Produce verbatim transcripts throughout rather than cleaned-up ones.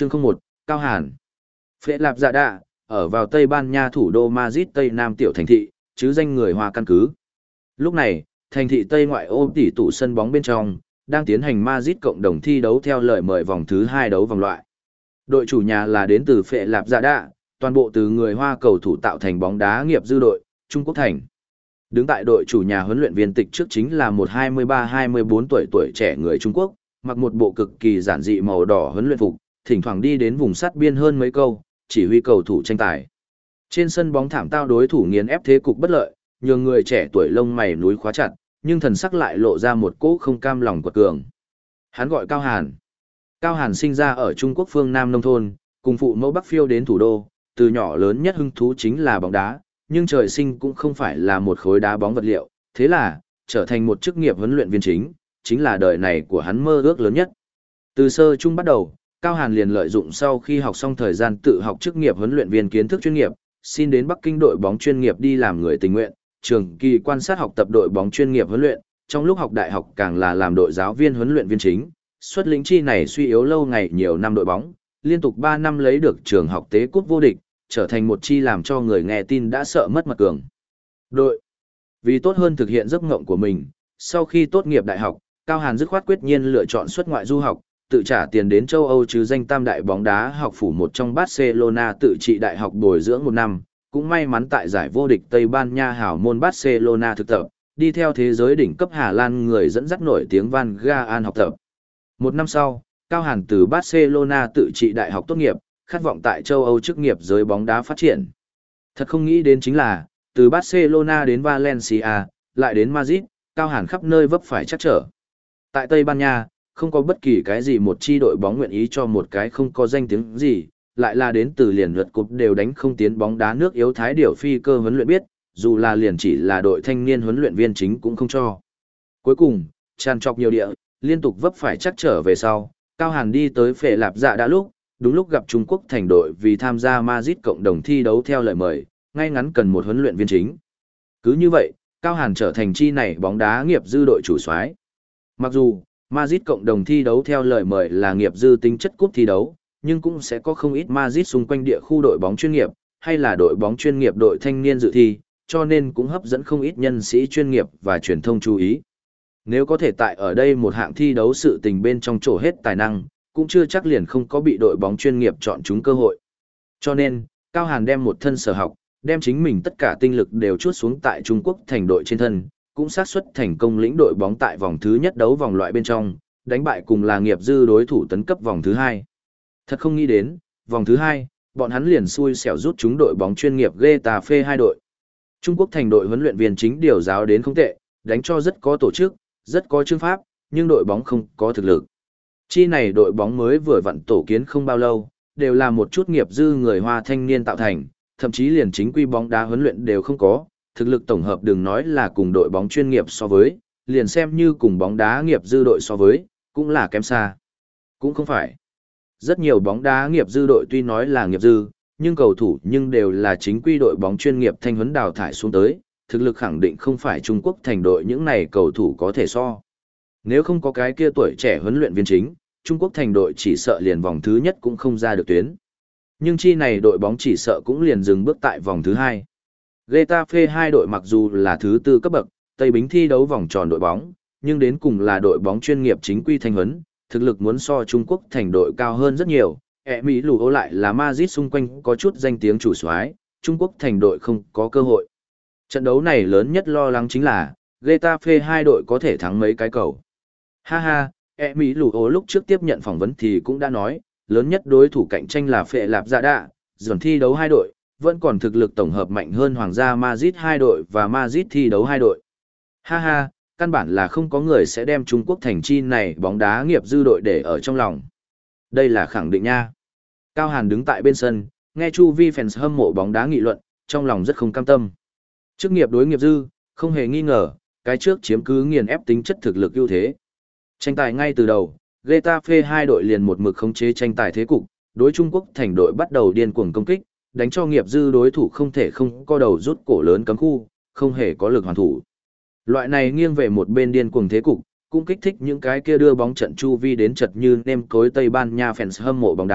Chương không một, Cao Hàn. Phệ Lạp Dạ Đạ, ở vào Tây Ban Nha thủ đô Madrid Tây Nam tiểu thành thị, chứ danh người Hoa căn cứ. Lúc này, thành thị Tây ngoại ô tỷ tụ sân bóng bên trong, đang tiến hành Madrid cộng đồng thi đấu theo lời mời vòng thứ hai đấu vòng loại. Đội chủ nhà là đến từ Phệ Lạp Dạ Đạ, toàn bộ từ người Hoa cầu thủ tạo thành bóng đá nghiệp dư đội, Trung Quốc thành. Đứng tại đội chủ nhà huấn luyện viên tịch trước chính là một hai mươi ba hai mươi bốn tuổi tuổi trẻ người Trung Quốc, mặc một bộ cực kỳ giản dị màu đỏ huấn luyện phục, thỉnh thoảng đi đến vùng sát biên hơn mấy câu, chỉ huy cầu thủ tranh tài. Trên sân bóng thảm tao đối thủ nghiền ép thế cục bất lợi, nhường người trẻ tuổi lông mày núi khóa chặt, nhưng thần sắc lại lộ ra một cỗ không cam lòng quật cường. Hắn gọi Cao Hàn. Cao Hàn sinh ra ở Trung Quốc phương Nam nông thôn, cùng phụ mẫu Bắc phiêu đến thủ đô, từ nhỏ lớn nhất hứng thú chính là bóng đá, nhưng trời sinh cũng không phải là một khối đá bóng vật liệu, thế là, trở thành một chức nghiệp huấn luyện viên chính, chính là đời này của hắn mơ ước lớn nhất. Từ sơ trung bắt đầu, Cao Hàn liền lợi dụng sau khi học xong thời gian tự học chức nghiệp huấn luyện viên kiến thức chuyên nghiệp, xin đến Bắc Kinh đội bóng chuyên nghiệp đi làm người tình nguyện, trường kỳ quan sát học tập đội bóng chuyên nghiệp huấn luyện, trong lúc học đại học càng là làm đội giáo viên huấn luyện viên chính, xuất lĩnh chi này suy yếu lâu ngày nhiều năm đội bóng, liên tục ba năm lấy được trường học tế cúp vô địch, trở thành một chi làm cho người nghe tin đã sợ mất mật cường. Đội. Vì tốt hơn thực hiện giấc mộng của mình, sau khi tốt nghiệp đại học, Cao Hàn dứt khoát quyết nhiên lựa chọn xuất ngoại du học, tự trả tiền đến châu Âu chứ danh tam đại bóng đá học phủ một trong Barcelona tự trị đại học bồi dưỡng một năm, cũng may mắn tại giải vô địch Tây Ban Nha hảo môn Barcelona thực tập, đi theo thế giới đỉnh cấp Hà Lan người dẫn dắt nổi tiếng Van Gaal học tập. Một năm sau, Cao Hàn từ Barcelona tự trị đại học tốt nghiệp, khát vọng tại châu Âu chức nghiệp giới bóng đá phát triển. Thật không nghĩ đến chính là, từ Barcelona đến Valencia, lại đến Madrid, Cao Hàn khắp nơi vấp phải chắc trở. Tại Tây Ban Nha, không có bất kỳ cái gì một chi đội bóng nguyện ý cho một cái không có danh tiếng gì, lại là đến từ liền luật cục đều đánh không tiến bóng đá nước yếu thái điểu phi cơ huấn luyện biết, dù là liền chỉ là đội thanh niên huấn luyện viên chính cũng không cho. Cuối cùng, tràn trọc nhiều địa, liên tục vấp phải chắc trở về sau, Cao Hàn đi tới Phệ Lạp Dạ đã lúc, đúng lúc gặp Trung Quốc thành đội vì tham gia Madrid cộng đồng thi đấu theo lời mời, ngay ngắn cần một huấn luyện viên chính. Cứ như vậy, Cao Hàn trở thành chi này bóng đá nghiệp dư đội chủ soái. Mặc dù, Madrid cộng đồng thi đấu theo lời mời là nghiệp dư tính chất cúp thi đấu, nhưng cũng sẽ có không ít Madrid xung quanh địa khu đội bóng chuyên nghiệp, hay là đội bóng chuyên nghiệp đội thanh niên dự thi, cho nên cũng hấp dẫn không ít nhân sĩ chuyên nghiệp và truyền thông chú ý. Nếu có thể tại ở đây một hạng thi đấu sự tình bên trong trổ hết tài năng, cũng chưa chắc liền không có bị đội bóng chuyên nghiệp chọn chúng cơ hội. Cho nên, Cao Hàn đem một thân sở học, đem chính mình tất cả tinh lực đều chuốt xuống tại Trung Quốc thành đội trên thân, cũng xác suất thành công lĩnh đội bóng tại vòng thứ nhất đấu vòng loại bên trong, đánh bại cùng là nghiệp dư đối thủ tấn cấp vòng thứ hai. Thật không nghĩ đến, vòng thứ hai, bọn hắn liền xui xẻo rút chúng đội bóng chuyên nghiệp Getafe hai đội. Trung Quốc thành đội huấn luyện viên chính điều giáo đến không tệ, đánh cho rất có tổ chức, rất có chương pháp, nhưng đội bóng không có thực lực. Chi này đội bóng mới vừa vặn tổ kiến không bao lâu, đều là một chút nghiệp dư người Hoa thanh niên tạo thành, thậm chí liền chính quy bóng đá huấn luyện đều không có, thực lực tổng hợp đừng nói là cùng đội bóng chuyên nghiệp so với, liền xem như cùng bóng đá nghiệp dư đội so với, cũng là kém xa. Cũng không phải. Rất nhiều bóng đá nghiệp dư đội tuy nói là nghiệp dư, nhưng cầu thủ nhưng đều là chính quy đội bóng chuyên nghiệp thanh huấn đào thải xuống tới, thực lực khẳng định không phải Trung Quốc thành đội những này cầu thủ có thể so. Nếu không có cái kia tuổi trẻ huấn luyện viên chính, Trung Quốc thành đội chỉ sợ liền vòng thứ nhất cũng không ra được tuyến. Nhưng chi này đội bóng chỉ sợ cũng liền dừng bước tại vòng thứ hai. Getafe hai đội mặc dù là thứ tư cấp bậc, Tây Bính thi đấu vòng tròn đội bóng, nhưng đến cùng là đội bóng chuyên nghiệp chính quy thanh huấn, thực lực muốn so Trung Quốc thành đội cao hơn rất nhiều. E Mỹ lù ô lại là Madrid xung quanh có chút danh tiếng chủ soái, Trung Quốc thành đội không có cơ hội. Trận đấu này lớn nhất lo lắng chính là Getafe hai đội có thể thắng mấy cái cầu. Ha ha, E Mỹ lù ô lúc trước tiếp nhận phỏng vấn thì cũng đã nói, lớn nhất đối thủ cạnh tranh là Phệ Lạp Dạ Đạ, dần thi đấu hai đội, vẫn còn thực lực tổng hợp mạnh hơn Hoàng gia Madrid hai đội và Madrid thi đấu hai đội. Ha ha, căn bản là không có người sẽ đem Trung Quốc thành chi này bóng đá nghiệp dư đội để ở trong lòng. Đây là khẳng định nha. Cao Hàn đứng tại bên sân, nghe chu vi fans hâm mộ bóng đá nghị luận, trong lòng rất không cam tâm. Chức nghiệp đối nghiệp dư, không hề nghi ngờ, cái trước chiếm cứ nghiền ép tính chất thực lực ưu thế. Tranh tài ngay từ đầu, Getafe hai đội liền một mực khống chế tranh tài thế cục, đối Trung Quốc thành đội bắt đầu điên cuồng công kích, đánh cho nghiệp dư đối thủ không thể không co đầu rút cổ lớn cấm khu, không hề có lực hoàn thủ. Loại này nghiêng về một bên điên cuồng thế cục, cũng kích thích những cái kia đưa bóng trận chu vi đến chật như nêm cối Tây Ban Nha fans hâm mộ bóng đá,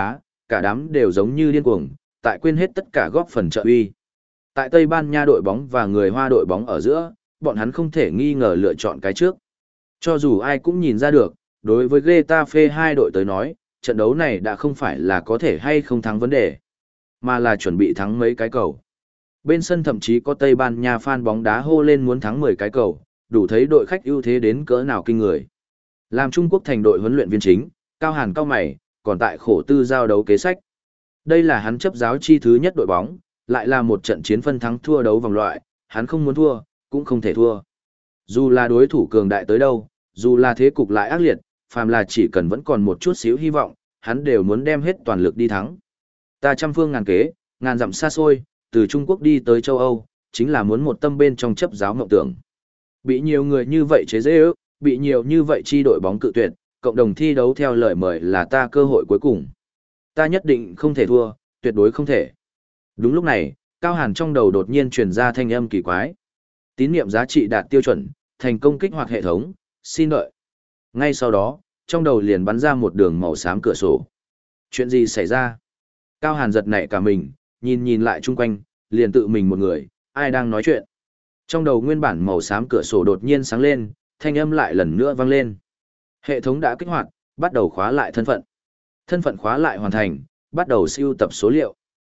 cả đám đều giống như điên cuồng, tại quên hết tất cả góp phần trợ uy. Tại Tây Ban Nha đội bóng và người Hoa đội bóng ở giữa, bọn hắn không thể nghi ngờ lựa chọn cái trước. Cho dù ai cũng nhìn ra được, đối với Getafe hai đội tới nói, trận đấu này đã không phải là có thể hay không thắng vấn đề, mà là chuẩn bị thắng mấy cái cầu. Bên sân thậm chí có Tây Ban Nha fan bóng đá hô lên muốn thắng mười cái cầu, đủ thấy đội khách ưu thế đến cỡ nào kinh người. Làm Trung Quốc thành đội huấn luyện viên chính, Cao Hàn cao mày, còn tại khổ tư giao đấu kế sách. Đây là hắn chấp giáo chi thứ nhất đội bóng, lại là một trận chiến phân thắng thua đấu vòng loại, hắn không muốn thua, cũng không thể thua. Dù là đối thủ cường đại tới đâu, dù là thế cục lại ác liệt, phàm là chỉ cần vẫn còn một chút xíu hy vọng, hắn đều muốn đem hết toàn lực đi thắng. Ta trăm phương ngàn kế, ngàn dặm xa xôi, từ Trung Quốc đi tới châu Âu, chính là muốn một tâm bên trong chấp giáo mộng tưởng. Bị nhiều người như vậy chế giễu, bị nhiều như vậy chi đội bóng cự tuyệt, cộng đồng thi đấu theo lời mời là ta cơ hội cuối cùng. Ta nhất định không thể thua, tuyệt đối không thể. Đúng lúc này, Cao Hàn trong đầu đột nhiên truyền ra thanh âm kỳ quái. Tín niệm giá trị đạt tiêu chuẩn, thành công kích hoạt hệ thống, xin đợi. Ngay sau đó, trong đầu liền bắn ra một đường màu xám cửa sổ. Chuyện gì xảy ra? Cao Hàn giật nảy cả mình, nhìn nhìn lại chung quanh, liền tự mình một người, ai đang nói chuyện. Trong đầu nguyên bản màu xám cửa sổ đột nhiên sáng lên, thanh âm lại lần nữa vang lên. Hệ thống đã kích hoạt, bắt đầu khóa lại thân phận. Thân phận khóa lại hoàn thành, bắt đầu siêu tập số liệu.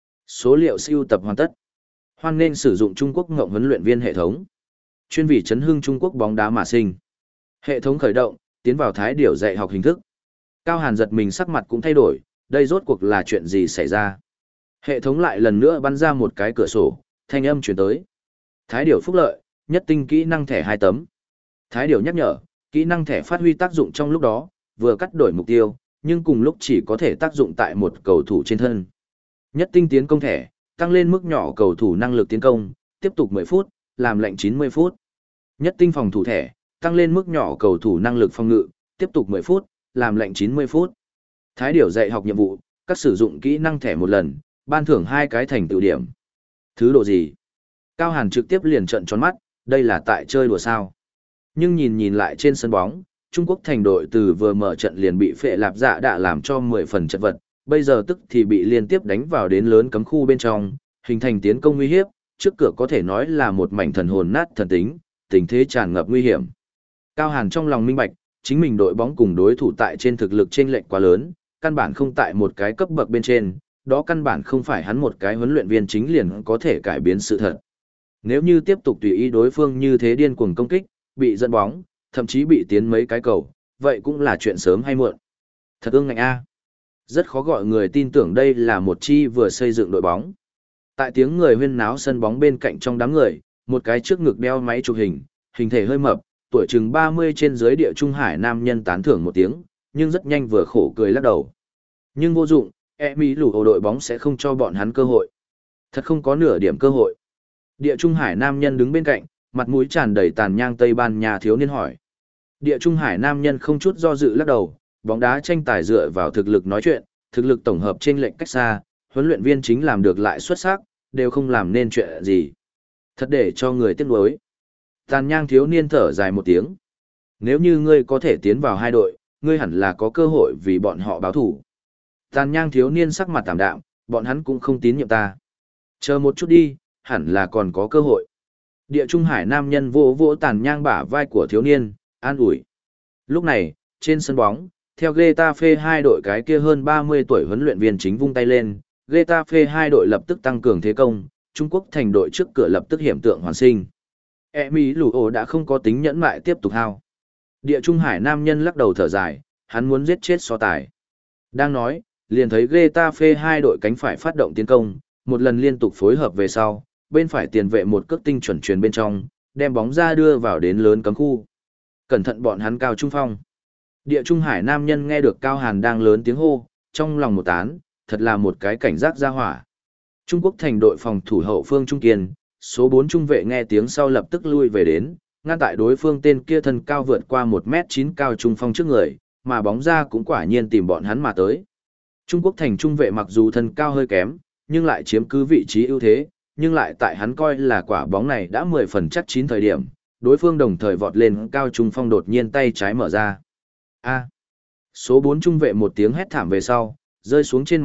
Số liệu siêu tập hoàn tất. Hoan nên sử dụng Trung Quốc ngộng huấn luyện viên hệ thống. Chuyên vị chấn hưng Trung Quốc bóng đá mà sinh. Hệ thống khởi động, tiến vào thái điểu dạy học hình thức. Cao Hàn giật mình sắc mặt cũng thay đổi, đây rốt cuộc là chuyện gì xảy ra. Hệ thống lại lần nữa bắn ra một cái cửa sổ, thanh âm chuyển tới. Thái điểu phúc lợi, nhất tinh kỹ năng thẻ hai tấm. Thái điểu nhắc nhở, kỹ năng thẻ phát huy tác dụng trong lúc đó, vừa cắt đổi mục tiêu, nhưng cùng lúc chỉ có thể tác dụng tại một cầu thủ trên thân. Nhất tinh tiến công thẻ, tăng lên mức nhỏ cầu thủ năng lực tiến công, tiếp tục mười phút, làm lệnh chín mươi phút. Nhất tinh phòng thủ thẻ, tăng lên mức nhỏ cầu thủ năng lực phòng ngự, tiếp tục mười phút, làm lệnh chín mươi phút. Thái điểu dạy học nhiệm vụ, các sử dụng kỹ năng thẻ một lần, ban thưởng hai cái thành tựu điểm. Thứ độ gì? Cao Hàn trực tiếp liền trợn tròn mắt, đây là tại chơi đùa sao? Nhưng nhìn nhìn lại trên sân bóng, Trung Quốc thành đội từ vừa mở trận liền bị Phệ Lạp Dạ đã làm cho mười phần chật vật, bây giờ tức thì bị liên tiếp đánh vào đến lớn cấm khu bên trong, hình thành tiến công nguy hiếp, trước cửa có thể nói là một mảnh thần hồn nát thần tính, tình thế tràn ngập nguy hiểm. Cao Hàn trong lòng minh bạch, chính mình đội bóng cùng đối thủ tại trên thực lực chênh lệch quá lớn, căn bản không tại một cái cấp bậc bên trên, đó căn bản không phải hắn một cái huấn luyện viên chính liền có thể cải biến sự thật. Nếu như tiếp tục tùy ý đối phương như thế điên cuồng công kích, bị dẫn bóng, thậm chí bị tiến mấy cái cầu, vậy cũng là chuyện sớm hay muộn. Thật ương ngạnh a. Rất khó gọi người tin tưởng đây là một chi vừa xây dựng đội bóng. Tại tiếng người huyên náo sân bóng bên cạnh trong đám người, một cái trước ngực đeo máy chụp hình, hình thể hơi mập, tuổi chừng ba mươi trên dưới địa trung hải nam nhân tán thưởng một tiếng, nhưng rất nhanh vừa khổ cười lắc đầu. Nhưng vô dụng, e mỹ lũ ổ đội bóng sẽ không cho bọn hắn cơ hội. Thật không có nửa điểm cơ hội. Địa trung hải nam nhân đứng bên cạnh, mặt mũi tràn đầy tàn nhang Tây Ban Nha thiếu niên hỏi. Địa trung hải nam nhân không chút do dự lắc đầu, bóng đá tranh tài dựa vào thực lực nói chuyện, thực lực tổng hợp trên lệnh cách xa, huấn luyện viên chính làm được lại xuất sắc, đều không làm nên chuyện gì. Thật để cho người tiếc nuối. Tàn nhang thiếu niên thở dài một tiếng. Nếu như ngươi có thể tiến vào hai đội, ngươi hẳn là có cơ hội vì bọn họ báo thủ. Tàn nhang thiếu niên sắc mặt tạm đạm, bọn hắn cũng không tín nhiệm ta. Chờ một chút đi, hẳn là còn có cơ hội. Địa trung hải nam nhân vỗ vỗ tàn nhang bả vai của thiếu niên, an ủi. Lúc này, trên sân bóng, theo Getafe hai đội cái kia hơn ba mươi tuổi huấn luyện viên chính vung tay lên, Getafe hai đội lập tức tăng cường thế công, Trung Quốc thành đội trước cửa lập tức hiểm tượng hoàn sinh. E mỹ lũ ổ đã không có tính nhẫn mại tiếp tục hao. Địa trung hải nam nhân lắc đầu thở dài, hắn muốn giết chết so tài. Đang nói, liền thấy Getafe hai đội cánh phải phát động tiến công, một lần liên tục phối hợp về sau, bên phải tiền vệ một cước tinh chuẩn truyền bên trong, đem bóng ra đưa vào đến lớn cấm khu. Cẩn thận bọn hắn Cao Trung Phong. Địa trung hải nam nhân nghe được Cao Hàn đang lớn tiếng hô, trong lòng một tán, thật là một cái cảnh giác ra hỏa. Trung Quốc thành đội phòng thủ hậu phương Trung Kiên, số bốn trung vệ nghe tiếng sau lập tức lui về đến, ngăn tại đối phương tên kia thân cao vượt qua một mét chín Cao Trung Phong trước người, mà bóng ra cũng quả nhiên tìm bọn hắn mà tới. Trung Quốc thành trung vệ mặc dù thân cao hơi kém, nhưng lại chiếm cứ vị trí ưu thế, nhưng lại tại hắn coi là quả bóng này đã mười phần chắc chín thời điểm, đối phương đồng thời vọt lên Cao Trung Phong đột nhiên tay trái mở ra. A. Số bốn trung vệ một tiếng hét thảm về sau, rơi xuống trên mặt đất,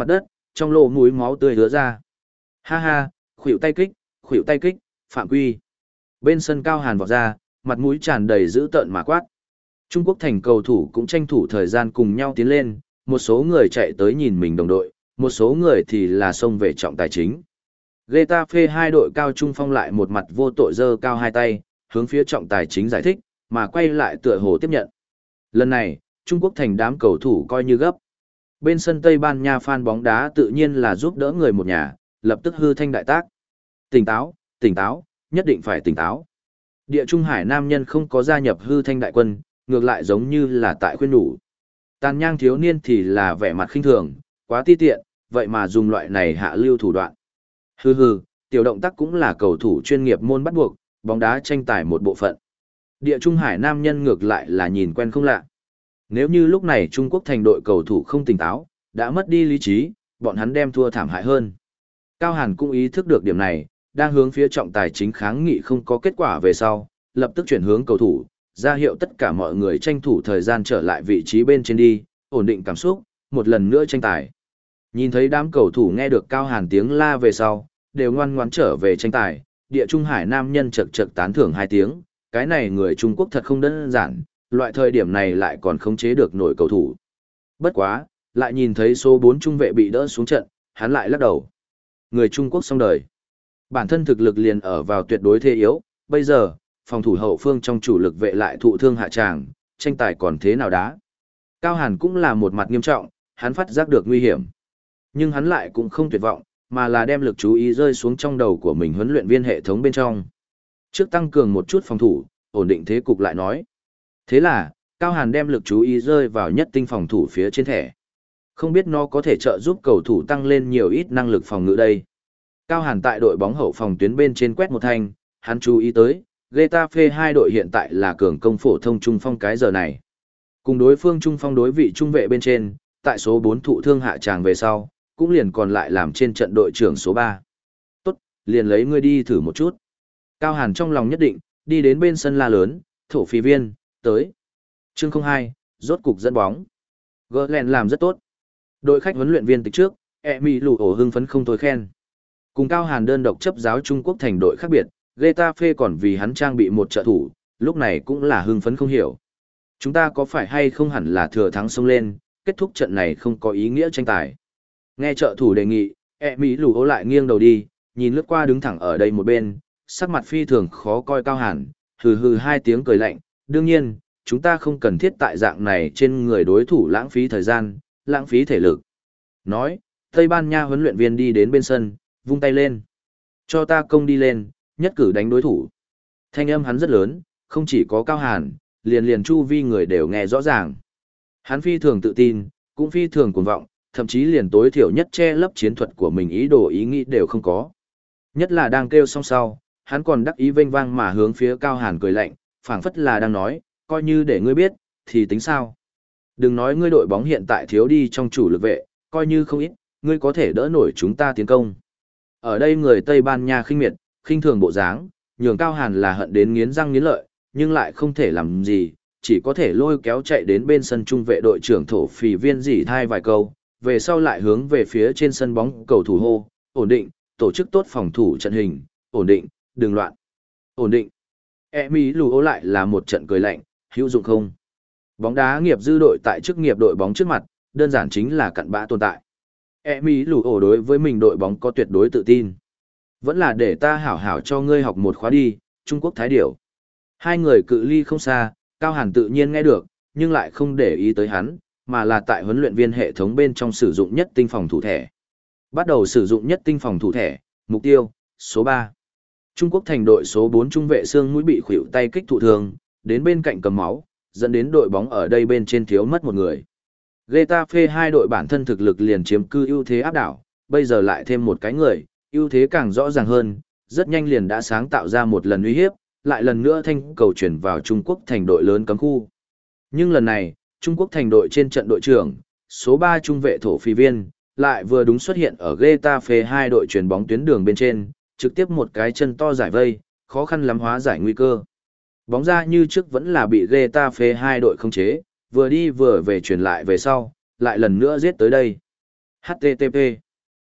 trong lỗ mũi máu tươi hứa ra. Ha ha, khuỷu tay kích, khuỷu tay kích, phạm quy. Bên sân Cao Hàn vọt ra, mặt mũi tràn đầy dữ tợn mà quát. Trung Quốc thành cầu thủ cũng tranh thủ thời gian cùng nhau tiến lên, một số người chạy tới nhìn mình đồng đội, một số người thì là xông về trọng tài chính. Getafe hai đội cao trung phong lại một mặt vô tội giơ cao hai tay, hướng phía trọng tài chính giải thích, mà quay lại tựa hồ tiếp nhận. Lần này, Trung Quốc thành đám cầu thủ coi như gấp. Bên sân Tây Ban Nha fan bóng đá tự nhiên là giúp đỡ người một nhà, lập tức hư thanh đại tác. Tỉnh táo, tỉnh táo, nhất định phải tỉnh táo. Địa Trung Hải nam nhân không có gia nhập hư thanh đại quân, ngược lại giống như là tại khuyên nhủ. Tàn nhang thiếu niên thì là vẻ mặt khinh thường, quá ti tiện, vậy mà dùng loại này hạ lưu thủ đoạn. Hừ hừ, tiểu động tác cũng là cầu thủ chuyên nghiệp môn bắt buộc, bóng đá tranh tài một bộ phận. Địa Trung Hải nam nhân ngược lại là nhìn quen không lạ. Nếu như lúc này Trung Quốc thành đội cầu thủ không tỉnh táo, đã mất đi lý trí, bọn hắn đem thua thảm hại hơn. Cao Hàn cũng ý thức được điểm này, đang hướng phía trọng tài chính kháng nghị không có kết quả về sau, lập tức chuyển hướng cầu thủ, ra hiệu tất cả mọi người tranh thủ thời gian trở lại vị trí bên trên đi, ổn định cảm xúc, một lần nữa tranh tài. Nhìn thấy đám cầu thủ nghe được Cao Hàn tiếng la về sau, đều ngoan ngoãn trở về tranh tài, Địa Trung Hải nam nhân chật chật tán thưởng hai tiếng, cái này người Trung Quốc thật không đơn giản, loại thời điểm này lại còn khống chế được nổi cầu thủ. Bất quá, lại nhìn thấy số bốn trung vệ bị đỡ xuống trận, hắn lại lắc đầu. Người Trung Quốc xong đời. Bản thân thực lực liền ở vào tuyệt đối thế yếu, bây giờ, phòng thủ hậu phương trong chủ lực vệ lại thụ thương hạ tràng, tranh tài còn thế nào đá. Cao Hàn cũng là một mặt nghiêm trọng, hắn phát giác được nguy hiểm. Nhưng hắn lại cũng không tuyệt vọng, mà là đem lực chú ý rơi xuống trong đầu của mình huấn luyện viên hệ thống bên trong. Trước tăng cường một chút phòng thủ, ổn định thế cục lại nói. Thế là, Cao Hàn đem lực chú ý rơi vào nhất tinh phòng thủ phía trên thẻ. Không biết nó có thể trợ giúp cầu thủ tăng lên nhiều ít năng lực phòng ngự đây. Cao Hàn tại đội bóng hậu phòng tuyến bên trên quét một thanh, hắn chú ý tới, Getafe hai đội hiện tại là cường công phổ thông trung phong cái giờ này. Cùng đối phương trung phong đối vị trung vệ bên trên, tại số bốn thụ thương hạ tràng về sau, cũng liền còn lại làm trên trận đội trưởng số ba. Tốt, liền lấy ngươi đi thử một chút. Cao Hàn trong lòng nhất định, đi đến bên sân la lớn, thổ phi viên, tới. Chương không hai, rốt cục dẫn bóng. Glen làm rất tốt. Đội khách huấn luyện viên tịch trước, Emi lù ổ hưng phấn không thôi khen. Cùng Cao Hàn đơn độc chấp giáo Trung Quốc thành đội khác biệt, Getafe còn vì hắn trang bị một trợ thủ, lúc này cũng là hưng phấn không hiểu. Chúng ta có phải hay không hẳn là thừa thắng xông lên, kết thúc trận này không có ý nghĩa tranh tài. Nghe trợ thủ đề nghị, Emi lù ổ lại nghiêng đầu đi, nhìn lướt qua đứng thẳng ở đây một bên, sắc mặt phi thường khó coi Cao Hàn, hừ hừ hai tiếng cười lạnh, đương nhiên, chúng ta không cần thiết tại dạng này trên người đối thủ lãng phí thời gian, lãng phí thể lực. Nói, Tây Ban Nha huấn luyện viên đi đến bên sân, vung tay lên. Cho ta công đi lên, nhất cử đánh đối thủ. Thanh âm hắn rất lớn, không chỉ có Cao Hàn, liền liền chu vi người đều nghe rõ ràng. Hắn phi thường tự tin, cũng phi thường cuồng vọng, thậm chí liền tối thiểu nhất che lấp chiến thuật của mình ý đồ ý nghĩ đều không có. Nhất là đang kêu xong sau, hắn còn đắc ý vênh vang mà hướng phía Cao Hàn cười lạnh, phảng phất là đang nói, coi như để ngươi biết, thì tính sao. Đừng nói ngươi đội bóng hiện tại thiếu đi trong chủ lực vệ, coi như không ít, ngươi có thể đỡ nổi chúng ta tiến công. Ở đây người Tây Ban Nha khinh miệt, khinh thường bộ dáng, nhường Cao Hàn là hận đến nghiến răng nghiến lợi, nhưng lại không thể làm gì, chỉ có thể lôi kéo chạy đến bên sân trung vệ đội trưởng thổ phỉ viên dỉ thai vài câu, về sau lại hướng về phía trên sân bóng cầu thủ hô, ổn định, tổ chức tốt phòng thủ trận hình, ổn định, đừng loạn, ổn định. Emi lù ố lại là một trận cười lạnh, hữu dụng không? Bóng đá nghiệp dư đội tại chức nghiệp đội bóng trước mặt, đơn giản chính là cặn bã tồn tại. Emi lù ố đối với mình đội bóng có tuyệt đối tự tin. Vẫn là để ta hảo hảo cho ngươi học một khóa đi, Trung Quốc Thái Điểu. Hai người cự ly không xa, Cao Hàn tự nhiên nghe được, nhưng lại không để ý tới hắn, mà là tại huấn luyện viên hệ thống bên trong sử dụng nhất tinh phòng thủ thẻ. Bắt đầu sử dụng nhất tinh phòng thủ thẻ, mục tiêu, số ba. Trung Quốc thành đội số bốn trung vệ xương mũi bị khuỷu tay kích thụ thương, đến bên cạnh cầm máu, dẫn đến đội bóng ở đây bên trên thiếu mất một người. Getafe hai đội bản thân thực lực liền chiếm cư ưu thế áp đảo, bây giờ lại thêm một cái người, ưu thế càng rõ ràng hơn, rất nhanh liền đã sáng tạo ra một lần uy hiếp, lại lần nữa thanh cầu chuyển vào Trung Quốc thành đội lớn cấm khu. Nhưng lần này, Trung Quốc thành đội trên trận đội trưởng, số ba trung vệ thổ phi viên, lại vừa đúng xuất hiện ở Getafe hai đội chuyền bóng tuyến đường bên trên, trực tiếp một cái chân to giải vây, khó khăn lắm hóa giải nguy cơ. Bóng ra như trước vẫn là bị Getafe hai đội khống chế, vừa đi vừa về chuyển lại về sau, lại lần nữa giết tới đây. hát tê tê pê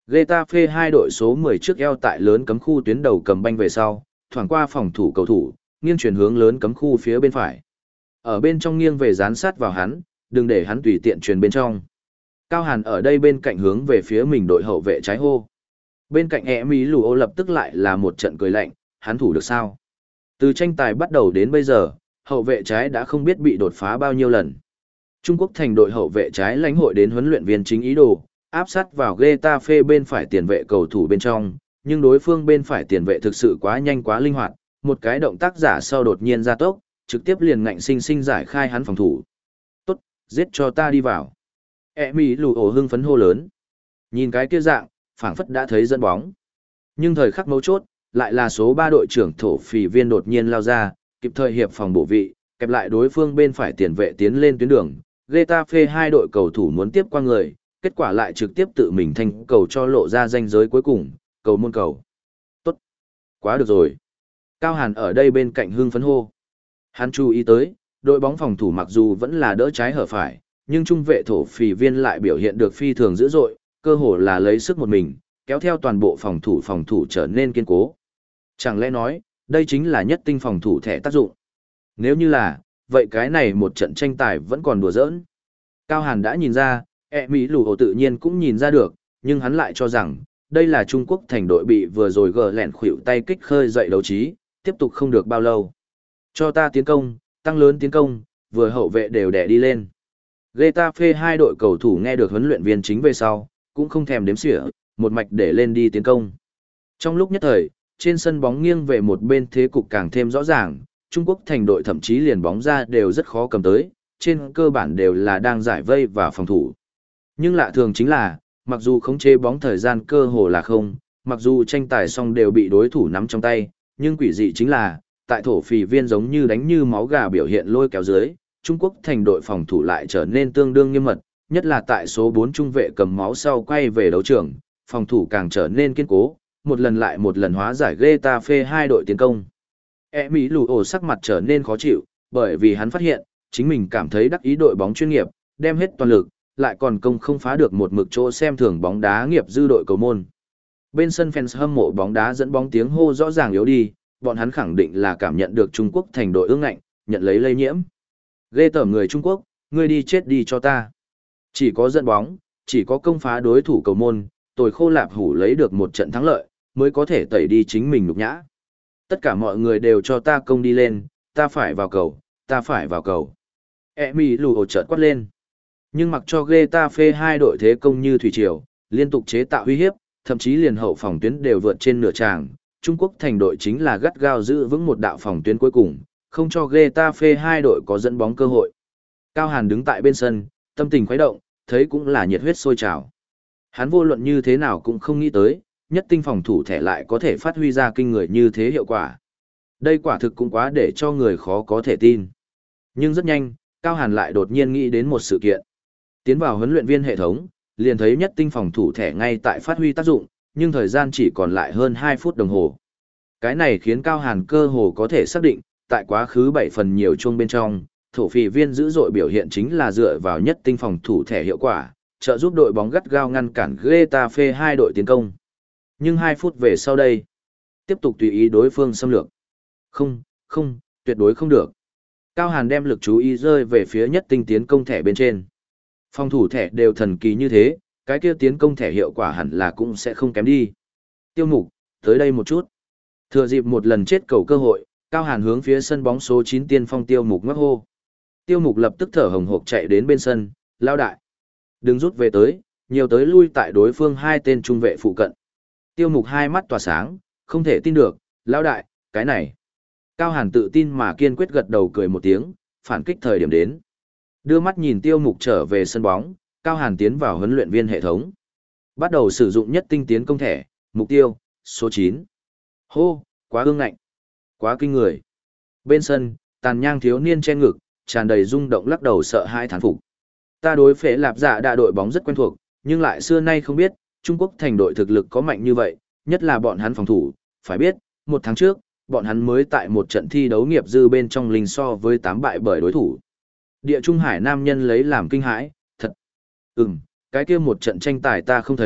Getafe hai đội số mười trước eo tại lớn cấm khu tuyến đầu cầm banh về sau, thoảng qua phòng thủ cầu thủ, nghiêng chuyển hướng lớn cấm khu phía bên phải. Ở bên trong nghiêng về dán sát vào hắn, đừng để hắn tùy tiện truyền bên trong. Cao Hàn ở đây bên cạnh hướng về phía mình đội hậu vệ trái hô. Bên cạnh e mỹ lù ô lập tức lại là một trận cười lạnh, hắn thủ được sao? Từ tranh tài bắt đầu đến bây giờ, hậu vệ trái đã không biết bị đột phá bao nhiêu lần. Trung Quốc thành đội hậu vệ trái lãnh hội đến huấn luyện viên chính ý đồ, áp sát vào Getafe bên phải tiền vệ cầu thủ bên trong, nhưng đối phương bên phải tiền vệ thực sự quá nhanh quá linh hoạt, một cái động tác giả sau đột nhiên ra tốc, trực tiếp liền ngạnh sinh sinh giải khai hắn phòng thủ. Tốt, giết cho ta đi vào. E mỹ lù ổ hưng phấn hô lớn. Nhìn cái kia dạng, phảng phất đã thấy dẫn bóng. Nhưng thời khắc mấu chốt, lại là số ba đội trưởng thổ phỉ viên đột nhiên lao ra, kịp thời hiệp phòng bộ vị, kẹp lại đối phương bên phải tiền vệ tiến lên tuyến đường. Getafe hai đội cầu thủ muốn tiếp qua người, kết quả lại trực tiếp tự mình thanh cầu cho lộ ra ranh giới cuối cùng, cầu môn cầu. Tốt. Quá được rồi. Cao Hàn ở đây bên cạnh hưng phấn hô. Hắn chú ý tới, đội bóng phòng thủ mặc dù vẫn là đỡ trái hở phải, nhưng trung vệ thổ phỉ viên lại biểu hiện được phi thường dữ dội, cơ hồ là lấy sức một mình, kéo theo toàn bộ phòng thủ phòng thủ trở nên kiên cố. Chẳng lẽ nói, đây chính là nhất tinh phòng thủ thẻ tác dụng. Nếu như là, vậy cái này một trận tranh tài vẫn còn đùa giỡn. Cao Hàn đã nhìn ra, e mỹ lù ổ tự nhiên cũng nhìn ra được, nhưng hắn lại cho rằng, đây là Trung Quốc thành đội bị vừa rồi gờ lẹn khuỷu tay kích khơi dậy đấu trí, tiếp tục không được bao lâu. Cho ta tiến công, tăng lớn tiến công, vừa hậu vệ đều đè đi lên. Getafe hai đội cầu thủ nghe được huấn luyện viên chính về sau, cũng không thèm đếm xỉa, một mạch để lên đi tiến công. Trong lúc nhất thời, trên sân bóng nghiêng về một bên thế cục càng thêm rõ ràng, Trung Quốc thành đội thậm chí liền bóng ra đều rất khó cầm tới, trên cơ bản đều là đang giải vây và phòng thủ. Nhưng lạ thường chính là, mặc dù khống chế bóng thời gian cơ hồ là không, mặc dù tranh tài xong đều bị đối thủ nắm trong tay, nhưng quỷ dị chính là, tại thổ phỉ viên giống như đánh như máu gà biểu hiện lôi kéo dưới, Trung Quốc thành đội phòng thủ lại trở nên tương đương nghiêm mật, nhất là tại số bốn trung vệ cầm máu sau quay về đấu trường, phòng thủ càng trở nên kiên cố, một lần lại một lần hóa giải Getafe hai đội tiến công. E mỹ lù ổ sắc mặt trở nên khó chịu, bởi vì hắn phát hiện, chính mình cảm thấy đắc ý đội bóng chuyên nghiệp, đem hết toàn lực, lại còn công không phá được một mực chỗ xem thường bóng đá nghiệp dư đội cầu môn. Bên sân fans hâm mộ bóng đá dẫn bóng tiếng hô rõ ràng yếu đi, bọn hắn khẳng định là cảm nhận được Trung Quốc thành đội ương ngạnh, nhận lấy lây nhiễm. Ghê tởm người Trung Quốc, ngươi đi chết đi cho ta. Chỉ có dẫn bóng, chỉ có công phá đối thủ cầu môn, tồi khô lạp hủ lấy được một trận thắng lợi, mới có thể tẩy đi chính mình nhục nhã. Tất cả mọi người đều cho ta công đi lên, ta phải vào cầu, ta phải vào cầu. E mỹ lù ổ chợt quát lên. Nhưng mặc cho Getafe hai đội thế công như thủy triều, liên tục chế tạo uy hiếp, thậm chí liền hậu phòng tuyến đều vượt trên nửa tràng, Trung Quốc thành đội chính là gắt gao giữ vững một đạo phòng tuyến cuối cùng, không cho Getafe hai đội có dẫn bóng cơ hội. Cao Hàn đứng tại bên sân, tâm tình khuấy động, thấy cũng là nhiệt huyết sôi trào. Hắn vô luận như thế nào cũng không nghĩ tới, nhất tinh phòng thủ thẻ lại có thể phát huy ra kinh người như thế hiệu quả. Đây quả thực cũng quá để cho người khó có thể tin. Nhưng rất nhanh, Cao Hàn lại đột nhiên nghĩ đến một sự kiện. Tiến vào huấn luyện viên hệ thống, liền thấy nhất tinh phòng thủ thẻ ngay tại phát huy tác dụng, nhưng thời gian chỉ còn lại hơn hai phút đồng hồ. Cái này khiến Cao Hàn cơ hồ có thể xác định, tại quá khứ bảy phần nhiều chuông bên trong, thổ phỉ viên dữ dội biểu hiện chính là dựa vào nhất tinh phòng thủ thẻ hiệu quả, trợ giúp đội bóng gắt gao ngăn cản Getafe hai đội tiến công. Nhưng hai phút về sau đây, tiếp tục tùy ý đối phương xâm lược. Không, không, tuyệt đối không được. Cao Hàn đem lực chú ý rơi về phía nhất tinh tiến công thẻ bên trên. Phòng thủ thẻ đều thần kỳ như thế, cái kia tiến công thẻ hiệu quả hẳn là cũng sẽ không kém đi. Tiêu Mục, tới đây một chút. Thừa dịp một lần chết cầu cơ hội, Cao Hàn hướng phía sân bóng số chín tiên phong Tiêu Mục ngắc hô. Tiêu Mục lập tức thở hồng hộc chạy đến bên sân, lao đại. Đừng rút về tới, nhiều tới lui tại đối phương hai tên trung vệ phụ cận. Tiêu Mục hai mắt tỏa sáng, không thể tin được, lao đại, cái này. Cao Hàn tự tin mà kiên quyết gật đầu cười một tiếng, phản kích thời điểm đến. Đưa mắt nhìn Tiêu Mục trở về sân bóng, Cao Hàn tiến vào huấn luyện viên hệ thống. Bắt đầu sử dụng nhất tinh tiến công thẻ, mục tiêu, số chín. Hô, quá ương ngạnh, quá kinh người. Bên sân, tàn nhang thiếu niên che ngực, tràn đầy rung động lắc đầu sợ hãi thán phục. Ta đối Phế Lạp Dạ Đạ đội bóng rất quen thuộc, nhưng lại xưa nay không biết, Trung Quốc thành đội thực lực có mạnh như vậy, nhất là bọn hắn phòng thủ, phải biết, một tháng trước, bọn hắn mới tại một trận thi đấu nghiệp dư bên trong linh so với tám bại bởi đối thủ. Địa Trung Hải nam nhân lấy làm kinh hãi, thật. Ừm, cái kia một trận tranh tài ta không thấy,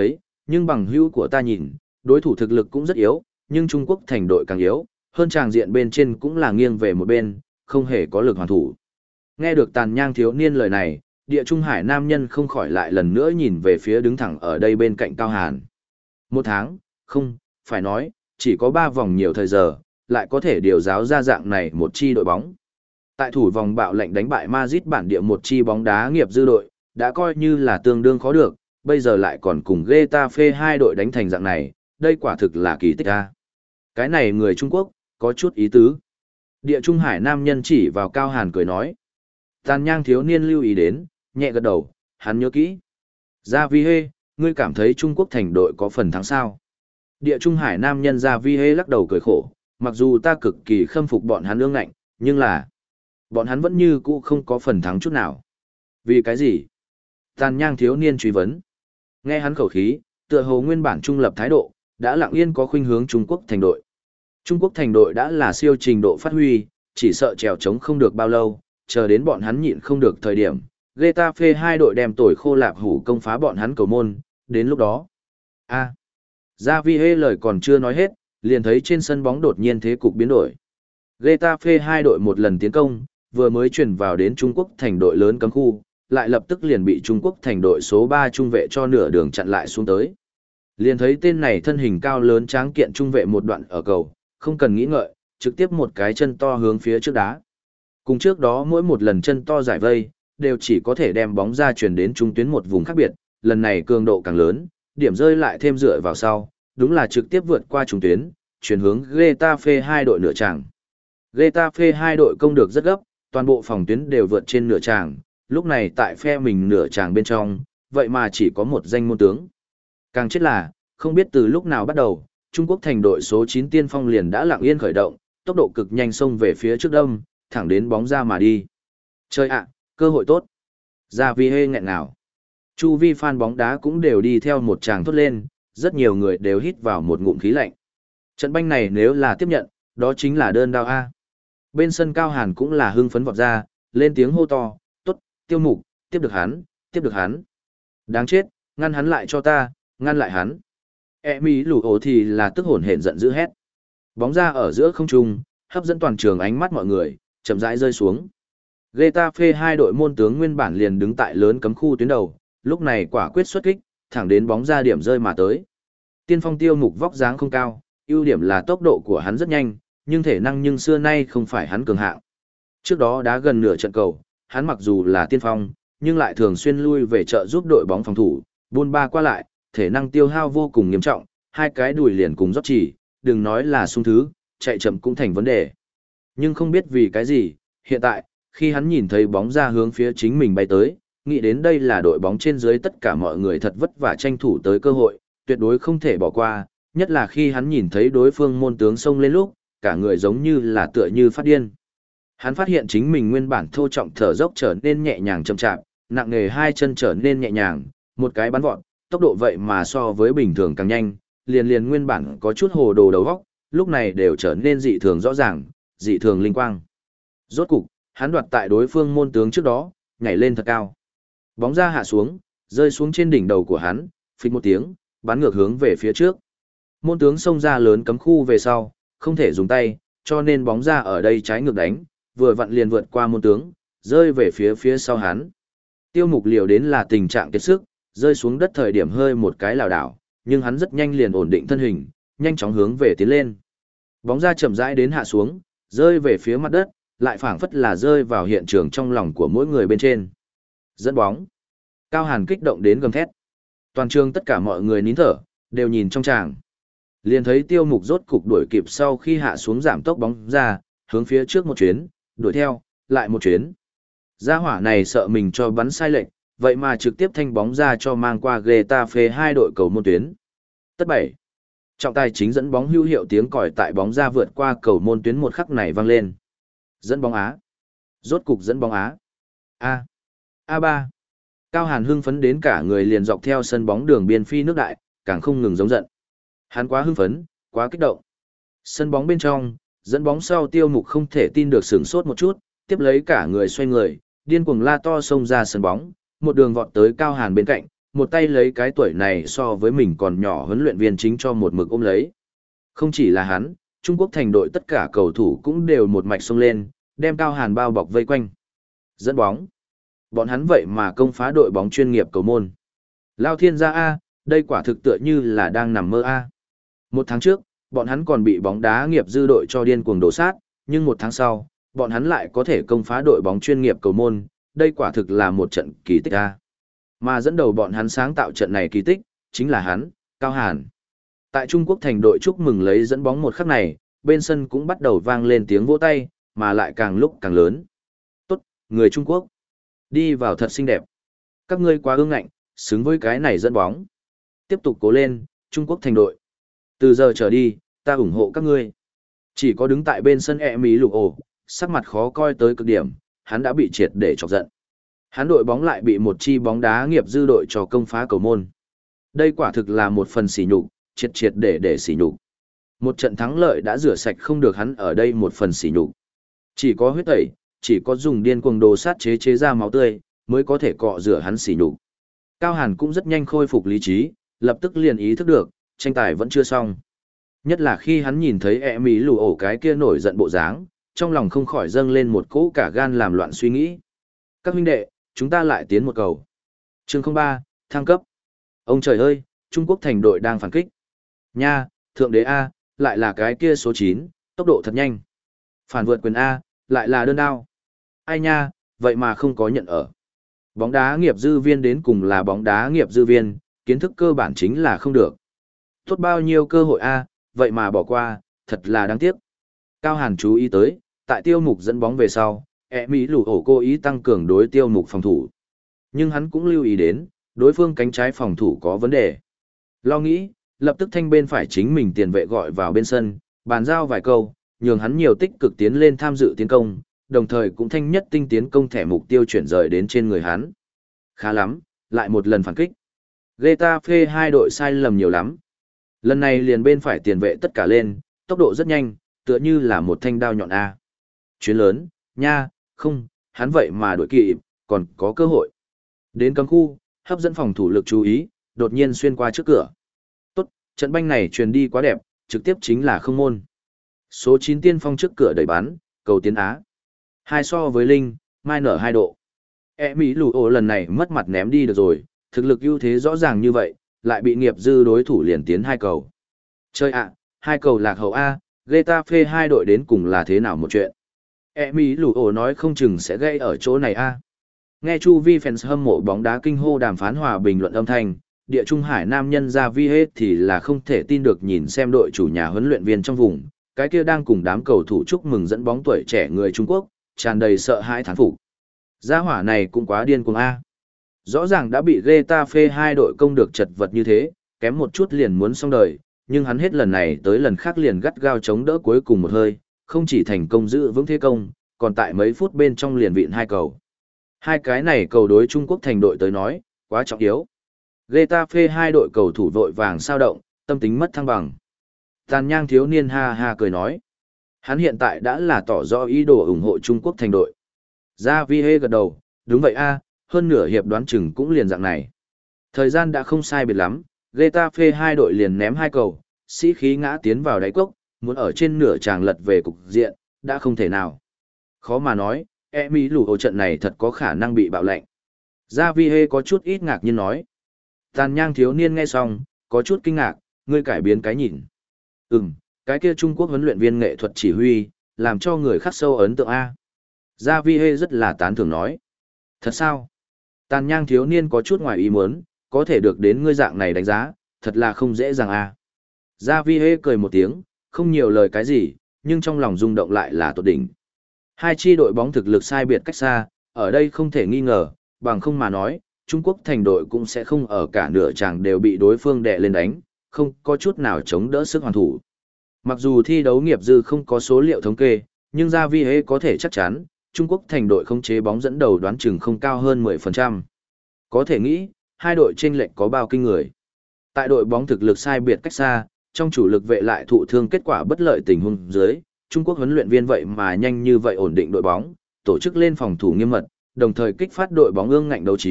Nhưng bằng hữu của ta nhìn, đối thủ thực lực cũng rất yếu, nhưng Trung Quốc thành đội càng yếu, hơn tràng diện bên trên cũng là nghiêng về một bên, không hề có lực hoàn thủ. Nghe được Tàn Nhang thiếu niên lời này, Địa Trung Hải nam nhân không khỏi lại lần nữa nhìn về phía đứng thẳng ở đây bên cạnh Cao Hàn. Một tháng, không, phải nói, chỉ có ba vòng nhiều thời giờ, lại có thể điều giáo ra dạng này một chi đội bóng. Tại thủ vòng bạo lệnh đánh bại Madrid bản địa một chi bóng đá nghiệp dư đội, đã coi như là tương đương khó được, bây giờ lại còn cùng Getafe hai đội đánh thành dạng này, đây quả thực là kỳ tích a. Cái này người Trung Quốc, có chút ý tứ. Địa Trung Hải nam nhân chỉ vào Cao Hàn cười nói. Tàn Nhang thiếu niên lưu ý đến, nhẹ gật đầu, hắn nhớ kỹ. Gia Vi Hê, ngươi cảm thấy Trung Quốc thành đội có phần thắng sao? Địa Trung Hải nam nhân Gia Vi Hê lắc đầu cười khổ, mặc dù ta cực kỳ khâm phục bọn hắn ương ngạnh, nhưng là bọn hắn vẫn như cũ không có phần thắng chút nào. Vì cái gì? Tàn Nhang thiếu niên truy vấn. Nghe hắn khẩu khí, tựa hồ nguyên bản trung lập thái độ, đã lặng yên có khuynh hướng Trung Quốc thành đội. Trung Quốc thành đội đã là siêu trình độ phát huy, chỉ sợ trèo trống không được bao lâu, chờ đến bọn hắn nhịn không được thời điểm, Getafe hai đội đem tỏi khô lạp hủ công phá bọn hắn cầu môn, đến lúc đó. A. Gia Vi Hê lời còn chưa nói hết, liền thấy trên sân bóng đột nhiên thế cục biến đổi. Getafe hai đội một lần tiến công, vừa mới chuyển vào đến Trung Quốc thành đội lớn cấm khu, lại lập tức liền bị Trung Quốc thành đội số ba trung vệ cho nửa đường chặn lại xuống tới. Liền thấy tên này thân hình cao lớn tráng kiện trung vệ một đoạn ở cầu, không cần nghĩ ngợi, trực tiếp một cái chân to hướng phía trước đá. Cùng trước đó mỗi một lần chân to giải vây, đều chỉ có thể đem bóng ra chuyển đến trung tuyến một vùng khác biệt, lần này cường độ càng lớn, điểm rơi lại thêm dựa vào sau, đúng là trực tiếp vượt qua trung tuyến, chuyển hướng Getafe hai đội nửa tràng. Getafe hai đội công được rất gấp, toàn bộ phòng tuyến đều vượt trên nửa tràng, lúc này tại phe mình nửa tràng bên trong, vậy mà chỉ có một danh môn tướng. Càng chết là, không biết từ lúc nào bắt đầu, Trung Quốc thành đội số chín tiên phong liền đã lặng yên khởi động, tốc độ cực nhanh xông về phía trước đông, thẳng đến bóng ra mà đi. Chơi ạ, cơ hội tốt. Gia Vi Hê nghẹn nào. Chu vi fan bóng đá cũng đều đi theo một tràng thốt lên, rất nhiều người đều hít vào một ngụm khí lạnh. Trận banh này nếu là tiếp nhận, đó chính là đơn đao A. Bên sân Cao Hàn cũng là hưng phấn vọt ra, lên tiếng hô to, tốt, Tiêu Mục, tiếp được hắn, tiếp được hắn. Đáng chết, ngăn hắn lại cho ta, ngăn lại hắn. E mỹ lù ổ thì là tức hổn hển giận dữ hét. Bóng ra ở giữa không trung, hấp dẫn toàn trường ánh mắt mọi người, chậm rãi rơi xuống. Getafe hai đội môn tướng nguyên bản liền đứng tại lớn cấm khu tuyến đầu, lúc này quả quyết xuất kích, thẳng đến bóng ra điểm rơi mà tới. Tiên phong Tiêu Mục vóc dáng không cao, ưu điểm là tốc độ của hắn rất nhanh, nhưng thể năng nhưng xưa nay không phải hắn cường hạng. Trước đó đá gần nửa trận cầu, hắn mặc dù là tiên phong, nhưng lại thường xuyên lui về trợ giúp đội bóng phòng thủ, buôn ba qua lại, thể năng tiêu hao vô cùng nghiêm trọng, hai cái đùi liền cùng rót chỉ, đừng nói là sung thứ, chạy chậm cũng thành vấn đề. Nhưng không biết vì cái gì, hiện tại, khi hắn nhìn thấy bóng ra hướng phía chính mình bay tới, nghĩ đến đây là đội bóng trên dưới tất cả mọi người thật vất vả tranh thủ tới cơ hội, tuyệt đối không thể bỏ qua, nhất là khi hắn nhìn thấy đối phương môn tướng xông lên lúc, cả người giống như là tựa như phát điên. Hắn phát hiện chính mình nguyên bản thô trọng thở dốc trở nên nhẹ nhàng chậm chạp, nặng nề hai chân trở nên nhẹ nhàng, một cái bắn vọt, tốc độ vậy mà so với bình thường càng nhanh, liền liền nguyên bản có chút hồ đồ đầu óc, lúc này đều trở nên dị thường rõ ràng, dị thường linh quang. Rốt cục, hắn đoạt tại đối phương môn tướng trước đó, nhảy lên thật cao. Bóng ra hạ xuống, rơi xuống trên đỉnh đầu của hắn, phịch một tiếng, bắn ngược hướng về phía trước. Môn tướng xông ra lớn cấm khu về sau, không thể dùng tay, cho nên bóng ra ở đây trái ngược đánh, vừa vặn liền vượt qua môn tướng, rơi về phía phía sau hắn. Tiêu Mục liều đến là tình trạng kiệt sức, rơi xuống đất thời điểm hơi một cái lảo đảo, nhưng hắn rất nhanh liền ổn định thân hình, nhanh chóng hướng về tiến lên. Bóng ra chậm rãi đến hạ xuống, rơi về phía mặt đất, lại phảng phất là rơi vào hiện trường trong lòng của mỗi người bên trên. Dẫn bóng. Cao Hàn kích động đến gầm thét. Toàn trường tất cả mọi người nín thở, đều nhìn trong tràng. Liền thấy Tiêu Mục rốt cục đuổi kịp sau khi hạ xuống giảm tốc bóng ra, hướng phía trước một chuyến, đuổi theo, lại một chuyến. Gia hỏa này sợ mình cho bắn sai lệch, vậy mà trực tiếp thanh bóng ra cho mang qua Getafe hai đội cầu môn tuyến. Tất bảy. Trọng tài chính dẫn bóng hữu hiệu tiếng còi tại bóng ra vượt qua cầu môn tuyến một khắc này vang lên. Dẫn bóng Á. Rốt cục dẫn bóng Á. A. a ba. Cao Hàn hưng phấn đến cả người liền dọc theo sân bóng đường biên phi nước đại, càng không ngừng giống giận. Hắn quá hưng phấn, quá kích động. Sân bóng bên trong, dẫn bóng sau Tiêu Mục không thể tin được sửng sốt một chút, tiếp lấy cả người xoay người, điên cuồng la to xông ra sân bóng, một đường vọt tới Cao Hàn bên cạnh, một tay lấy cái tuổi này so với mình còn nhỏ huấn luyện viên chính cho một mực ôm lấy. Không chỉ là hắn, Trung Quốc thành đội tất cả cầu thủ cũng đều một mạch xông lên, đem Cao Hàn bao bọc vây quanh. Dẫn bóng. Bọn hắn vậy mà công phá đội bóng chuyên nghiệp cầu môn. Lao thiên gia A, đây quả thực tựa như là đang nằm mơ A. Một tháng trước, bọn hắn còn bị bóng đá nghiệp dư đội cho điên cuồng đổ sát, nhưng một tháng sau, bọn hắn lại có thể công phá đội bóng chuyên nghiệp cầu môn, đây quả thực là một trận kỳ tích A. Mà dẫn đầu bọn hắn sáng tạo trận này kỳ tích, chính là hắn, Cao Hàn. Tại Trung Quốc thành đội chúc mừng lấy dẫn bóng một khắc này, bên sân cũng bắt đầu vang lên tiếng vỗ tay, mà lại càng lúc càng lớn. Tốt, người Trung Quốc. Đi vào thật xinh đẹp. Các ngươi quá ương ngạnh, xứng với cái này dẫn bóng. Tiếp tục cố lên, Trung Quốc thành đội. Từ giờ trở đi, ta ủng hộ các ngươi. Chỉ có đứng tại bên sân e mỹ lục ổ, sắc mặt khó coi tới cực điểm, hắn đã bị triệt để chọc giận. Hắn đội bóng lại bị một chi bóng đá nghiệp dư đội cho công phá cầu môn. Đây quả thực là một phần sỉ nhục, triệt triệt để để sỉ nhục. Một trận thắng lợi đã rửa sạch không được hắn ở đây một phần sỉ nhục. Chỉ có huyết tẩy, chỉ có dùng điên cuồng đồ sát chế chế ra máu tươi, mới có thể cọ rửa hắn sỉ nhục. Cao Hàn cũng rất nhanh khôi phục lý trí, lập tức liền ý thức được, tranh tài vẫn chưa xong. Nhất là khi hắn nhìn thấy e mỹ lù ổ cái kia nổi giận bộ dáng, trong lòng không khỏi dâng lên một cỗ cả gan làm loạn suy nghĩ. Các huynh đệ, chúng ta lại tiến một cầu. Chương không ba, thăng cấp. Ông trời ơi, Trung Quốc thành đội đang phản kích. Nha, thượng đế A, lại là cái kia số chín, tốc độ thật nhanh. Phản vượt quyền A, lại là đơn đao. Ai nha, vậy mà không có nhận ở. Bóng đá nghiệp dư viên đến cùng là bóng đá nghiệp dư viên, kiến thức cơ bản chính là không được. Tốt bao nhiêu cơ hội A, vậy mà bỏ qua, thật là đáng tiếc. Cao Hàn chú ý tới, tại tiêu mục dẫn bóng về sau, e mỹ lù ổ cố ý tăng cường đối tiêu mục phòng thủ. Nhưng hắn cũng lưu ý đến, đối phương cánh trái phòng thủ có vấn đề. Lo nghĩ, lập tức thanh bên phải chính mình tiền vệ gọi vào bên sân, bàn giao vài câu, nhường hắn nhiều tích cực tiến lên tham dự tiến công, đồng thời cũng thanh nhất tinh tiến công thẻ mục tiêu chuyển rời đến trên người hắn. Khá lắm, lại một lần phản kích. Getafe hai đội sai lầm nhiều lắm. Lần này liền bên phải tiền vệ tất cả lên, tốc độ rất nhanh, tựa như là một thanh đao nhọn A. Chuyến lớn, nha, không, hắn vậy mà đội kịp, còn có cơ hội. Đến cấm khu, hấp dẫn phòng thủ lực chú ý, đột nhiên xuyên qua trước cửa. Tốt, trận banh này truyền đi quá đẹp, trực tiếp chính là không môn. Số chín tiên phong trước cửa đẩy bắn, cầu tiến Á. Hai so với Linh, mai nở hai độ. E Mỹ lù ổ lần này mất mặt ném đi được rồi, thực lực ưu thế rõ ràng như vậy, lại bị nghiệp dư đối thủ liền tiến hai cầu. Chơi ạ, hai cầu lạc hậu A, Getafe hai đội đến cùng là thế nào một chuyện. E Mỹ lù ổ nói không chừng sẽ gây ở chỗ này A. Nghe chu vi fans hâm mộ bóng đá kinh hô đàm phán hòa bình luận âm thanh, địa trung hải nam nhân ra vi hết thì là không thể tin được nhìn xem đội chủ nhà huấn luyện viên trong vùng, cái kia đang cùng đám cầu thủ chúc mừng dẫn bóng tuổi trẻ người Trung Quốc, tràn đầy sợ hãi thán phục. Gia hỏa này cũng quá điên cuồng A. Rõ ràng đã bị Getafe hai đội công được chật vật như thế, kém một chút liền muốn xong đời, nhưng hắn hết lần này tới lần khác liền gắt gao chống đỡ cuối cùng một hơi, không chỉ thành công giữ vững thế công, còn tại mấy phút bên trong liền vịn hai cầu. Hai cái này cầu đối Trung Quốc thành đội tới nói, quá trọng yếu. Getafe hai đội cầu thủ vội vàng sao động, tâm tính mất thăng bằng. Tàn nhang thiếu niên ha ha cười nói. Hắn hiện tại đã là tỏ rõ ý đồ ủng hộ Trung Quốc thành đội. Gia Vi Hê gật đầu, đúng vậy a, hơn nửa hiệp đoán chừng cũng liền dạng này. Thời gian đã không sai biệt lắm, Getafe hai đội liền ném hai cầu, sĩ khí ngã tiến vào đáy cốc, muốn ở trên nửa tràng lật về cục diện, đã không thể nào. Khó mà nói, e mỹ lù ổ trận này thật có khả năng bị bạo lệnh. Gia Vi Hê có chút ít ngạc nhiên nói. Tàn nhang thiếu niên nghe xong, có chút kinh ngạc, ngươi cải biến cái nhìn. Ừm, cái kia Trung Quốc huấn luyện viên nghệ thuật chỉ huy, làm cho người khắc sâu ấn tượng A. Gia Vi Hê rất là tán thưởng nói. Thật sao? Tàn nhang thiếu niên có chút ngoài ý muốn, có thể được đến ngươi dạng này đánh giá, thật là không dễ dàng A. Gia Vi Hê cười một tiếng, không nhiều lời cái gì, nhưng trong lòng rung động lại là tột đỉnh. Hai chi đội bóng thực lực sai biệt cách xa, ở đây không thể nghi ngờ, bằng không mà nói, Trung Quốc thành đội cũng sẽ không ở cả nửa chàng đều bị đối phương đè lên đánh, không có chút nào chống đỡ sức hoàn thủ. Mặc dù thi đấu nghiệp dư không có số liệu thống kê, nhưng Gia Vi Hê có thể chắc chắn, Trung Quốc thành đội không chế bóng dẫn đầu đoán chừng không cao hơn mười phần trăm. Có thể nghĩ, hai đội chênh lệch có bao kinh người. Tại đội bóng thực lực sai biệt cách xa, trong chủ lực vệ lại thụ thương kết quả bất lợi tình huống dưới, Trung Quốc huấn luyện viên vậy mà nhanh như vậy ổn định đội bóng, tổ chức lên phòng thủ nghiêm mật, đồng thời kích phát đội bóng ương ngạnh đấu trí,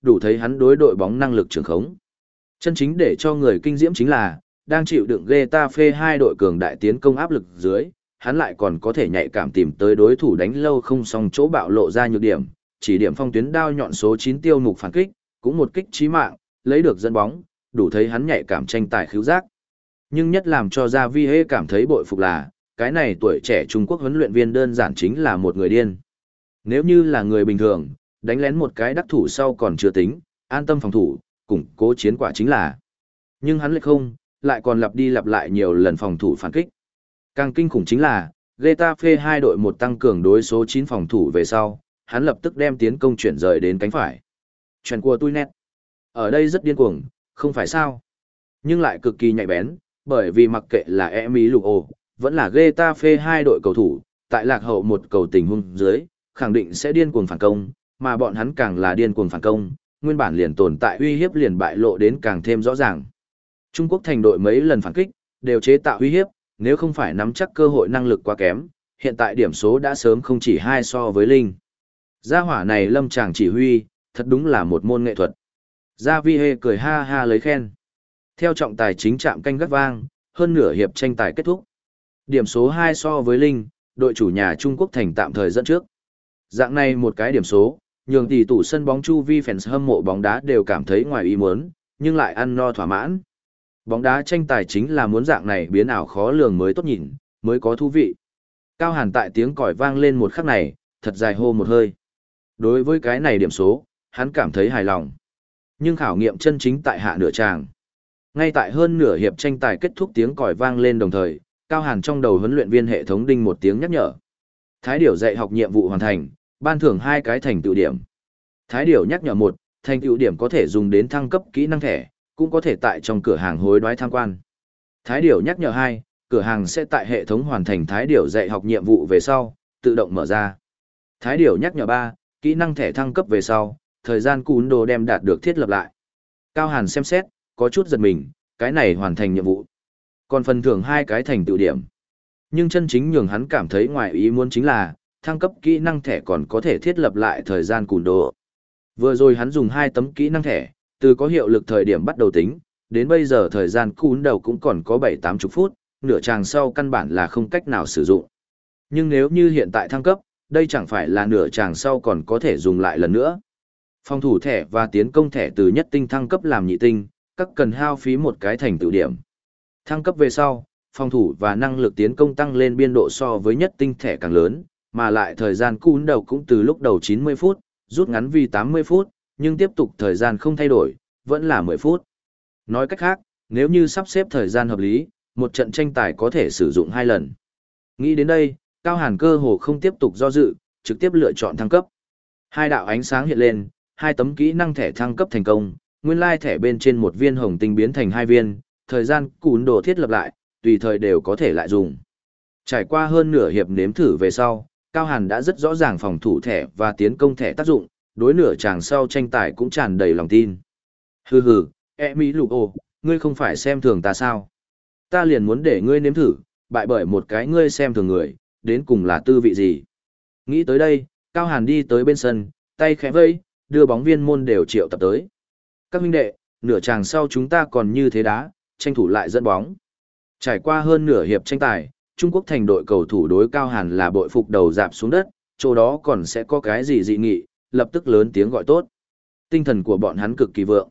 đủ thấy hắn đối đội bóng năng lực trường khống. Chân chính để cho người kinh diễm chính là, đang chịu đựng Getafe hai đội cường đại tiến công áp lực dưới, hắn lại còn có thể nhạy cảm tìm tới đối thủ đánh lâu không xong chỗ bạo lộ ra nhược điểm, chỉ điểm phong tuyến đao nhọn số chín tiêu mục phản kích, cũng một kích chí mạng, lấy được dẫn bóng, đủ thấy hắn nhạy cảm tranh tài khứu giác. Nhưng nhất làm cho Javier cảm thấy bội phục là, cái này tuổi trẻ Trung Quốc huấn luyện viên đơn giản chính là một người điên. Nếu như là người bình thường, đánh lén một cái đắc thủ sau còn chưa tính, an tâm phòng thủ, củng cố chiến quả chính là. Nhưng hắn lại không, lại còn lặp đi lặp lại nhiều lần phòng thủ phản kích. Càng kinh khủng chính là, Getafe hai đội một tăng cường đối số chín phòng thủ về sau, hắn lập tức đem tiến công chuyển rời đến cánh phải. Chuyển của tôi nét. Ở đây rất điên cuồng, không phải sao? Nhưng lại cực kỳ nhạy bén, bởi vì mặc kệ là Emilio, vẫn là Getafe hai đội cầu thủ, tại lạc hậu một cầu tình huống dưới, khẳng định sẽ điên cuồng phản công, mà bọn hắn càng là điên cuồng phản công, nguyên bản liền tồn tại uy hiếp liền bại lộ đến càng thêm rõ ràng. Trung Quốc thành đội mấy lần phản kích, đều chế tạo uy hiếp, nếu không phải nắm chắc cơ hội năng lực quá kém, hiện tại điểm số đã sớm không chỉ hai so với Linh. Gia hỏa này lâm tràng chỉ huy, thật đúng là một môn nghệ thuật. Gia Vi Hê cười ha ha lấy khen. Theo trọng tài chính chạm canh gắt vang, hơn nửa hiệp tranh tài kết thúc. Điểm số hai so với Linh, đội chủ nhà Trung Quốc thành tạm thời dẫn trước. Dạng này một cái điểm số, nhường tỷ tủ sân bóng chu vi fans hâm mộ bóng đá đều cảm thấy ngoài ý muốn, nhưng lại ăn no thỏa mãn. Bóng đá tranh tài chính là muốn dạng này biến ảo khó lường mới tốt nhìn, mới có thú vị. Cao Hàn tại tiếng còi vang lên một khắc này, thật dài hô một hơi. Đối với cái này điểm số, hắn cảm thấy hài lòng. Nhưng khảo nghiệm chân chính tại hạ nửa tràng. Ngay tại hơn nửa hiệp tranh tài kết thúc tiếng còi vang lên đồng thời, Cao Hàn trong đầu huấn luyện viên hệ thống đinh một tiếng nhắc nhở. Thái điểu dạy học nhiệm vụ hoàn thành, ban thưởng hai cái thành tựu điểm. Thái điểu nhắc nhở một, thành tựu điểm có thể dùng đến thăng cấp kỹ năng thẻ, cũng có thể tại trong cửa hàng hối đoái tham quan. Thái điểu nhắc nhở hai, cửa hàng sẽ tại hệ thống hoàn thành thái điểu dạy học nhiệm vụ về sau, tự động mở ra. Thái điểu nhắc nhở ba, kỹ năng thẻ thăng cấp về sau, thời gian cún đồ đem đạt được thiết lập lại. Cao Hàn xem xét, có chút giật mình, cái này hoàn thành nhiệm vụ. Còn phần thưởng hai cái thành tựu điểm. Nhưng chân chính nhường hắn cảm thấy ngoài ý muốn chính là, thăng cấp kỹ năng thẻ còn có thể thiết lập lại thời gian cún đồ. Vừa rồi hắn dùng hai tấm kỹ năng thẻ, từ có hiệu lực thời điểm bắt đầu tính, đến bây giờ thời gian cún đầu cũng còn có bảy tám chục phút, nửa tràng sau căn bản là không cách nào sử dụng. Nhưng nếu như hiện tại thăng cấp, đây chẳng phải là nửa tràng sau còn có thể dùng lại lần nữa. Phòng thủ thẻ và tiến công thẻ từ nhất tinh thăng cấp làm nhị tinh, các cần hao phí một cái thành tựu điểm. Thăng cấp về sau, phòng thủ và năng lực tiến công tăng lên biên độ so với nhất tinh thẻ càng lớn, mà lại thời gian cún đầu cũng từ lúc đầu chín mươi phút, rút ngắn vì tám mươi phút, nhưng tiếp tục thời gian không thay đổi, vẫn là mười phút. Nói cách khác, nếu như sắp xếp thời gian hợp lý, một trận tranh tài có thể sử dụng hai lần. Nghĩ đến đây, Cao Hàn cơ hồ không tiếp tục do dự, trực tiếp lựa chọn thăng cấp. Hai đạo ánh sáng hiện lên, hai tấm kỹ năng thẻ thăng cấp thành công, nguyên lai thẻ bên trên một viên hồng tinh biến thành hai viên, thời gian cún đồ thiết lập lại, tùy thời đều có thể lại dùng. Trải qua hơn nửa hiệp nếm thử về sau, Cao Hàn đã rất rõ ràng phòng thủ thẻ và tiến công thẻ tác dụng, đối nửa chàng sau tranh tài cũng tràn đầy lòng tin. Hừ hừ, e mỹ lục ồ, ngươi không phải xem thường ta sao? Ta liền muốn để ngươi nếm thử, bại bởi một cái ngươi xem thường người, đến cùng là tư vị gì? Nghĩ tới đây, Cao Hàn đi tới bên sân, tay khẽ vẫy, đưa bóng viên môn đều triệu tập tới. Các huynh đệ, nửa chàng sau chúng ta còn như thế đá, tranh thủ lại dẫn bóng. Trải qua hơn nửa hiệp tranh tài, Trung Quốc thành đội cầu thủ đối Cao Hàn là bội phục đầu dạp xuống đất, chỗ đó còn sẽ có cái gì dị nghị, lập tức lớn tiếng gọi tốt. Tinh thần của bọn hắn cực kỳ vượng.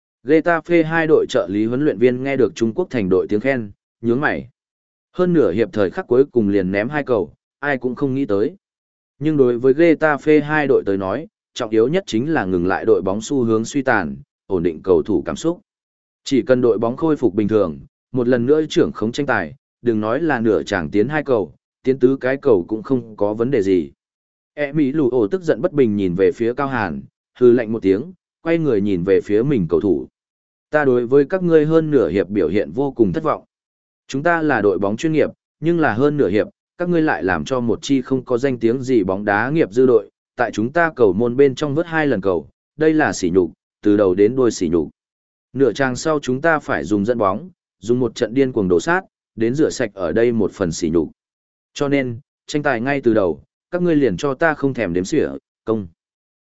Getafe hai đội trợ lý huấn luyện viên nghe được Trung Quốc thành đội tiếng khen, nhướng mày. Hơn nửa hiệp thời khắc cuối cùng liền ném hai cầu, ai cũng không nghĩ tới. Nhưng đối với Getafe hai đội tới nói, trọng yếu nhất chính là ngừng lại đội bóng xu hướng suy tàn, ổn định cầu thủ cảm xúc. Chỉ cần đội bóng khôi phục bình thường, một lần nữa trưởng khống tranh tài, đừng nói là nửa chàng tiến hai cầu, tiến tứ cái cầu cũng không có vấn đề gì. E Mỹ lù ổ tức giận bất bình nhìn về phía Cao Hàn, hừ lạnh một tiếng, quay người nhìn về phía mình cầu thủ. Ta đối với các ngươi hơn nửa hiệp biểu hiện vô cùng thất vọng. Chúng ta là đội bóng chuyên nghiệp, nhưng là hơn nửa hiệp, các ngươi lại làm cho một chi không có danh tiếng gì bóng đá nghiệp dư đội, tại chúng ta cầu môn bên trong vớt hai lần cầu, đây là sỉ nhục, từ đầu đến đuôi sỉ nhục. Nửa trang sau chúng ta phải dùng dẫn bóng, dùng một trận điên cuồng đổ sát, đến rửa sạch ở đây một phần sỉ nhục. Cho nên, tranh tài ngay từ đầu, các ngươi liền cho ta không thèm đếm xỉa, công.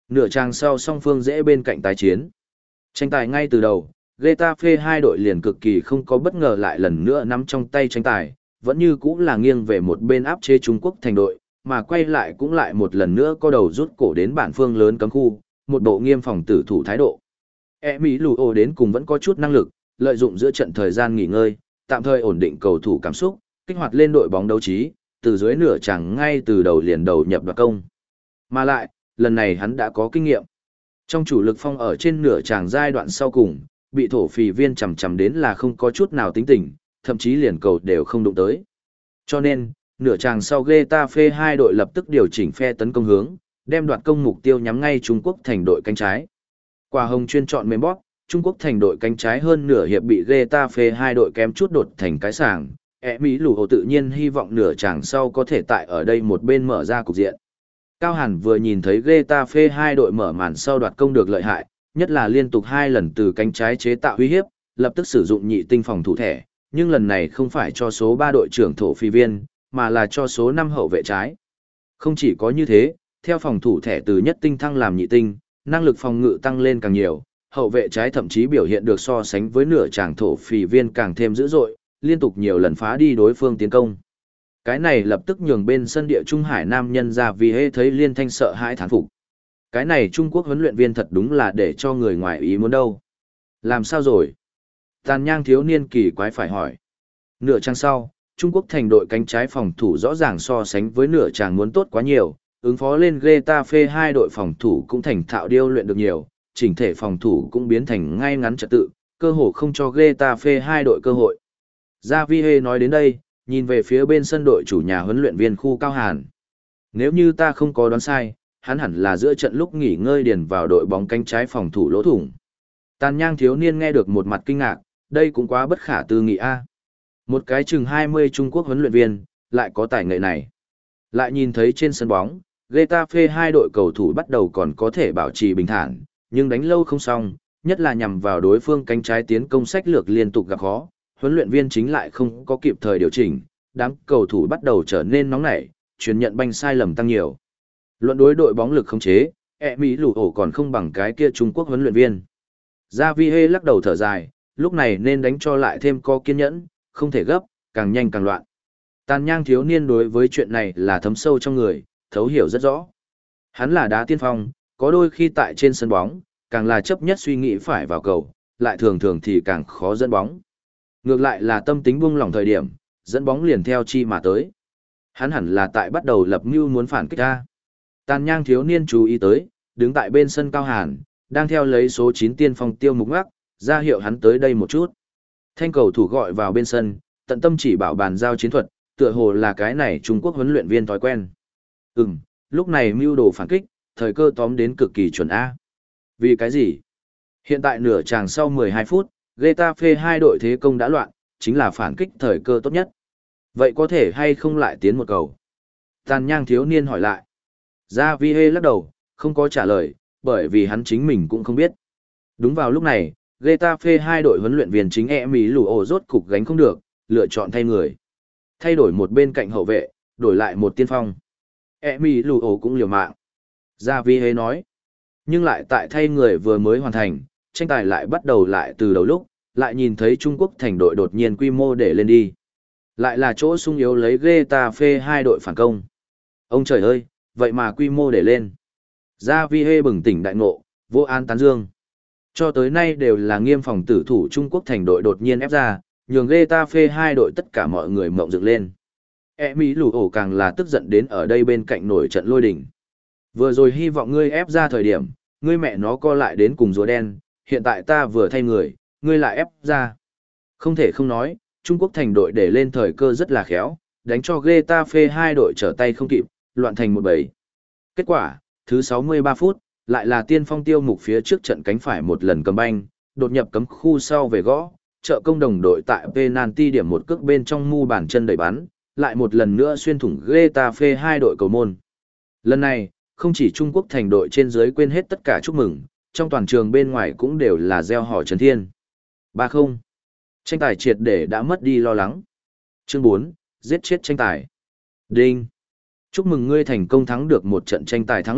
Nửa trang sau song phương dễ bên cạnh tái chiến. Tranh tài ngay từ đầu, Getafe hai đội liền cực kỳ không có bất ngờ lại lần nữa nắm trong tay tranh tài, vẫn như cũng là nghiêng về một bên áp chế Trung Quốc thành đội, mà quay lại cũng lại một lần nữa có đầu rút cổ đến bản phương lớn cấm khu, một bộ nghiêm phòng tử thủ thái độ. E Mỹ lù ổ đến cùng vẫn có chút năng lực, lợi dụng giữa trận thời gian nghỉ ngơi, tạm thời ổn định cầu thủ cảm xúc, kích hoạt lên đội bóng đấu trí, từ dưới nửa chẳng ngay từ đầu liền đầu nhập đoạt công. Mà lại, lần này hắn đã có kinh nghiệm. Trong chủ lực phong ở trên nửa tràng giai đoạn sau cùng, bị thổ phỉ viên chầm chầm đến là không có chút nào tính tình, thậm chí liền cầu đều không đụng tới. Cho nên, nửa tràng sau Getafe hai đội lập tức điều chỉnh phe tấn công hướng, đem đoạt công mục tiêu nhắm ngay Trung Quốc thành đội cánh trái. Quả hồng chuyên chọn mềm bóp, Trung Quốc thành đội cánh trái hơn nửa hiệp bị Getafe hai đội kém chút đột thành cái sàng. E Mỹ lù hồ tự nhiên hy vọng nửa tràng sau có thể tại ở đây một bên mở ra cục diện. Cao Hàn vừa nhìn thấy Getafe hai đội mở màn sau đoạt công được lợi hại, nhất là liên tục hai lần từ cánh trái chế tạo uy hiếp, lập tức sử dụng nhị tinh phòng thủ thẻ, nhưng lần này không phải cho số ba đội trưởng thổ phi viên, mà là cho số năm hậu vệ trái. Không chỉ có như thế, theo phòng thủ thẻ từ nhất tinh thăng làm nhị tinh, năng lực phòng ngự tăng lên càng nhiều, hậu vệ trái thậm chí biểu hiện được so sánh với nửa tràng thổ phỉ viên càng thêm dữ dội, liên tục nhiều lần phá đi đối phương tiến công. Cái này lập tức nhường bên sân địa Trung Hải nam nhân ra vì hê thấy liên thanh sợ hãi thán phục. Cái này Trung Quốc huấn luyện viên thật đúng là để cho người ngoài ý muốn đâu. Làm sao rồi? Tàn nhang thiếu niên kỳ quái phải hỏi. Nửa trang sau, Trung Quốc thành đội cánh trái phòng thủ rõ ràng so sánh với nửa tràng muốn tốt quá nhiều, ứng phó lên Getafe hai đội phòng thủ cũng thành thạo điêu luyện được nhiều, chỉnh thể phòng thủ cũng biến thành ngay ngắn trật tự, cơ hồ không cho Getafe hai đội cơ hội. Javier nói đến đây, nhìn về phía bên sân đội chủ nhà huấn luyện viên khu Cao Hàn. Nếu như ta không có đoán sai, hắn hẳn là giữa trận lúc nghỉ ngơi điền vào đội bóng cánh trái phòng thủ lỗ thủng. Tàn nhang thiếu niên nghe được một mặt kinh ngạc, đây cũng quá bất khả tư nghị a. Một cái chừng hai mươi Trung Quốc huấn luyện viên, lại có tài nghệ này. Lại nhìn thấy trên sân bóng, Getafe hai đội cầu thủ bắt đầu còn có thể bảo trì bình thản, nhưng đánh lâu không xong, nhất là nhằm vào đối phương cánh trái tiến công sách lược liên tục gặp khó, huấn luyện viên chính lại không có kịp thời điều chỉnh, đám cầu thủ bắt đầu trở nên nóng nảy, truyền nhận banh sai lầm tăng nhiều. Luận đối đội bóng lực khống chế, e Mỹ lù ổ còn không bằng cái kia Trung Quốc huấn luyện viên. Javier lắc đầu thở dài, lúc này nên đánh cho lại thêm có kiên nhẫn, không thể gấp, càng nhanh càng loạn. Tàn nhang thiếu niên đối với chuyện này là thấm sâu trong người, thấu hiểu rất rõ. Hắn là đá tiên phong, có đôi khi tại trên sân bóng, càng là chấp nhất suy nghĩ phải vào cầu, lại thường thường thì càng khó dẫn bóng. Ngược lại là tâm tính buông lỏng thời điểm, dẫn bóng liền theo chi mà tới. Hắn hẳn là tại bắt đầu lập mưu muốn phản kích ra. Tàn nhang thiếu niên chú ý tới, đứng tại bên sân Cao Hàn, đang theo lấy số chín tiên phong Tiêu Mục Ngắc, ra hiệu hắn tới đây một chút. Thanh cầu thủ gọi vào bên sân, tận tâm chỉ bảo bàn giao chiến thuật, tựa hồ là cái này Trung Quốc huấn luyện viên thói quen. Ừm, lúc này mưu đồ phản kích, thời cơ tóm đến cực kỳ chuẩn A. Vì cái gì? Hiện tại nửa tràng sau mười hai phút, Getafe hai đội thế công đã loạn, chính là phản kích thời cơ tốt nhất. Vậy có thể hay không lại tiến một cầu? Tàn nhang thiếu niên hỏi lại. Javier lắc đầu, không có trả lời, bởi vì hắn chính mình cũng không biết. Đúng vào lúc này, Getafe hai đội huấn luyện viên chính e Mỹ lù ổ rốt cục gánh không được, lựa chọn thay người. Thay đổi một bên cạnh hậu vệ, đổi lại một tiên phong. E Mỹ lù ổ cũng liều mạng. Javier nói. Nhưng lại tại thay người vừa mới hoàn thành, tranh tài lại bắt đầu lại từ đầu lúc, lại nhìn thấy Trung Quốc thành đội đột nhiên quy mô để lên đi. Lại là chỗ sung yếu lấy Getafe hai đội phản công. Ông trời ơi, vậy mà quy mô để lên. Javier bừng tỉnh đại ngộ, vô an tán dương. Cho tới nay đều là nghiêm phòng tử thủ Trung Quốc thành đội đột nhiên ép ra, nhường Getafe hai đội tất cả mọi người mộng dựng lên. E Mỹ lù ổ càng là tức giận đến ở đây bên cạnh nổi trận lôi đình. Vừa rồi hy vọng ngươi ép ra thời điểm, ngươi mẹ nó co lại đến cùng rùa đen, hiện tại ta vừa thay người, ngươi lại ép ra. Không thể không nói, Trung Quốc thành đội để lên thời cơ rất là khéo, đánh cho Getafe hai đội trở tay không kịp, loạn thành một bầy. Kết quả, thứ sáu mươi ba phút, lại là tiên phong Tiêu Mục phía trước trận cánh phải một lần cầm banh, đột nhập cấm khu sau về gõ, trợ công đồng đội tại penalty điểm một cước bên trong mu bàn chân đẩy bắn, lại một lần nữa xuyên thủng Getafe hai đội cầu môn. Lần này, không chỉ Trung Quốc thành đội trên dưới quên hết tất cả chúc mừng, trong toàn trường bên ngoài cũng đều là reo hò trấn thiên. ba không. Tranh tài triệt để đã mất đi lo lắng. Chương bốn, giết chết tranh tài. Đinh. Chúc mừng ngươi thành công thắng được một trận tranh tài thắng lợi,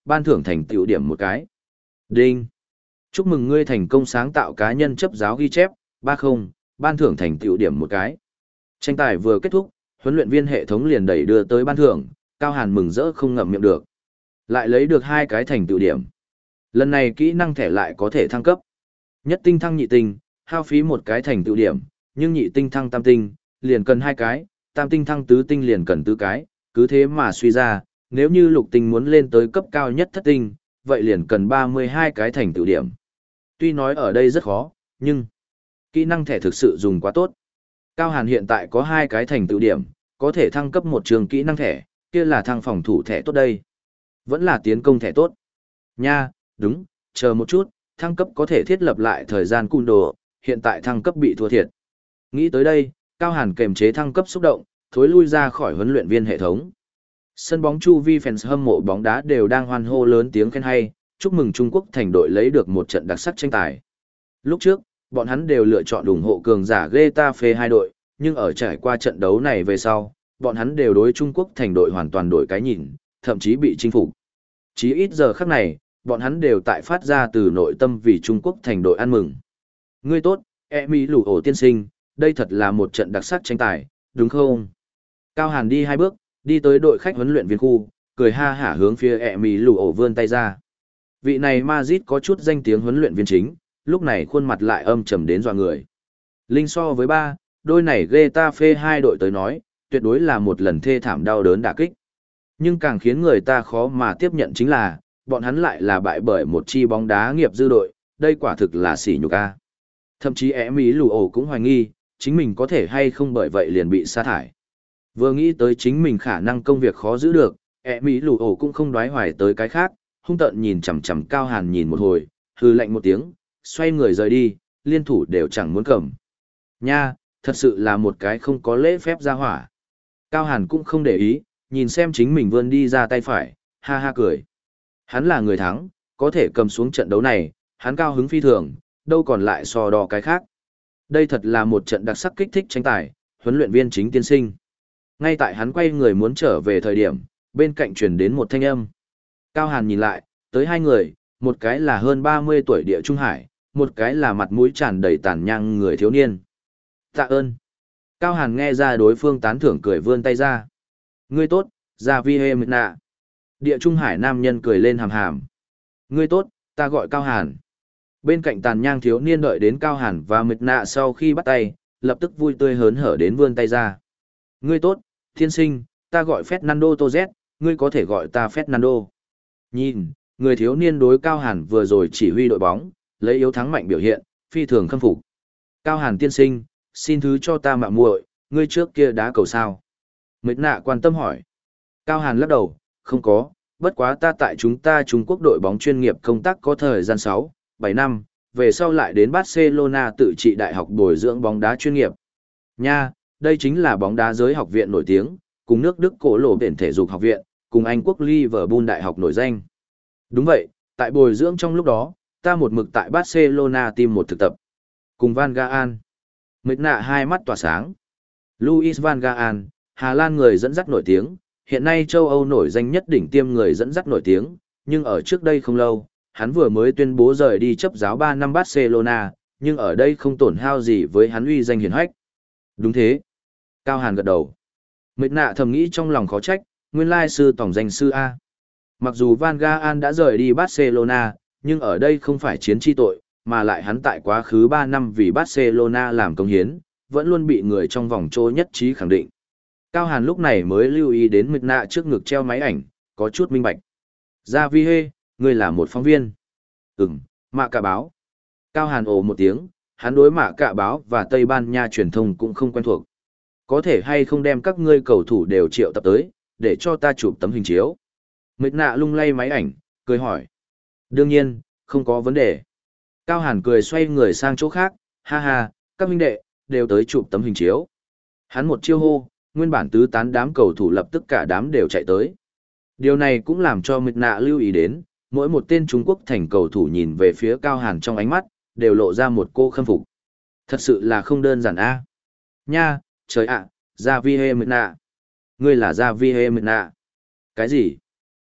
ban thưởng thành tựu điểm một cái. Đinh. Chúc mừng ngươi thành công sáng tạo cá nhân chấp giáo ghi chép, ba không, ban thưởng thành tựu điểm một cái. Tranh tài vừa kết thúc, huấn luyện viên hệ thống liền đẩy đưa tới ban thưởng, Cao Hàn mừng rỡ không ngậm miệng được. Lại lấy được hai cái thành tựu điểm. Lần này kỹ năng thẻ lại có thể thăng cấp. Nhất tinh thăng nhị tinh, hao phí một cái thành tựu điểm, nhưng nhị tinh thăng tam tinh, liền cần hai cái, tam tinh thăng tứ tinh liền cần tứ cái, cứ thế mà suy ra, nếu như lục tinh muốn lên tới cấp cao nhất thất tinh, vậy liền cần ba mươi hai cái thành tựu điểm. Tuy nói ở đây rất khó, nhưng kỹ năng thẻ thực sự dùng quá tốt. Cao Hàn hiện tại có hai cái thành tựu điểm, có thể thăng cấp một trường kỹ năng thẻ, kia là thăng phòng thủ thẻ tốt đây. Vẫn là tiến công thẻ tốt. Nha, đúng, chờ một chút, thăng cấp có thể thiết lập lại thời gian cung đồ, hiện tại thăng cấp bị thua thiệt. Nghĩ tới đây, Cao Hàn kềm chế thăng cấp xúc động, thối lui ra khỏi huấn luyện viên hệ thống. Sân bóng chu vi fans hâm mộ bóng đá đều đang hoan hô lớn tiếng khen hay, chúc mừng Trung Quốc thành đội lấy được một trận đặc sắc tranh tài. Lúc trước, bọn hắn đều lựa chọn ủng hộ cường giả Getafe hai đội, nhưng ở trải qua trận đấu này về sau, bọn hắn đều đối Trung Quốc thành đội hoàn toàn đổi cái nhìn, thậm chí bị chinh phục. Chí ít giờ khắc này, bọn hắn đều tại phát ra từ nội tâm vì Trung Quốc thành đội ăn mừng. Ngươi tốt, Emi Lù Ổ tiên sinh, đây thật là một trận đặc sắc tranh tài, đúng không? Cao Hàn đi hai bước, đi tới đội khách huấn luyện viên khu, cười ha hả hướng phía Emi Lù Ổ vươn tay ra. Vị này Madrid có chút danh tiếng huấn luyện viên chính, lúc này khuôn mặt lại âm trầm đến dọa người. Linh so với ba, đôi này Getafe hai đội tới nói, tuyệt đối là một lần thê thảm đau đớn đả kích. Nhưng càng khiến người ta khó mà tiếp nhận chính là, bọn hắn lại là bại bởi một chi bóng đá nghiệp dư đội, đây quả thực là sỉ nhục a. Thậm chí Emi Lù Ổ cũng hoài nghi, chính mình có thể hay không bởi vậy liền bị sa thải. Vừa nghĩ tới chính mình khả năng công việc khó giữ được, Emi Lù Ổ cũng không đoái hoài tới cái khác, hung tợn nhìn chằm chằm Cao Hàn nhìn một hồi, hừ lạnh một tiếng, xoay người rời đi, liên thủ đều chẳng muốn cầm. Nha, thật sự là một cái không có lễ phép ra hỏa. Cao Hàn cũng không để ý, nhìn xem chính mình vươn đi ra tay phải, ha ha cười. Hắn là người thắng, có thể cầm xuống trận đấu này, hắn cao hứng phi thường, đâu còn lại so đo cái khác. Đây thật là một trận đặc sắc kích thích tranh tài, huấn luyện viên chính tiên sinh. Ngay tại hắn quay người muốn trở về thời điểm, bên cạnh truyền đến một thanh âm. Cao Hàn nhìn lại, tới hai người, một cái là hơn ba mươi tuổi Địa Trung Hải, một cái là mặt mũi tràn đầy tàn nhang người thiếu niên. Tạ ơn. Cao Hàn nghe ra đối phương tán thưởng cười vươn tay ra. Ngươi tốt, Gia Vi Hê Mịch Nạ. Địa Trung Hải nam nhân cười lên hàm hàm. Ngươi tốt, ta gọi Cao Hàn. Bên cạnh tàn nhang thiếu niên đợi đến Cao Hàn và Mịch Nạ sau khi bắt tay, lập tức vui tươi hớn hở đến vươn tay ra. Ngươi tốt, thiên sinh, ta gọi Fernando Torres, ngươi có thể gọi ta Fernando. Nhìn, người thiếu niên đối Cao Hàn vừa rồi chỉ huy đội bóng, lấy yếu thắng mạnh biểu hiện, phi thường khâm phục. Cao Hàn tiên sinh, xin thứ cho ta mạo muội, ngươi trước kia đá cầu sao? Mịch Nạ quan tâm hỏi. Cao Hàn lắc đầu, không có, bất quá ta tại chúng ta Trung Quốc đội bóng chuyên nghiệp công tác có thời gian sáu, bảy năm, về sau lại đến Barcelona tự trị đại học bồi dưỡng bóng đá chuyên nghiệp. Nha, đây chính là bóng đá giới học viện nổi tiếng, cùng nước Đức cổ lộ viện thể dục học viện, cùng Anh quốc Liverpool đại học nổi danh. Đúng vậy, tại bồi dưỡng trong lúc đó, ta một mực tại Barcelona tìm một thực tập. Cùng Van Gaal. Mịch Nạ hai mắt tỏa sáng. Louis Van Gaal, Hà Lan người dẫn dắt nổi tiếng, hiện nay châu Âu nổi danh nhất đỉnh tiêm người dẫn dắt nổi tiếng, nhưng ở trước đây không lâu, hắn vừa mới tuyên bố rời đi chấp giáo ba năm Barcelona, nhưng ở đây không tổn hao gì với hắn uy danh hiển hách. Đúng thế. Cao Hàn gật đầu. Mịch Nạ thầm nghĩ trong lòng khó trách, nguyên lai sư tổng danh sư A. Mặc dù Van Gaal đã rời đi Barcelona, nhưng ở đây không phải chiến chi tội, mà lại hắn tại quá khứ ba năm vì Barcelona làm công hiến, vẫn luôn bị người trong vòng trô nhất trí khẳng định. Cao Hàn lúc này mới lưu ý đến Mịch Nạ trước ngực treo máy ảnh, có chút minh bạch. Gia Vi Hê, ngươi là một phóng viên. Ừm, Mạ Cả Báo. Cao Hàn ồ một tiếng, hắn đối Mạ Cả Báo và Tây Ban Nha truyền thông cũng không quen thuộc. Có thể hay không đem các ngươi cầu thủ đều triệu tập tới, để cho ta chụp tấm hình chiếu. Mịch Nạ lung lay máy ảnh, cười hỏi. Đương nhiên, không có vấn đề. Cao Hàn cười xoay người sang chỗ khác, ha ha, các huynh đệ, đều tới chụp tấm hình chiếu. Hắn một chiêu hô, nguyên bản tứ tán đám cầu thủ lập tức cả đám đều chạy tới. Điều này cũng làm cho Mịch Nạ lưu ý đến, mỗi một tên Trung Quốc thành cầu thủ nhìn về phía Cao Hàn trong ánh mắt, đều lộ ra một cô khâm phục. Thật sự là không đơn giản a. Nha, trời ạ, Gia Vi Hê Mịch Nạ. Ngươi là Gia Vi Hê Mịch Nạ. Cái gì?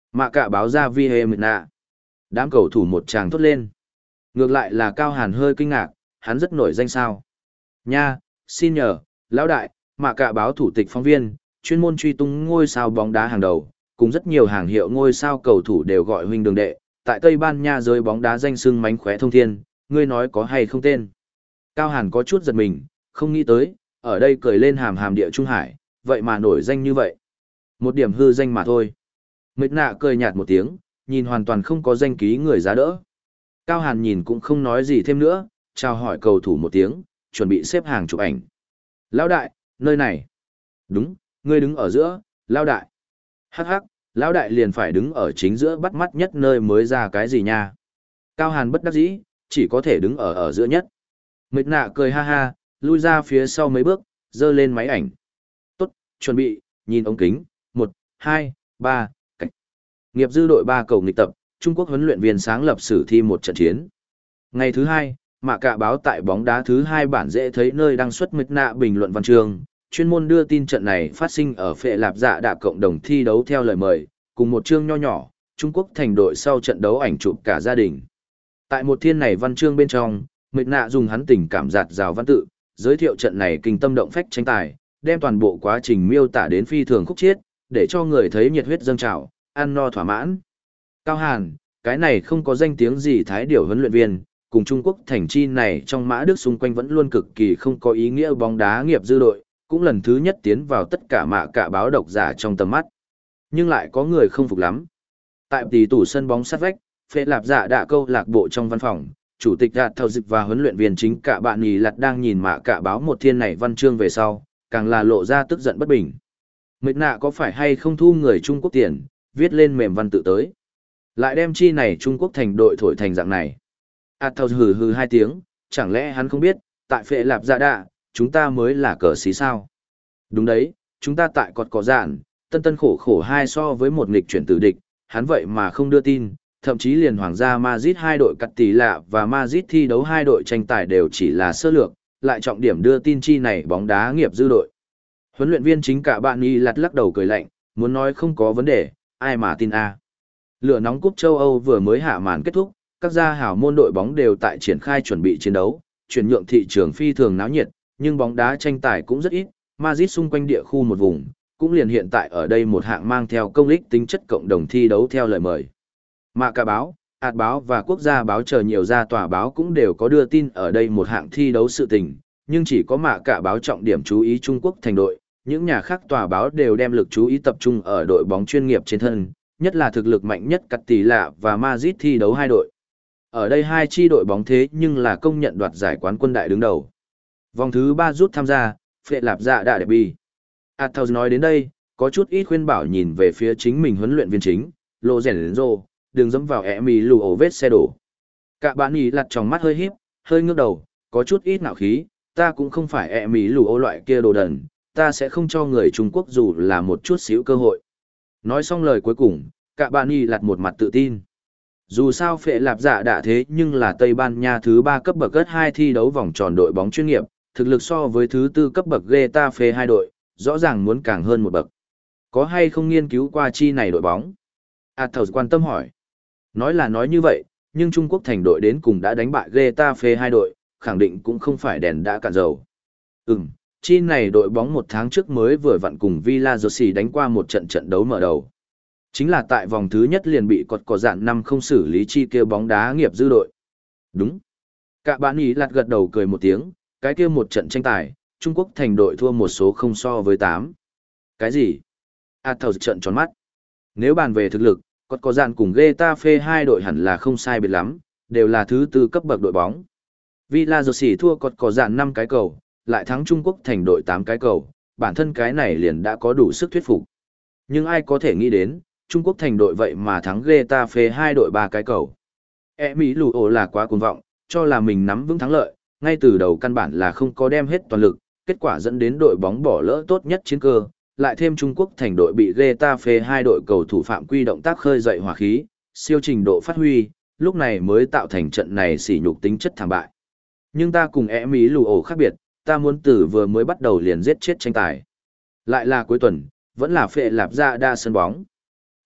Mạ cả báo ra vi hê mệt nạ. Đám cầu thủ một tràng thốt lên. Ngược lại là Cao Hàn hơi kinh ngạc, hắn rất nổi danh sao. Nha, xin nhờ, lão đại, mạ cả báo thủ tịch phóng viên, chuyên môn truy tung ngôi sao bóng đá hàng đầu, cùng rất nhiều hàng hiệu ngôi sao cầu thủ đều gọi huynh đường đệ, tại Tây Ban Nha giới bóng đá danh xưng mánh khóe thông thiên, ngươi nói có hay không tên. Cao Hàn có chút giật mình, không nghĩ tới, ở đây cười lên hàm hàm địa Trung Hải, vậy mà nổi danh như vậy. Một điểm hư danh mà thôi. Mệt nạ cười nhạt một tiếng, nhìn hoàn toàn không có danh ký người giá đỡ. Cao Hàn nhìn cũng không nói gì thêm nữa, chào hỏi cầu thủ một tiếng, chuẩn bị xếp hàng chụp ảnh. Lão đại, nơi này. Đúng, ngươi đứng ở giữa, lão đại. Hắc hắc, lão đại liền phải đứng ở chính giữa bắt mắt nhất nơi mới ra cái gì nha. Cao Hàn bất đắc dĩ, chỉ có thể đứng ở ở giữa nhất. Mệt nạ cười ha ha, lui ra phía sau mấy bước, dơ lên máy ảnh. Tốt, chuẩn bị, nhìn ống kính, một, hai, ba, cảnh. Nghiệp dư đội ba cầu nghịch tập, Trung Quốc huấn luyện viên sáng lập sử thi một trận chiến. Ngày thứ hai, Mạ Cạ báo tại bóng đá thứ hai bản dễ thấy nơi đăng xuất mệt nạ bình luận văn chương, chuyên môn đưa tin trận này phát sinh ở Phệ Lạp Dạ Đạ cộng đồng thi đấu theo lời mời, cùng một chương nho nhỏ, Trung Quốc thành đội sau trận đấu ảnh chụp cả gia đình. Tại một thiên này văn chương bên trong, mệt nạ dùng hắn tình cảm giạt rào văn tự, giới thiệu trận này kinh tâm động phách tranh tài, đem toàn bộ quá trình miêu tả đến phi thường khúc chiết, để cho người thấy nhiệt huyết dâng trào, ăn no thỏa mãn. Cao Hàn, cái này không có danh tiếng gì thái điểu huấn luyện viên, cùng Trung Quốc thành chi này trong mã Đức xung quanh vẫn luôn cực kỳ không có ý nghĩa bóng đá nghiệp dư đội, cũng lần thứ nhất tiến vào tất cả Mạ Cạ báo độc giả trong tầm mắt. Nhưng lại có người không phục lắm. Tại tỷ tủ sân bóng sát vách, Phệ Lạp Dạ Đạ câu lạc bộ trong văn phòng, chủ tịch Đạt Thầu Dịch và huấn luyện viên chính cả bạn nhì lặt đang nhìn Mạ Cạ báo một thiên này văn chương về sau, càng là lộ ra tức giận bất bình. Mệt nạ có phải hay không thu người Trung Quốc tiền, viết lên mềm văn tự tới. Lại đem chi này Trung Quốc thành đội thổi thành dạng này. Ảt thầu hừ hừ hai tiếng, chẳng lẽ hắn không biết, tại Phệ Lạp Dạ Đạ, chúng ta mới là cờ xí sao. Đúng đấy, chúng ta tại cọt cỏ dạn, tân tân khổ khổ hai so với một nghịch chuyển tử địch, hắn vậy mà không đưa tin, thậm chí liền Hoàng gia Madrid hai đội cắt tỷ lạ và Madrid thi đấu hai đội tranh tài đều chỉ là sơ lược, lại trọng điểm đưa tin chi này bóng đá nghiệp dư đội. Huấn luyện viên chính cả bạn y lặt lắc đầu cười lạnh, muốn nói không có vấn đề, ai mà tin a. Lửa nóng cúp châu Âu vừa mới hạ màn kết thúc, các gia hảo môn đội bóng đều tại triển khai chuẩn bị chiến đấu, chuyển nhượng thị trường phi thường náo nhiệt, nhưng bóng đá tranh tài cũng rất ít, Madrid xung quanh địa khu một vùng, cũng liền hiện tại ở đây một hạng mang theo công lích tính chất cộng đồng thi đấu theo lời mời. Mạ Cạ báo, ạt báo và quốc gia báo chờ nhiều gia tòa báo cũng đều có đưa tin ở đây một hạng thi đấu sự tình, nhưng chỉ có Mạ Cạ báo trọng điểm chú ý Trung Quốc thành đội, những nhà khác tòa báo đều đem lực chú ý tập trung ở đội bóng chuyên nghiệp trên thân, nhất là thực lực mạnh nhất cắt tỷ lạ và Madrid thi đấu hai đội. Ở đây hai chi đội bóng thế nhưng là công nhận đoạt giải quán quân đại đứng đầu. Vòng thứ ba rút tham gia, Phệ Lạp Dạ Đạ derby. Athos nói đến đây, có chút ít khuyên bảo nhìn về phía chính mình huấn luyện viên chính, Lorenzo, đừng dẫm vào ẻ mì lù ổ vết xe đổ. Cả bạn ý lặt trong mắt hơi híp, hơi ngước đầu, có chút ít nạo khí, ta cũng không phải ẻ mì lù ổ loại kia đồ đần, ta sẽ không cho người Trung Quốc dù là một chút xíu cơ hội. Nói xong lời cuối cùng, cả bạn ý lặt một mặt tự tin. Dù sao Phệ Lạp Dạ Đạ thế nhưng là Tây Ban Nha thứ ba cấp bậc gất hai thi đấu vòng tròn đội bóng chuyên nghiệp, thực lực so với thứ tư cấp bậc Getafe hai đội, rõ ràng muốn càng hơn một bậc. Có hay không nghiên cứu qua chi này đội bóng? Athos quan tâm hỏi. Nói là nói như vậy, nhưng Trung Quốc thành đội đến cùng đã đánh bại Getafe hai đội, khẳng định cũng không phải đèn đã cạn dầu. Ừm, chi này đội bóng một tháng trước mới vừa vặn cùng Villa Josi đánh qua một trận trận đấu mở đầu. Chính là tại vòng thứ nhất liền bị cọt cỏ dạn năm không xử lý chi kêu bóng đá nghiệp dư đội. Đúng. Cả bạn ý lặt gật đầu cười một tiếng, cái kia một trận tranh tài, Trung Quốc thành đội thua một số không so với tám. Cái gì? Athos trận tròn mắt. Nếu bàn về thực lực, cọt cỏ dạn cùng Getafe hai đội hẳn là không sai biệt lắm, đều là thứ tư cấp bậc đội bóng. Villa Josi thua cọt cỏ dạn năm cái cầu, lại thắng Trung Quốc thành đội tám cái cầu, bản thân cái này liền đã có đủ sức thuyết phục. Nhưng ai có thể nghĩ đến, Trung Quốc thành đội vậy mà thắng Getafe hai đội ba cái cầu. E Mỹ lù ổ là quá cuồng vọng, cho là mình nắm vững thắng lợi, ngay từ đầu căn bản là không có đem hết toàn lực, kết quả dẫn đến đội bóng bỏ lỡ tốt nhất chiến cơ, lại thêm Trung Quốc thành đội bị Getafe hai đội cầu thủ phạm quy động tác khơi dậy hỏa khí, siêu trình độ phát huy, lúc này mới tạo thành trận này sỉ nhục tính chất thảm bại. Nhưng ta cùng E Mỹ lù ổ khác biệt, ta muốn từ vừa mới bắt đầu liền giết chết tranh tài. Lại là cuối tuần, vẫn là Phệ Lạp Dạ Đạ sân bóng.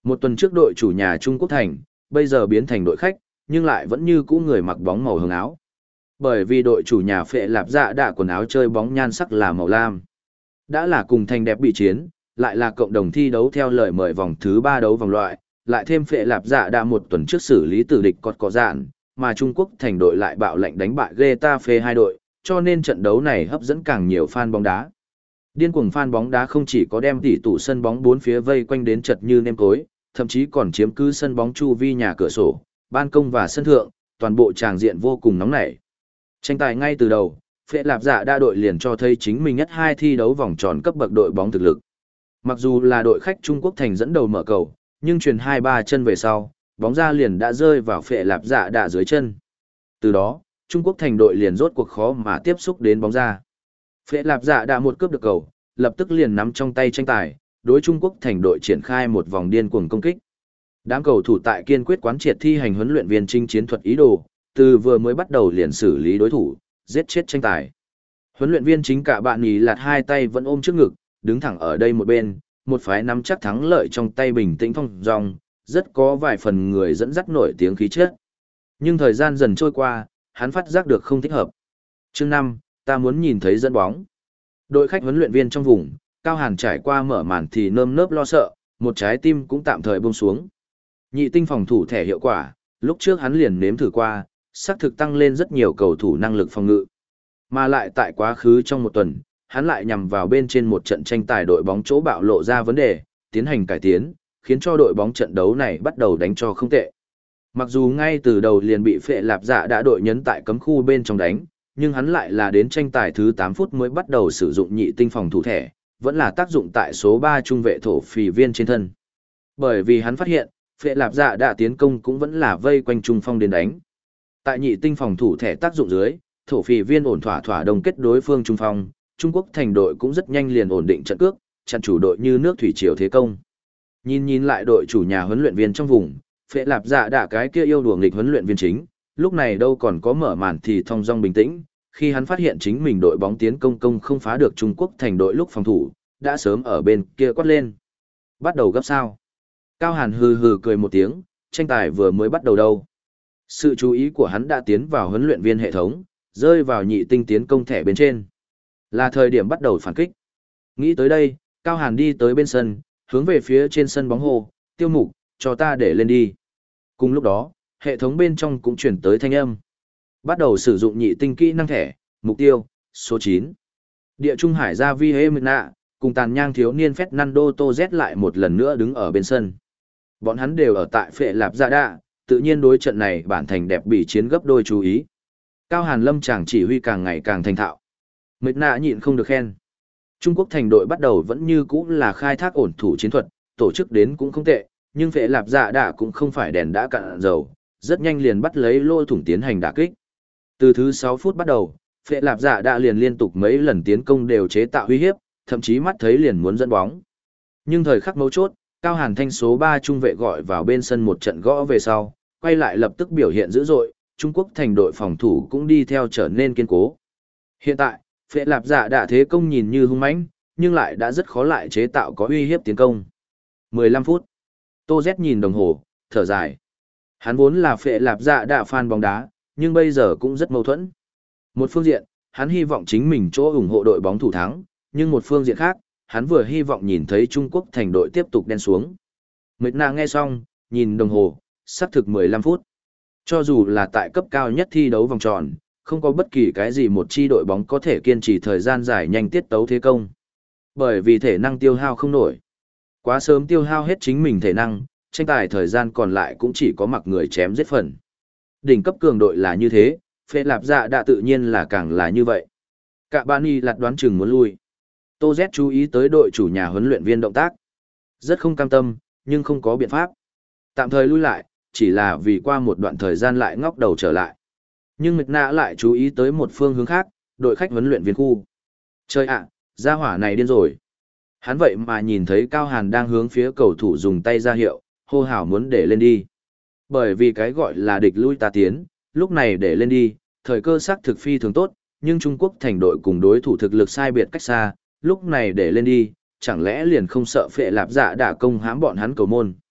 Một tuần trước đội chủ nhà Trung Quốc Thành, bây giờ biến thành đội khách, nhưng lại vẫn như cũ người mặc bóng màu hồng áo. Bởi vì đội chủ nhà Phệ Lạp Dạ đã quần áo chơi bóng nhan sắc là màu lam. Đã là cùng thành đẹp bị chiến, lại là cộng đồng thi đấu theo lời mời vòng thứ ba đấu vòng loại, lại thêm Phệ Lạp Dạ đã một tuần trước xử lý tử địch cọt cọ dạn, mà Trung Quốc Thành đội lại bạo lệnh đánh bại Getafe hai đội, cho nên trận đấu này hấp dẫn càng nhiều fan bóng đá. Điên cuồng fan bóng đá không chỉ có đem tỷ tụ sân bóng bốn phía vây quanh đến chật như nêm cối, thậm chí còn chiếm cứ sân bóng chu vi nhà cửa sổ, ban công và sân thượng, toàn bộ tràng diện vô cùng nóng nảy. Tranh tài ngay từ đầu, Phệ Lạp Dạ đa đội liền cho thấy chính mình nhất hai thi đấu vòng tròn cấp bậc đội bóng thực lực. Mặc dù là đội khách Trung Quốc Thành dẫn đầu mở cầu, nhưng truyền hai ba chân về sau, bóng ra liền đã rơi vào Phệ Lạp Dạ đa dưới chân. Từ đó, Trung Quốc Thành đội liền rốt cuộc khó mà tiếp xúc đến bóng ra. Phệ Lạp Dạ đã một cướp được cầu, lập tức liền nắm trong tay tranh tài, đối Trung Quốc Thành đội triển khai một vòng điên cuồng công kích. Đám cầu thủ tại kiên quyết quán triệt thi hành huấn luyện viên chinh chiến thuật ý đồ, từ vừa mới bắt đầu liền xử lý đối thủ, giết chết tranh tài. Huấn luyện viên chính cả bạn nhì lạt hai tay vẫn ôm trước ngực, đứng thẳng ở đây một bên, một phái nắm chắc thắng lợi trong tay bình tĩnh phong dong, rất có vài phần người dẫn dắt nổi tiếng khí chất. Nhưng thời gian dần trôi qua, hắn phát giác được không thích hợp. Chương năm, ta muốn nhìn thấy dẫn bóng. Đội khách huấn luyện viên trong vùng, Cao Hàn trải qua mở màn thì nơm nớp lo sợ, một trái tim cũng tạm thời buông xuống. Nhị tinh phòng thủ thẻ hiệu quả, lúc trước hắn liền nếm thử qua, xác thực tăng lên rất nhiều cầu thủ năng lực phòng ngự. Mà lại tại quá khứ trong một tuần, hắn lại nhằm vào bên trên một trận tranh tài đội bóng chỗ bạo lộ ra vấn đề, tiến hành cải tiến, khiến cho đội bóng trận đấu này bắt đầu đánh cho không tệ. Mặc dù ngay từ đầu liền bị Phệ Lạp Dạ đã đội nhấn tại cấm khu bên trong đánh, nhưng hắn lại là đến tranh tài thứ tám phút mới bắt đầu sử dụng nhị tinh phòng thủ thẻ, vẫn là tác dụng tại số ba trung vệ thổ phỉ viên trên thân. Bởi vì hắn phát hiện, Phệ Lạp Dạ đã tiến công cũng vẫn là vây quanh trung phong đến đánh. Tại nhị tinh phòng thủ thẻ tác dụng dưới, thổ phỉ viên ổn thỏa thỏa đồng kết đối phương trung phong, Trung Quốc Thành đội cũng rất nhanh liền ổn định trận cước, chặn chủ đội như nước thủy triều thế công. Nhìn nhìn lại đội chủ nhà huấn luyện viên trong vùng, Phệ Lạp Dạ đã cái kia yêu đùa nghịch huấn luyện viên chính, lúc này đâu còn có mở màn thì thong dong bình tĩnh, khi hắn phát hiện chính mình đội bóng tiến công công không phá được Trung Quốc Thành đội lúc phòng thủ, đã sớm ở bên kia quát lên. Bắt đầu gấp sao? Cao Hàn hừ hừ cười một tiếng, tranh tài vừa mới bắt đầu đâu. Sự chú ý của hắn đã tiến vào huấn luyện viên hệ thống, rơi vào nhị tinh tiến công thẻ bên trên. Là thời điểm bắt đầu phản kích. Nghĩ tới đây, Cao Hàn đi tới bên sân, hướng về phía trên sân bóng hồ, Tiêu Mục, cho ta để lên đi. Cùng lúc đó, hệ thống bên trong cũng chuyển tới thanh âm. Bắt đầu sử dụng nhị tinh kỹ năng thẻ, mục tiêu, số chín. Địa Trung Hải gia vi hê mệt nạ, cùng tàn nhang thiếu niên Fernando Torres lại một lần nữa đứng ở bên sân. Bọn hắn đều ở tại Phệ Lạp Dạ Đạ, tự nhiên đối trận này bản thành đẹp bị chiến gấp đôi chú ý. Cao Hàn Lâm chàng chỉ huy càng ngày càng thành thạo. Mệt nạ nhịn không được khen. Trung Quốc Thành đội bắt đầu vẫn như cũ là khai thác ổn thủ chiến thuật, tổ chức đến cũng không tệ, nhưng Phệ Lạp Dạ Đạ cũng không phải đèn đã cạn dầu, rất nhanh liền bắt lấy lỗ thủng tiến hành đả kích. Từ thứ sáu phút bắt đầu, Phệ Lạp Dạ Đạ liền liên tục mấy lần tiến công đều chế tạo uy hiếp, thậm chí mắt thấy liền muốn dẫn bóng. Nhưng thời khắc mấu chốt, Cao Hàn Thanh số ba trung vệ gọi vào bên sân một trận gõ về sau, quay lại lập tức biểu hiện dữ dội, Trung Quốc Thành đội phòng thủ cũng đi theo trở nên kiên cố. Hiện tại, Phệ Lạp Dạ Đạ thế công nhìn như hung mãnh, nhưng lại đã rất khó lại chế tạo có uy hiếp tiến công. mười lăm phút. Tô Z nhìn đồng hồ, thở dài. Hắn vốn là Phệ Lạp Dạ Đạ fan bóng đá, nhưng bây giờ cũng rất mâu thuẫn. Một phương diện, hắn hy vọng chính mình chỗ ủng hộ đội bóng thủ thắng, nhưng một phương diện khác, hắn vừa hy vọng nhìn thấy Trung Quốc Thành đội tiếp tục đen xuống. Mệt nạ nghe xong, nhìn đồng hồ, sắp thực mười lăm phút. Cho dù là tại cấp cao nhất thi đấu vòng tròn, không có bất kỳ cái gì một chi đội bóng có thể kiên trì thời gian dài nhanh tiết tấu thế công. Bởi vì thể năng tiêu hao không nổi. Quá sớm tiêu hao hết chính mình thể năng, tranh tài thời gian còn lại cũng chỉ có mặc người chém giết phần. Đỉnh cấp cường đội là như thế, Phệ Lạp Dạ đã tự nhiên là càng là như vậy. Cả Ban Y lạt đoán chừng muốn lui. Tô Z chú ý tới đội chủ nhà huấn luyện viên động tác. Rất không cam tâm, nhưng không có biện pháp. Tạm thời lui lại, chỉ là vì qua một đoạn thời gian lại ngóc đầu trở lại. Nhưng Mịch Nạ lại chú ý tới một phương hướng khác, đội khách huấn luyện viên khu. Chơi ạ, gia hỏa này điên rồi. Hắn vậy mà nhìn thấy Cao Hàn đang hướng phía cầu thủ dùng tay ra hiệu, hô hào muốn để lên đi. Bởi vì cái gọi là địch lui ta tiến, lúc này để lên đi, thời cơ sắc thực phi thường tốt, nhưng Trung Quốc Thành đội cùng đối thủ thực lực sai biệt cách xa, lúc này để lên đi, chẳng lẽ liền không sợ Phệ Lạp Dạ đả công hãm bọn hắn cầu môn.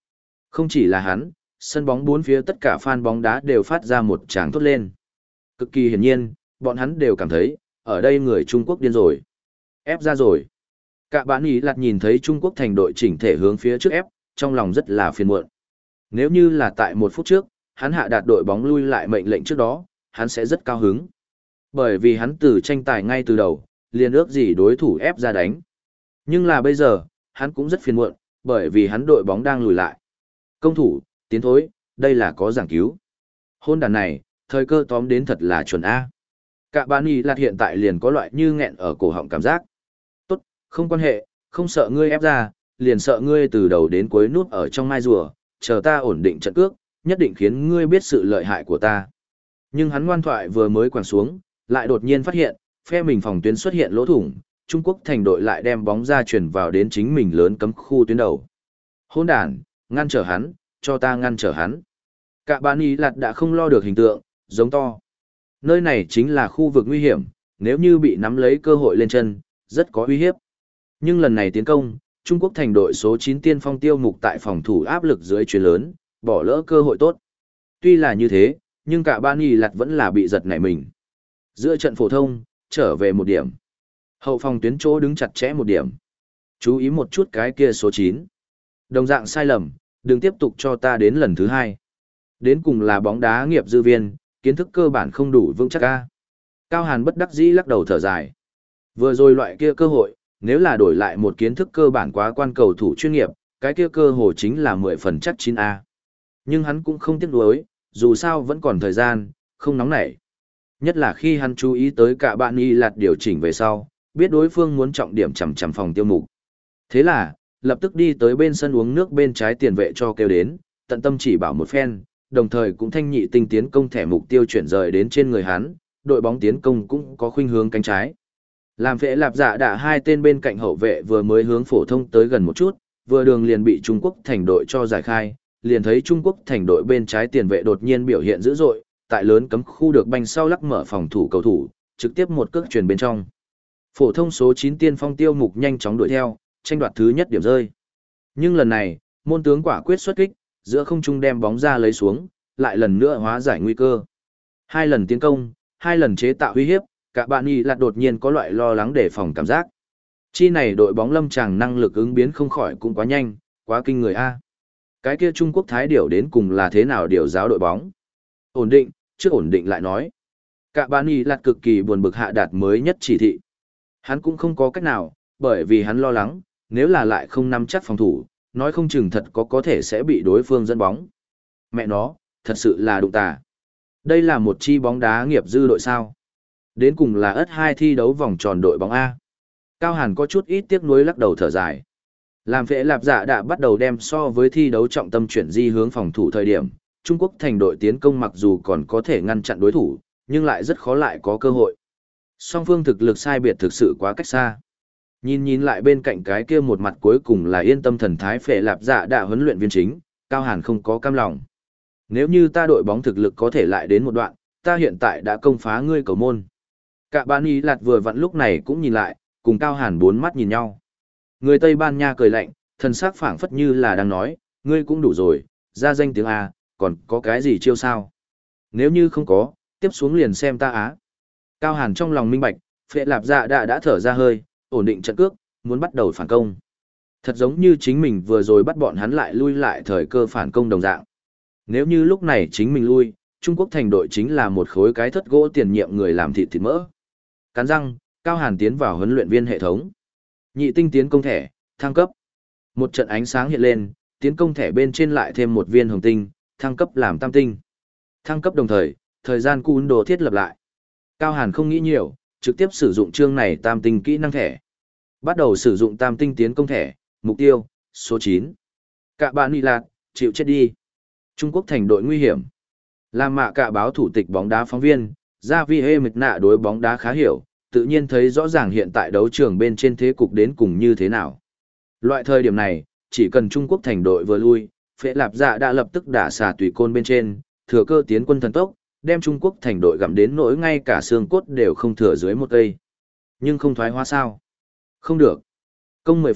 Không chỉ là hắn, sân bóng bốn phía tất cả fan bóng đá đều phát ra một tràng thốt lên. Cực kỳ hiển nhiên, bọn hắn đều cảm thấy, ở đây người Trung Quốc điên rồi. Ép ra rồi. Cả bạn ý lạt nhìn thấy Trung Quốc thành đội chỉnh thể hướng phía trước ép, trong lòng rất là phiền muộn. Nếu như là tại một phút trước, hắn hạ đạt đội bóng lui lại mệnh lệnh trước đó, hắn sẽ rất cao hứng. Bởi vì hắn từ tranh tài ngay từ đầu, liền ước gì đối thủ ép ra đánh. Nhưng là bây giờ, hắn cũng rất phiền muộn, bởi vì hắn đội bóng đang lùi lại. Công thủ, tiến thối, đây là có giảng cứu. Hôn đàn này, thời cơ tóm đến thật là chuẩn A. Cả bạn ý lạt hiện tại liền có loại như nghẹn ở cổ họng cảm giác. Tốt, không quan hệ, không sợ ngươi ép ra, liền sợ ngươi từ đầu đến cuối núp ở trong mai rùa, chờ ta ổn định trận cước, nhất định khiến ngươi biết sự lợi hại của ta. Nhưng hắn ngoan thoại vừa mới quẳng xuống, lại đột nhiên phát hiện, phe mình phòng tuyến xuất hiện lỗ thủng, Trung Quốc thành đội lại đem bóng ra chuyển vào đến chính mình lớn cấm khu tuyến đầu. Hôn đàn, ngăn trở hắn, cho ta ngăn trở hắn. Cả bạn ý lạt đã không lo được hình tượng, giống to. Nơi này chính là khu vực nguy hiểm, nếu như bị nắm lấy cơ hội lên chân, rất có uy hiếp. Nhưng lần này tiến công, Trung Quốc thành đội số chín tiên phong Tiêu Mục tại phòng thủ áp lực dưới chuyền lớn, bỏ lỡ cơ hội tốt. Tuy là như thế, nhưng cả bạn ý lạt vẫn là bị giật nảy mình. Giữa trận phổ thông, trở về một điểm. Hậu phòng tuyến chỗ đứng chặt chẽ một điểm. Chú ý một chút cái kia số chín. Đồng dạng sai lầm, đừng tiếp tục cho ta đến lần thứ hai. Đến cùng là bóng đá nghiệp dư viên, kiến thức cơ bản không đủ vững chắc ca. Cao Hàn bất đắc dĩ lắc đầu thở dài. Vừa rồi loại kia cơ hội, nếu là đổi lại một kiến thức cơ bản quá quan cầu thủ chuyên nghiệp, cái kia cơ hội chính là mười phần chắc chín A. Nhưng hắn cũng không tiếc nuối, dù sao vẫn còn thời gian, không nóng nảy. Nhất là khi hắn chú ý tới cả bạn y lạt điều chỉnh về sau, biết đối phương muốn trọng điểm chằm chằm phòng Tiêu Mục. Thế là, lập tức đi tới bên sân uống nước bên trái tiền vệ cho kêu đến, tận tâm chỉ bảo một phen, đồng thời cũng thanh nhị tinh tiến công thẻ mục tiêu chuyển rời đến trên người hắn, đội bóng tiến công cũng có khuynh hướng cánh trái. Làm Phệ Lạp Dạ Đạ hai tên bên cạnh hậu vệ vừa mới hướng phổ thông tới gần một chút, vừa đường liền bị Trung Quốc thành đội cho giải khai, liền thấy Trung Quốc thành đội bên trái tiền vệ đột nhiên biểu hiện dữ dội, tại lớn cấm khu được banh sau lắc mở phòng thủ cầu thủ, trực tiếp một cước truyền bên trong. Phổ thông số chín tiên phong Tiêu Mục nhanh chóng đuổi theo, tranh đoạt thứ nhất điểm rơi. Nhưng lần này, môn tướng quả quyết xuất kích, giữa không trung đem bóng ra lấy xuống, lại lần nữa hóa giải nguy cơ. Hai lần tiến công, hai lần chế tạo uy hiếp, cả bạn y lạt đột nhiên có loại lo lắng đề phòng cảm giác. Chi này đội bóng lâm tràng năng lực ứng biến không khỏi cũng quá nhanh, quá kinh người a. Cái kia Trung Quốc thái điểu đến cùng là thế nào điều giáo đội bóng? Ổn định, trước ổn định lại nói. Cả bạn y lạt cực kỳ buồn bực hạ đạt mới nhất chỉ thị. Hắn cũng không có cách nào, bởi vì hắn lo lắng, nếu là lại không nắm chắc phòng thủ, nói không chừng thật có có thể sẽ bị đối phương dẫn bóng. Mẹ nó, thật sự là đụng tà. Đây là một chi bóng đá nghiệp dư đội sao. Đến cùng là ất hai thi đấu vòng tròn đội bóng A. Cao Hàn có chút ít tiếc nuối lắc đầu thở dài. Làm Phệ Lạp Dạ đã bắt đầu đem so với thi đấu trọng tâm chuyển di hướng phòng thủ thời điểm, Trung Quốc thành đội tiến công mặc dù còn có thể ngăn chặn đối thủ, nhưng lại rất khó lại có cơ hội. Song phương thực lực sai biệt thực sự quá cách xa. Nhìn nhìn lại bên cạnh cái kia một mặt cuối cùng là yên tâm thần thái Phệ Lạp Dạ đã huấn luyện viên chính, Cao Hàn không có cam lòng. Nếu như ta đội bóng thực lực có thể lại đến một đoạn, ta hiện tại đã công phá ngươi cầu môn. Cả bạn ý lạt vừa vặn lúc này cũng nhìn lại, cùng Cao Hàn bốn mắt nhìn nhau. Người Tây Ban Nha cười lạnh, thần sắc phảng phất như là đang nói, ngươi cũng đủ rồi, ra danh tiếng A, còn có cái gì chiêu sao? Nếu như không có, tiếp xuống liền xem ta á. Cao Hàn trong lòng minh bạch, Phệ Lạp Dạ đã đã thở ra hơi, ổn định trận cước, muốn bắt đầu phản công. Thật giống như chính mình vừa rồi bắt bọn hắn lại lui lại thời cơ phản công đồng dạng. Nếu như lúc này chính mình lui, Trung Quốc thành đội chính là một khối cái thất gỗ tiền nhiệm người làm thịt thịt mỡ. Cắn răng, Cao Hàn tiến vào huấn luyện viên hệ thống. Nhị tinh tiến công thẻ, thăng cấp. Một trận ánh sáng hiện lên, tiến công thẻ bên trên lại thêm một viên hồng tinh, thăng cấp làm tam tinh. Thăng cấp đồng thời, thời gian cún đồ thiết lập lại. Cao Hàn không nghĩ nhiều, trực tiếp sử dụng chương này tam tinh kỹ năng thẻ. Bắt đầu sử dụng tam tinh tiến công thẻ, mục tiêu, số chín. Cả bạn nị lạc, chịu chết đi. Trung Quốc thành đội nguy hiểm. Làm mạ cả báo thủ tịch bóng đá phóng viên, Gia Vi Hê Mịch Nạ đối bóng đá khá hiểu, tự nhiên thấy rõ ràng hiện tại đấu trường bên trên thế cục đến cùng như thế nào. Loại thời điểm này, chỉ cần Trung Quốc thành đội vừa lui, Phệ Lạp Dạ đã lập tức đả xà tùy côn bên trên, thừa cơ tiến quân thần tốc, đem Trung Quốc thành đội gặm đến nỗi ngay cả xương cốt đều không thừa dưới một cây. Nhưng không thoái hóa sao? Không được. Công mười phút,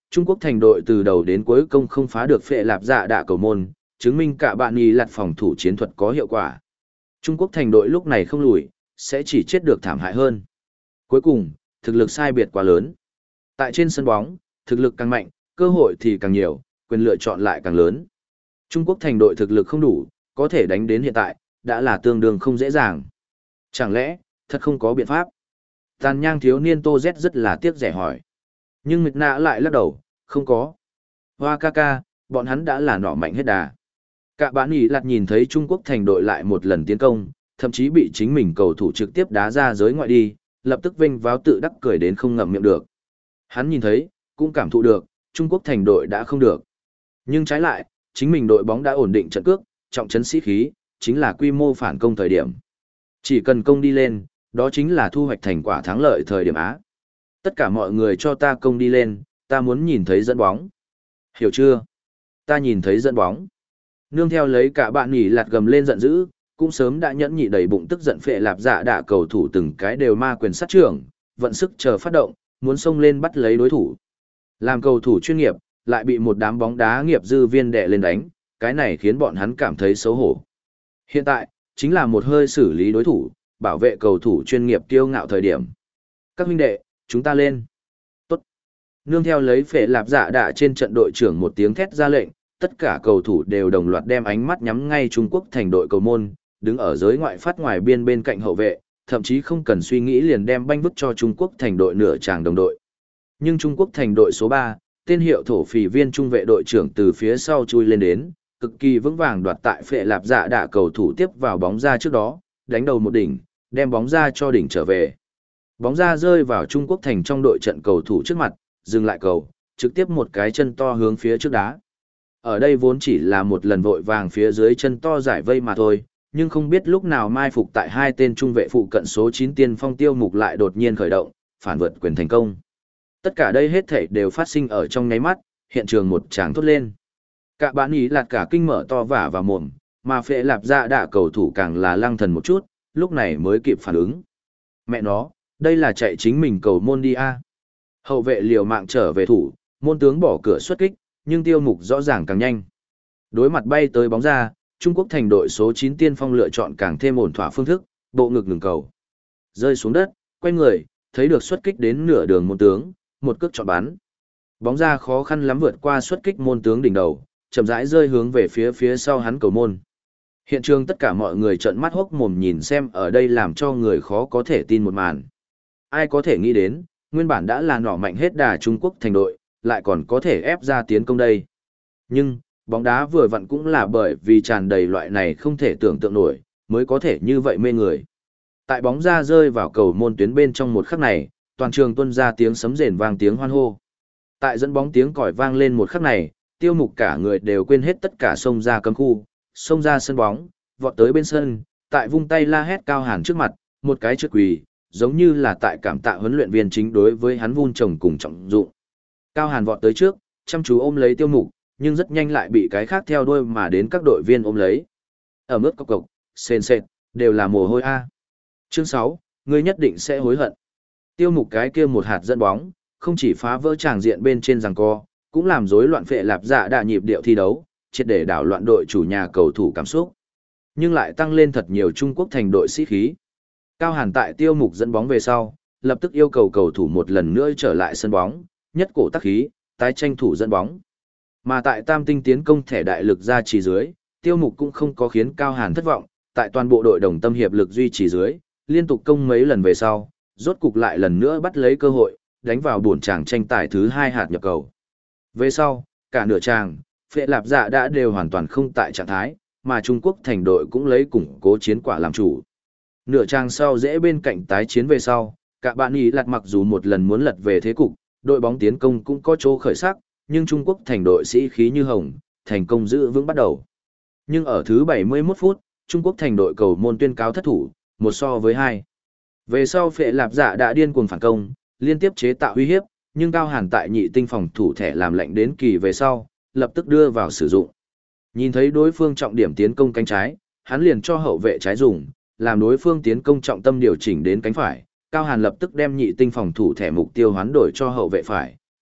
Trung Quốc thành đội từ đầu đến cuối công không phá được Phệ Lạp Dạ Đạ cầu môn, chứng minh cả bạn ý lặt phòng thủ chiến thuật có hiệu quả. Trung Quốc thành đội lúc này không lùi, sẽ chỉ chết được thảm hại hơn. Cuối cùng, thực lực sai biệt quá lớn. Tại trên sân bóng, thực lực càng mạnh, cơ hội thì càng nhiều, quyền lựa chọn lại càng lớn. Trung Quốc thành đội thực lực không đủ, có thể đánh đến hiện tại, đã là tương đương không dễ dàng. Chẳng lẽ, thật không có biện pháp? Tàn nhang thiếu niên Tô Z rất là tiếc rẻ hỏi. Nhưng Mịch Nạ lại lắc đầu, không có. Hoa ca ca, bọn hắn đã là nỏ mạnh hết đà. Cả bạn ý lặt nhìn thấy Trung Quốc thành đội lại một lần tiến công, thậm chí bị chính mình cầu thủ trực tiếp đá ra giới ngoại đi, lập tức vênh váo tự đắc cười đến không ngậm miệng được. Hắn nhìn thấy, cũng cảm thụ được, Trung Quốc thành đội đã không được. Nhưng trái lại, chính mình đội bóng đã ổn định trận cước, trọng trấn sĩ khí, chính là quy mô phản công thời điểm. Chỉ cần công đi lên, đó chính là thu hoạch thành quả thắng lợi thời điểm Á. Tất cả mọi người cho ta công đi lên, ta muốn nhìn thấy dẫn bóng. Hiểu chưa? Ta nhìn thấy dẫn bóng. Nương theo lấy cả bạn nhỉ lạt gầm lên giận dữ, cũng sớm đã nhẫn nhị đầy bụng tức giận Phệ Lạp Dạ Đạ cầu thủ từng cái đều ma quyền sát trưởng, vận sức chờ phát động, muốn xông lên bắt lấy đối thủ. Làm cầu thủ chuyên nghiệp, lại bị một đám bóng đá nghiệp dư viên đè lên đánh, cái này khiến bọn hắn cảm thấy xấu hổ. Hiện tại, chính là một hơi xử lý đối thủ, bảo vệ cầu thủ chuyên nghiệp kiêu ngạo thời điểm. Các huynh đệ, chúng ta lên. Tốt. Nương theo lấy Phệ Lạp Dạ Đạ trên trận đội trưởng một tiếng thét ra lệnh, tất cả cầu thủ đều đồng loạt đem ánh mắt nhắm ngay Trung Quốc thành đội cầu môn, đứng ở giới ngoại phát ngoài biên bên cạnh hậu vệ, thậm chí không cần suy nghĩ liền đem banh vứt cho Trung Quốc thành đội nửa tràng đồng đội. Nhưng Trung Quốc thành đội số ba, tên hiệu thổ phỉ viên trung vệ đội trưởng từ phía sau chui lên đến, cực kỳ vững vàng đoạt tại Phệ Lạp Dạ Đạ cầu thủ tiếp vào bóng ra trước đó, đánh đầu một đỉnh, đem bóng ra cho đỉnh trở về. Bóng ra rơi vào Trung Quốc thành trong đội trận cầu thủ trước mặt, dừng lại cầu, trực tiếp một cái chân to hướng phía trước đá. Ở đây vốn chỉ là một lần vội vàng phía dưới chân to giải vây mà thôi, nhưng không biết lúc nào mai phục tại hai tên trung vệ phụ cận số chín tiên phong Tiêu Mục lại đột nhiên khởi động, phản vượt quyền thành công. Tất cả đây hết thảy đều phát sinh ở trong nháy mắt, hiện trường một tràng thốt lên. Cả bạn ý lạt cả kinh mở to vả và mồm, mà Phệ Lạp Dạ Đạ cầu thủ càng là lăng thần một chút, lúc này mới kịp phản ứng. Mẹ nó, đây là chạy chính mình cầu môn đi a. Hậu vệ liều mạng trở về thủ, môn tướng bỏ cửa xuất kích, nhưng Tiêu Mục rõ ràng càng nhanh. Đối mặt bay tới bóng ra, Trung Quốc thành đội số chín tiên phong lựa chọn càng thêm ổn thỏa phương thức, bộ ngực ngừng cầu. Rơi xuống đất, quay người, thấy được xuất kích đến nửa đường môn tướng, một cước chọn bắn. Bóng ra khó khăn lắm vượt qua xuất kích môn tướng đỉnh đầu, chậm rãi rơi hướng về phía phía sau hắn cầu môn. Hiện trường tất cả mọi người trợn mắt hốc mồm nhìn xem ở đây làm cho người khó có thể tin một màn. Ai có thể nghĩ đến, nguyên bản đã là nỏ mạnh hết đà Trung Quốc thành đội, lại còn có thể ép ra tiến công đây. Nhưng, bóng đá vừa vặn cũng là bởi vì tràn đầy loại này không thể tưởng tượng nổi, mới có thể như vậy mê người. Tại bóng ra rơi vào cầu môn tuyến bên trong một khắc này, toàn trường tuôn ra tiếng sấm rền vang tiếng hoan hô. Tại dẫn bóng tiếng còi vang lên một khắc này, Tiêu Mục cả người đều quên hết tất cả xông ra cấm khu, xông ra sân bóng, vọt tới bên sân, tại vung tay la hét Cao Hàn trước mặt, một cái trước quỳ, giống như là tại cảm tạ huấn luyện viên chính đối với hắn vun trồng cùng trọng dụng. Cao Hàn vọt tới trước, chăm chú ôm lấy Tiêu Mục, nhưng rất nhanh lại bị cái khác theo đuôi mà đến các đội viên ôm lấy. Ở mức cộc cộc, sền sệt, đều là mồ hôi a. Chương sáu, ngươi nhất định sẽ hối hận. Tiêu Mục cái kia một hạt dẫn bóng, không chỉ phá vỡ tràng diện bên trên giằng co, cũng làm rối loạn Phệ Lạp Dạ Đạ nhịp điệu thi đấu, triệt để đảo loạn đội chủ nhà cầu thủ cảm xúc. Nhưng lại tăng lên thật nhiều Trung Quốc thành đội sĩ khí. Cao Hàn tại Tiêu Mục dẫn bóng về sau, lập tức yêu cầu cầu thủ một lần nữa trở lại sân bóng, nhất cổ tác khí, tái tranh thủ dẫn bóng. Mà tại tam tinh tiến công thẻ đại lực ra chỉ dưới, Tiêu Mục cũng không có khiến Cao Hàn thất vọng, tại toàn bộ đội đồng tâm hiệp lực duy trì dưới, liên tục công mấy lần về sau, rốt cục lại lần nữa bắt lấy cơ hội, đánh vào buồn tràng tranh tài thứ hai hạt nhập cầu. Về sau, cả nửa tràng, Phệ Lạp Dạ đã đều hoàn toàn không tại trạng thái, mà Trung Quốc thành đội cũng lấy củng cố chiến quả làm chủ. Nửa tràng sau dễ bên cạnh tái chiến về sau, cả bạn ý lạt mặc dù một lần muốn lật về thế cục, đội bóng tiến công cũng có chỗ khởi sắc, nhưng Trung Quốc thành đội sĩ khí như hồng, thành công giữ vững bắt đầu. Nhưng ở thứ bảy mươi mốt phút, Trung Quốc thành đội cầu môn tuyên cáo thất thủ, một so với hai. Về sau Phệ Lạp Dạ đã điên cuồng phản công, liên tiếp chế tạo uy hiếp, nhưng Cao Hàn tại nhị tinh phòng thủ thẻ làm lệnh đến kỳ về sau, lập tức đưa vào sử dụng. Nhìn thấy đối phương trọng điểm tiến công cánh trái, hắn liền cho hậu vệ trái dùng, làm đối phương tiến công trọng tâm điều chỉnh đến cánh phải. Cao Hàn lập tức đem nhị tinh phòng thủ thẻ mục tiêu hoán đổi cho hậu vệ phải,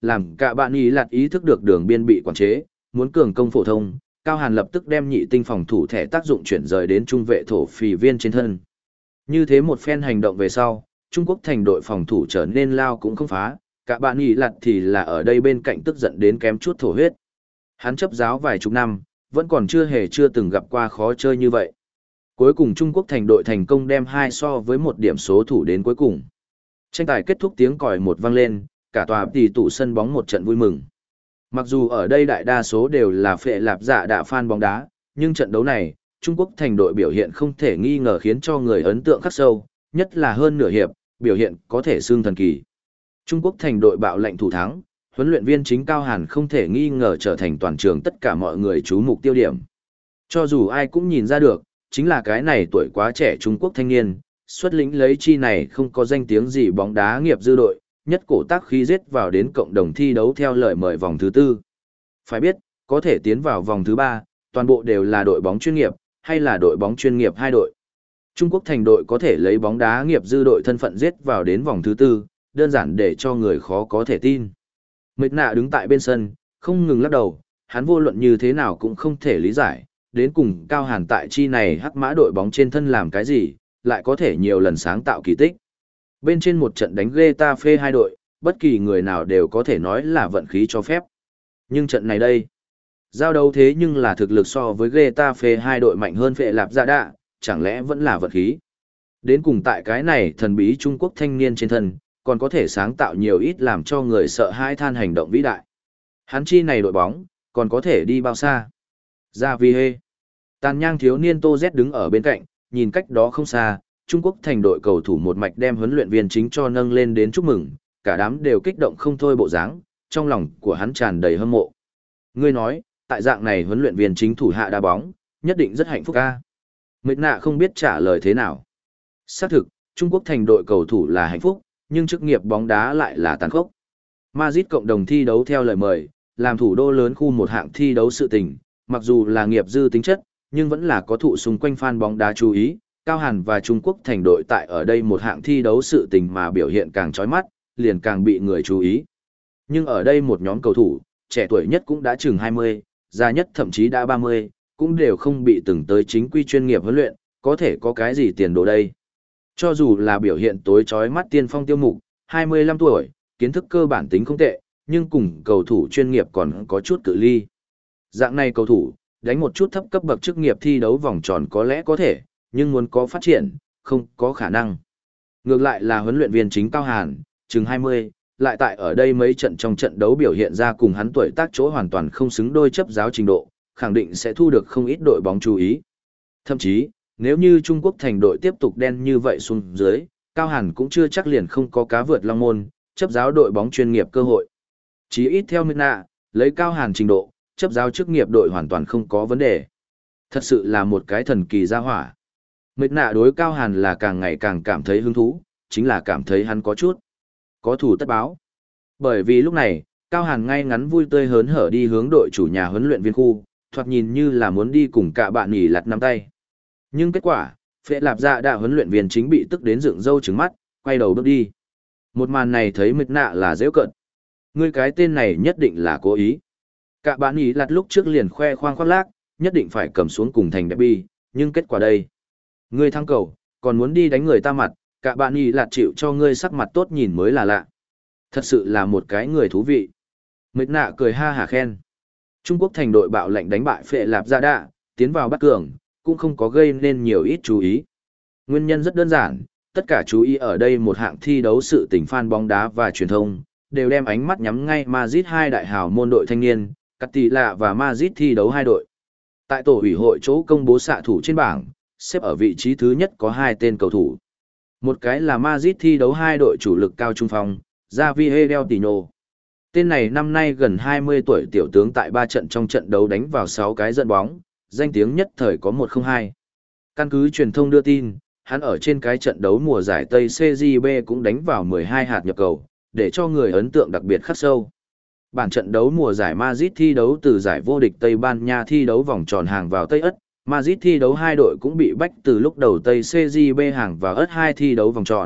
Làm cả bạn ý lạt ý thức được đường biên bị quản chế, muốn cường công phổ thông, Cao Hàn lập tức đem nhị tinh phòng thủ thẻ tác dụng chuyển rời đến trung vệ thổ phỉ viên trên thân. Như thế một phen hành động về sau, Trung Quốc thành đội phòng thủ trở nên lao cũng không phá, cả bạn ý lạt thì là ở đây bên cạnh tức giận đến kém chút thổ huyết. Hắn chấp giáo vài chục năm, vẫn còn chưa hề chưa từng gặp qua khó chơi như vậy. Cuối cùng Trung Quốc thành đội thành công đem hai so với một điểm số thủ đến cuối cùng. Tranh tài kết thúc tiếng còi một vang lên, cả tòa tỷ tụ sân bóng một trận vui mừng. Mặc dù ở đây đại đa số đều là phệ lạp dạ đạ fan bóng đá, nhưng trận đấu này, Trung Quốc thành đội biểu hiện không thể nghi ngờ khiến cho người ấn tượng khắc sâu, nhất là hơn nửa hiệp, biểu hiện có thể xương thần kỳ. Trung Quốc thành đội bạo lệnh thủ thắng, huấn luyện viên chính Cao Hàn không thể nghi ngờ trở thành toàn trường tất cả mọi người chú mục tiêu điểm. Cho dù ai cũng nhìn ra được, chính là cái này tuổi quá trẻ Trung Quốc thanh niên, xuất lĩnh lấy chi này không có danh tiếng gì bóng đá nghiệp dư đội, nhất cổ tác khí giết vào đến cộng đồng thi đấu theo lời mời vòng thứ tư. Phải biết, có thể tiến vào vòng thứ ba, toàn bộ đều là đội bóng chuyên nghiệp, hay là đội bóng chuyên nghiệp hai đội. Trung Quốc thành đội có thể lấy bóng đá nghiệp dư đội thân phận giết vào đến vòng thứ tư, đơn giản để cho người khó có thể tin. Mệt nạ đứng tại bên sân, không ngừng lắc đầu, hắn vô luận như thế nào cũng không thể lý giải, đến cùng Cao Hàn tại chi này hắc mã đội bóng trên thân làm cái gì, lại có thể nhiều lần sáng tạo kỳ tích. Bên trên một trận đánh Getafe hai đội, bất kỳ người nào đều có thể nói là vận khí cho phép. Nhưng trận này đây, giao đấu thế nhưng là thực lực so với Getafe hai đội mạnh hơn Phệ Lạp Dạ Đạ, chẳng lẽ vẫn là vận khí. Đến cùng tại cái này thần bí Trung Quốc thanh niên trên thân, còn có thể sáng tạo nhiều ít làm cho người sợ hãi than hành động vĩ đại. Hắn chi này đội bóng, còn có thể đi bao xa. Ra vì hê. Tàn nhang thiếu niên Tô Z đứng ở bên cạnh, nhìn cách đó không xa, Trung Quốc thành đội cầu thủ một mạch đem huấn luyện viên chính cho nâng lên đến chúc mừng, cả đám đều kích động không thôi bộ dáng, trong lòng của hắn tràn đầy hâm mộ. Ngươi nói, tại dạng này huấn luyện viên chính thủ hạ đá bóng, nhất định rất hạnh phúc ca. Mệt nạ không biết trả lời thế nào. Xác thực, Trung Quốc thành đội cầu thủ là hạnh phúc, nhưng chức nghiệp bóng đá lại là tàn khốc. Madrid cộng đồng thi đấu theo lời mời, làm thủ đô lớn khu một hạng thi đấu sự tình, mặc dù là nghiệp dư tính chất, nhưng vẫn là có thụ xung quanh fan bóng đá chú ý. Cao Hàn và Trung Quốc thành đội tại ở đây một hạng thi đấu sự tình mà biểu hiện càng chói mắt, liền càng bị người chú ý. Nhưng ở đây một nhóm cầu thủ, trẻ tuổi nhất cũng đã chừng hai mươi, già nhất thậm chí đã ba mươi, cũng đều không bị từng tới chính quy chuyên nghiệp huấn luyện, có thể có cái gì tiền đồ đây. Cho dù là biểu hiện tối chói mắt tiên phong tiêu mục, hai mươi lăm tuổi, kiến thức cơ bản tính không tệ, nhưng cùng cầu thủ chuyên nghiệp còn có chút cự ly. Dạng này cầu thủ, đánh một chút thấp cấp bậc chức nghiệp thi đấu vòng tròn có lẽ có thể, nhưng muốn có phát triển, không có khả năng. Ngược lại là huấn luyện viên chính Cao Hàn, chừng hai mươi, lại tại ở đây mấy trận trong trận đấu biểu hiện ra cùng hắn tuổi tác chỗ hoàn toàn không xứng đôi chấp giáo trình độ, khẳng định sẽ thu được không ít đội bóng chú ý. Thậm chí, nếu như Trung Quốc thành đội tiếp tục đen như vậy xuống dưới, Cao Hàn cũng chưa chắc liền không có cá vượt long môn, chấp giáo đội bóng chuyên nghiệp cơ hội. Chí ít theo Mena, lấy Cao Hàn trình độ, chấp giáo chức nghiệp đội hoàn toàn không có vấn đề. Thật sự là một cái thần kỳ gia hỏa. Mệt nạ đối Cao Hàn là càng ngày càng cảm thấy hứng thú, chính là cảm thấy hắn có chút có thủ tất báo. Bởi vì lúc này, Cao Hàn ngay ngắn vui tươi hớn hở đi hướng đội chủ nhà huấn luyện viên khu, thoạt nhìn như là muốn đi cùng cả bạn nghỉ lặt nắm tay. Nhưng kết quả, Phệ Lạp Dạ Đạ huấn luyện viên chính bị tức đến dựng râu trứng mắt, quay đầu bước đi. Một màn này thấy mệt nạ là dễ cận. Ngươi cái tên này nhất định là cố ý. Cả bạn nghỉ lặt lúc trước liền khoe khoang khoác lác, nhất định phải cầm xuống cùng thành đẹp bi, nhưng kết quả đây. Ngươi thắng cầu, còn muốn đi đánh người ta mặt, cả bạn ý lạt chịu cho ngươi sắc mặt tốt nhìn mới là lạ. Thật sự là một cái người thú vị. Mệt nạ cười ha hả khen. Trung Quốc thành đội bạo lệnh đánh bại Phệ Lạp Dạ Đạ, tiến vào bắt cường, cũng không có gây nên nhiều ít chú ý. Nguyên nhân rất đơn giản, tất cả chú ý ở đây một hạng thi đấu sự tình fan bóng đá và truyền thông, đều đem ánh mắt nhắm ngay Madrid hai đại hào môn đội thanh niên, Castilla và Madrid thi đấu hai đội. Tại tổ ủy hội chỗ công bố xạ thủ trên bảng, xếp ở vị trí thứ nhất có hai tên cầu thủ. Một cái là Madrid thi đấu hai đội chủ lực cao trung phong, Javier Del Pino. Tên này năm nay gần hai mươi tuổi tiểu tướng tại ba trận trong trận đấu đánh vào sáu cái dẫn bóng, danh tiếng nhất thời có một không hai. Căn cứ truyền thông đưa tin, hắn ở trên cái trận đấu mùa giải Tây xê giê bê cũng đánh vào mười hai hạt nhập cầu, để cho người ấn tượng đặc biệt khắc sâu. Bản trận đấu mùa giải Madrid thi đấu từ giải vô địch Tây Ban Nha thi đấu vòng tròn hàng vào Tây Ất, Madrid thi đấu hai đội cũng bị bách từ lúc đầu Tây xê giê bê hàng vào ớt hai thi đấu vòng tròn,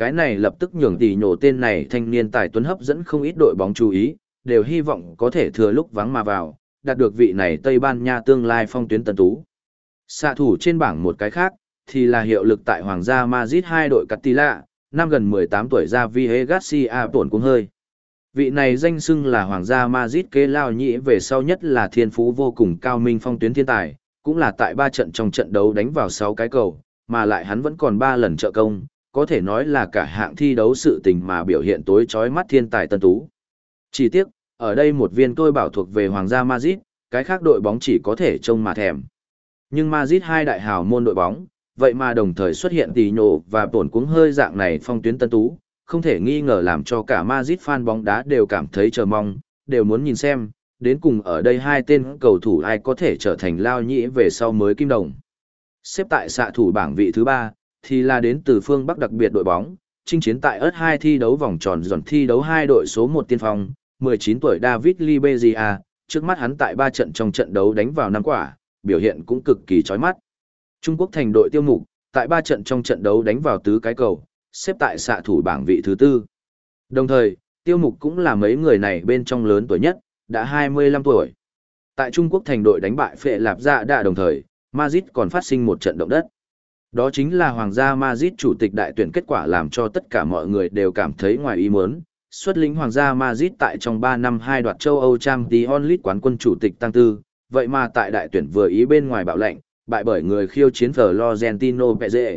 Cái này lập tức nhường tỷ nhổ tên này thanh niên tài tuấn hấp dẫn không ít đội bóng chú ý, đều hy vọng có thể thừa lúc vắng mà vào, đạt được vị này Tây Ban Nha tương lai phong tuyến tân tú. Xạ thủ trên bảng một cái khác, thì là hiệu lực tại Hoàng gia Madrid hai đội Castilla, năm gần mười tám tuổi ra Javier Garcia tổn cũng hơi. Vị này danh xưng là Hoàng gia Madrid kế lao nhĩ về sau nhất là thiên phú vô cùng cao minh phong tuyến thiên tài, cũng là tại ba trận trong trận đấu đánh vào sáu cái cầu, mà lại hắn vẫn còn ba lần trợ công, có thể nói là cả hạng thi đấu sự tình mà biểu hiện tối chói mắt thiên tài tân tú. Chỉ tiếc, ở đây một viên tôi bảo thuộc về Hoàng gia Madrid, cái khác đội bóng chỉ có thể trông mà thèm. Nhưng Madrid hai đại hào môn đội bóng, vậy mà đồng thời xuất hiện Tì Nhổ và tổn cuống hơi dạng này phong tuyến tân tú, không thể nghi ngờ làm cho cả Madrid fan bóng đá đều cảm thấy chờ mong, đều muốn nhìn xem, đến cùng ở đây hai tên cầu thủ ai có thể trở thành lao nhĩ về sau mới kim đồng. Xếp tại xạ thủ bảng vị thứ ba, thì là đến từ phương Bắc đặc biệt đội bóng, chinh chiến tại ớt hai thi đấu vòng tròn dọn thi đấu hai đội số một tiên phong, mười chín tuổi David Liberia, trước mắt hắn tại ba trận trong trận đấu đánh vào năm quả, biểu hiện cũng cực kỳ chói mắt. Trung Quốc thành đội Tiêu Mục, tại ba trận trong trận đấu đánh vào tứ cái cầu, xếp tại xạ thủ bảng vị thứ tư. Đồng thời, Tiêu Mục cũng là mấy người này bên trong lớn tuổi nhất, đã hai mươi lăm tuổi. Tại Trung Quốc thành đội đánh bại Phệ Lạp Dạ Đạ đồng thời, Madrid còn phát sinh một trận động đất. Đó chính là Hoàng gia Madrid chủ tịch đại tuyển kết quả làm cho tất cả mọi người đều cảm thấy ngoài ý muốn. Xuất lĩnh Hoàng gia Madrid tại trong ba năm hai đoạt châu Âu Champions League quán quân chủ tịch tăng tư, vậy mà tại đại tuyển vừa ý bên ngoài bạo lệnh, bại bởi người khiêu chiến Florentino Perez.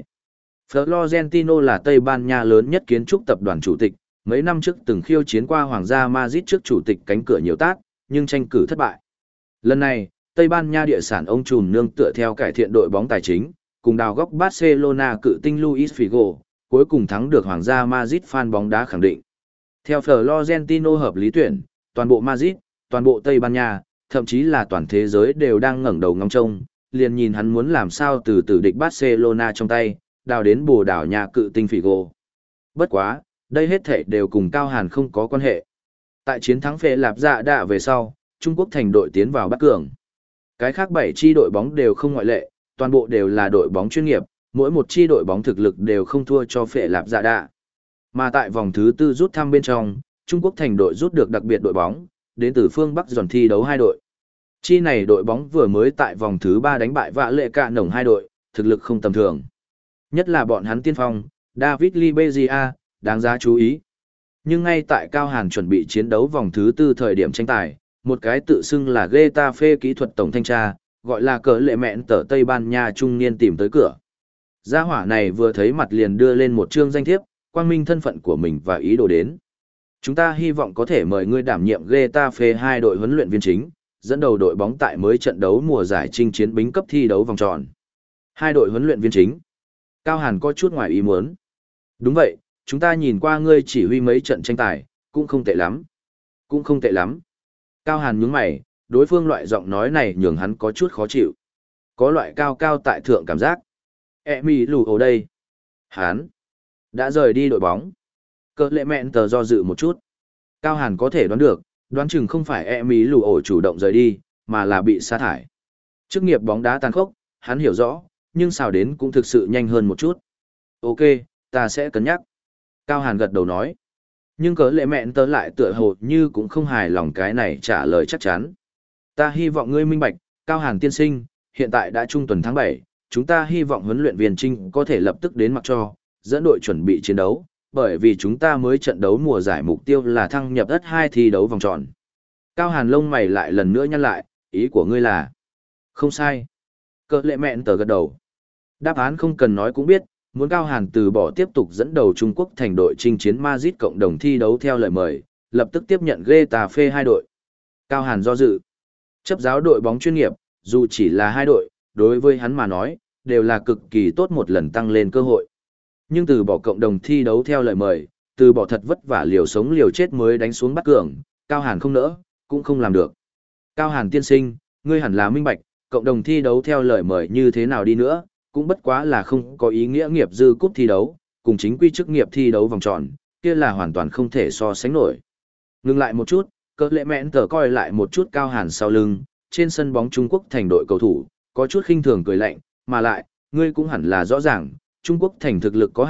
Florentino là Tây Ban Nha lớn nhất kiến trúc tập đoàn chủ tịch, mấy năm trước từng khiêu chiến qua Hoàng gia Madrid trước chủ tịch cánh cửa nhiều tát, nhưng tranh cử thất bại. Lần này, Tây Ban Nha địa sản ông trùm nương tựa theo cải thiện đội bóng tài chính, cùng đào góc Barcelona cự tinh Luis Figo, cuối cùng thắng được Hoàng gia Madrid fan bóng đá khẳng định. Theo Florentino hợp lý tuyển, toàn bộ Madrid, toàn bộ Tây Ban Nha, thậm chí là toàn thế giới đều đang ngẩng đầu ngóng trông, liền nhìn hắn muốn làm sao từ tử địch Barcelona trong tay, đào đến Bồ Đào Nha cự tinh Figo. Bất quá, đây hết thảy đều cùng Cao Hàn không có quan hệ. Tại chiến thắng Phệ Lạp Dạ Đạ về sau, Trung Quốc thành đội tiến vào bắt cường. Cái khác bảy chi đội bóng đều không ngoại lệ, toàn bộ đều là đội bóng chuyên nghiệp, mỗi một chi đội bóng thực lực đều không thua cho Phệ Lạp Dạ Đạ. Mà tại vòng thứ tư rút thăm bên trong, Trung Quốc thành đội rút được đặc biệt đội bóng, đến từ phương Bắc dọn thi đấu hai đội. Chi này đội bóng vừa mới tại vòng thứ ba đánh bại Vạ Lệ Cạ Nổng hai đội, thực lực không tầm thường. Nhất là bọn hắn tiên phong, David Liberia, đáng giá chú ý. Nhưng ngay tại Cao Hàn chuẩn bị chiến đấu vòng thứ tư thời điểm tranh tài, một cái tự xưng là Getafe kỹ thuật tổng thanh tra, gọi là cờ lệ mẹn tờ Tây Ban Nha trung niên tìm tới cửa. Gia hỏa này vừa thấy mặt liền đưa lên một chương danh thiếp, quang minh thân phận của mình và ý đồ đến. Chúng ta hy vọng có thể mời ngươi đảm nhiệm Getafe hai đội huấn luyện viên chính, dẫn đầu đội bóng tại mới trận đấu mùa giải chinh chiến bính cấp thi đấu vòng tròn. Hai đội huấn luyện viên chính. Cao Hàn có chút ngoài ý muốn. Đúng vậy, chúng ta nhìn qua ngươi chỉ huy mấy trận tranh tài, cũng không tệ lắm. Cũng không tệ lắm. Cao Hàn nhướng mày, đối phương loại giọng nói này nhường hắn có chút khó chịu. Có loại cao cao tại thượng cảm giác. E mi lù ở đây. Hắn đã rời đi đội bóng. Cờ lệ mẹn tờ do dự một chút. Cao Hàn có thể đoán được, đoán chừng không phải e mi lù ổ chủ động rời đi, mà là bị sa thải. Chức nghiệp bóng đá tàn khốc, hắn hiểu rõ, nhưng sao đến cũng thực sự nhanh hơn một chút. Ok, ta sẽ cân nhắc. Cao Hàn gật đầu nói. Nhưng cớ lệ mẹn tớ lại tựa hồ như cũng không hài lòng cái này trả lời chắc chắn. Ta hy vọng ngươi minh bạch, Cao Hàn tiên sinh, hiện tại đã trung tuần tháng bảy, chúng ta hy vọng huấn luyện viên Trinh có thể lập tức đến mặc cho, dẫn đội chuẩn bị chiến đấu, bởi vì chúng ta mới trận đấu mùa giải mục tiêu là thăng nhập ất hai thi đấu vòng tròn. Cao Hàn lông mày lại lần nữa nhăn lại, ý của ngươi là? Không sai. Cớ lệ mẹn tớ gật đầu. Đáp án không cần nói cũng biết, muốn Cao Hàn từ bỏ tiếp tục dẫn đầu Trung Quốc thành đội chinh chiến Madrid cộng đồng thi đấu theo lời mời, lập tức tiếp nhận Getafe hai đội. Cao Hàn do dự. Chấp giáo đội bóng chuyên nghiệp, dù chỉ là hai đội, đối với hắn mà nói, đều là cực kỳ tốt một lần tăng lên cơ hội. Nhưng từ bỏ cộng đồng thi đấu theo lời mời, từ bỏ thật vất vả liều sống liều chết mới đánh xuống bắt cường, Cao Hàn không nỡ, cũng không làm được. Cao Hàn tiên sinh, ngươi hẳn là minh bạch, cộng đồng thi đấu theo lời mời như thế nào đi nữa, cũng bất quá là không có ý nghĩa nghiệp dư cúp thi đấu, cùng chính quy chức nghiệp thi đấu vòng tròn, kia là hoàn toàn không thể so sánh nổi. Ngừng lại một chút, cỡ lệ mẹn tờ coi lại một chút Cao Hàn sau lưng, trên sân bóng Trung Quốc thành đội cầu thủ, có chút khinh thường cười lạnh, mà lại, ngươi cũng hẳn là rõ ràng, Trung Quốc thành thực lực có hạn,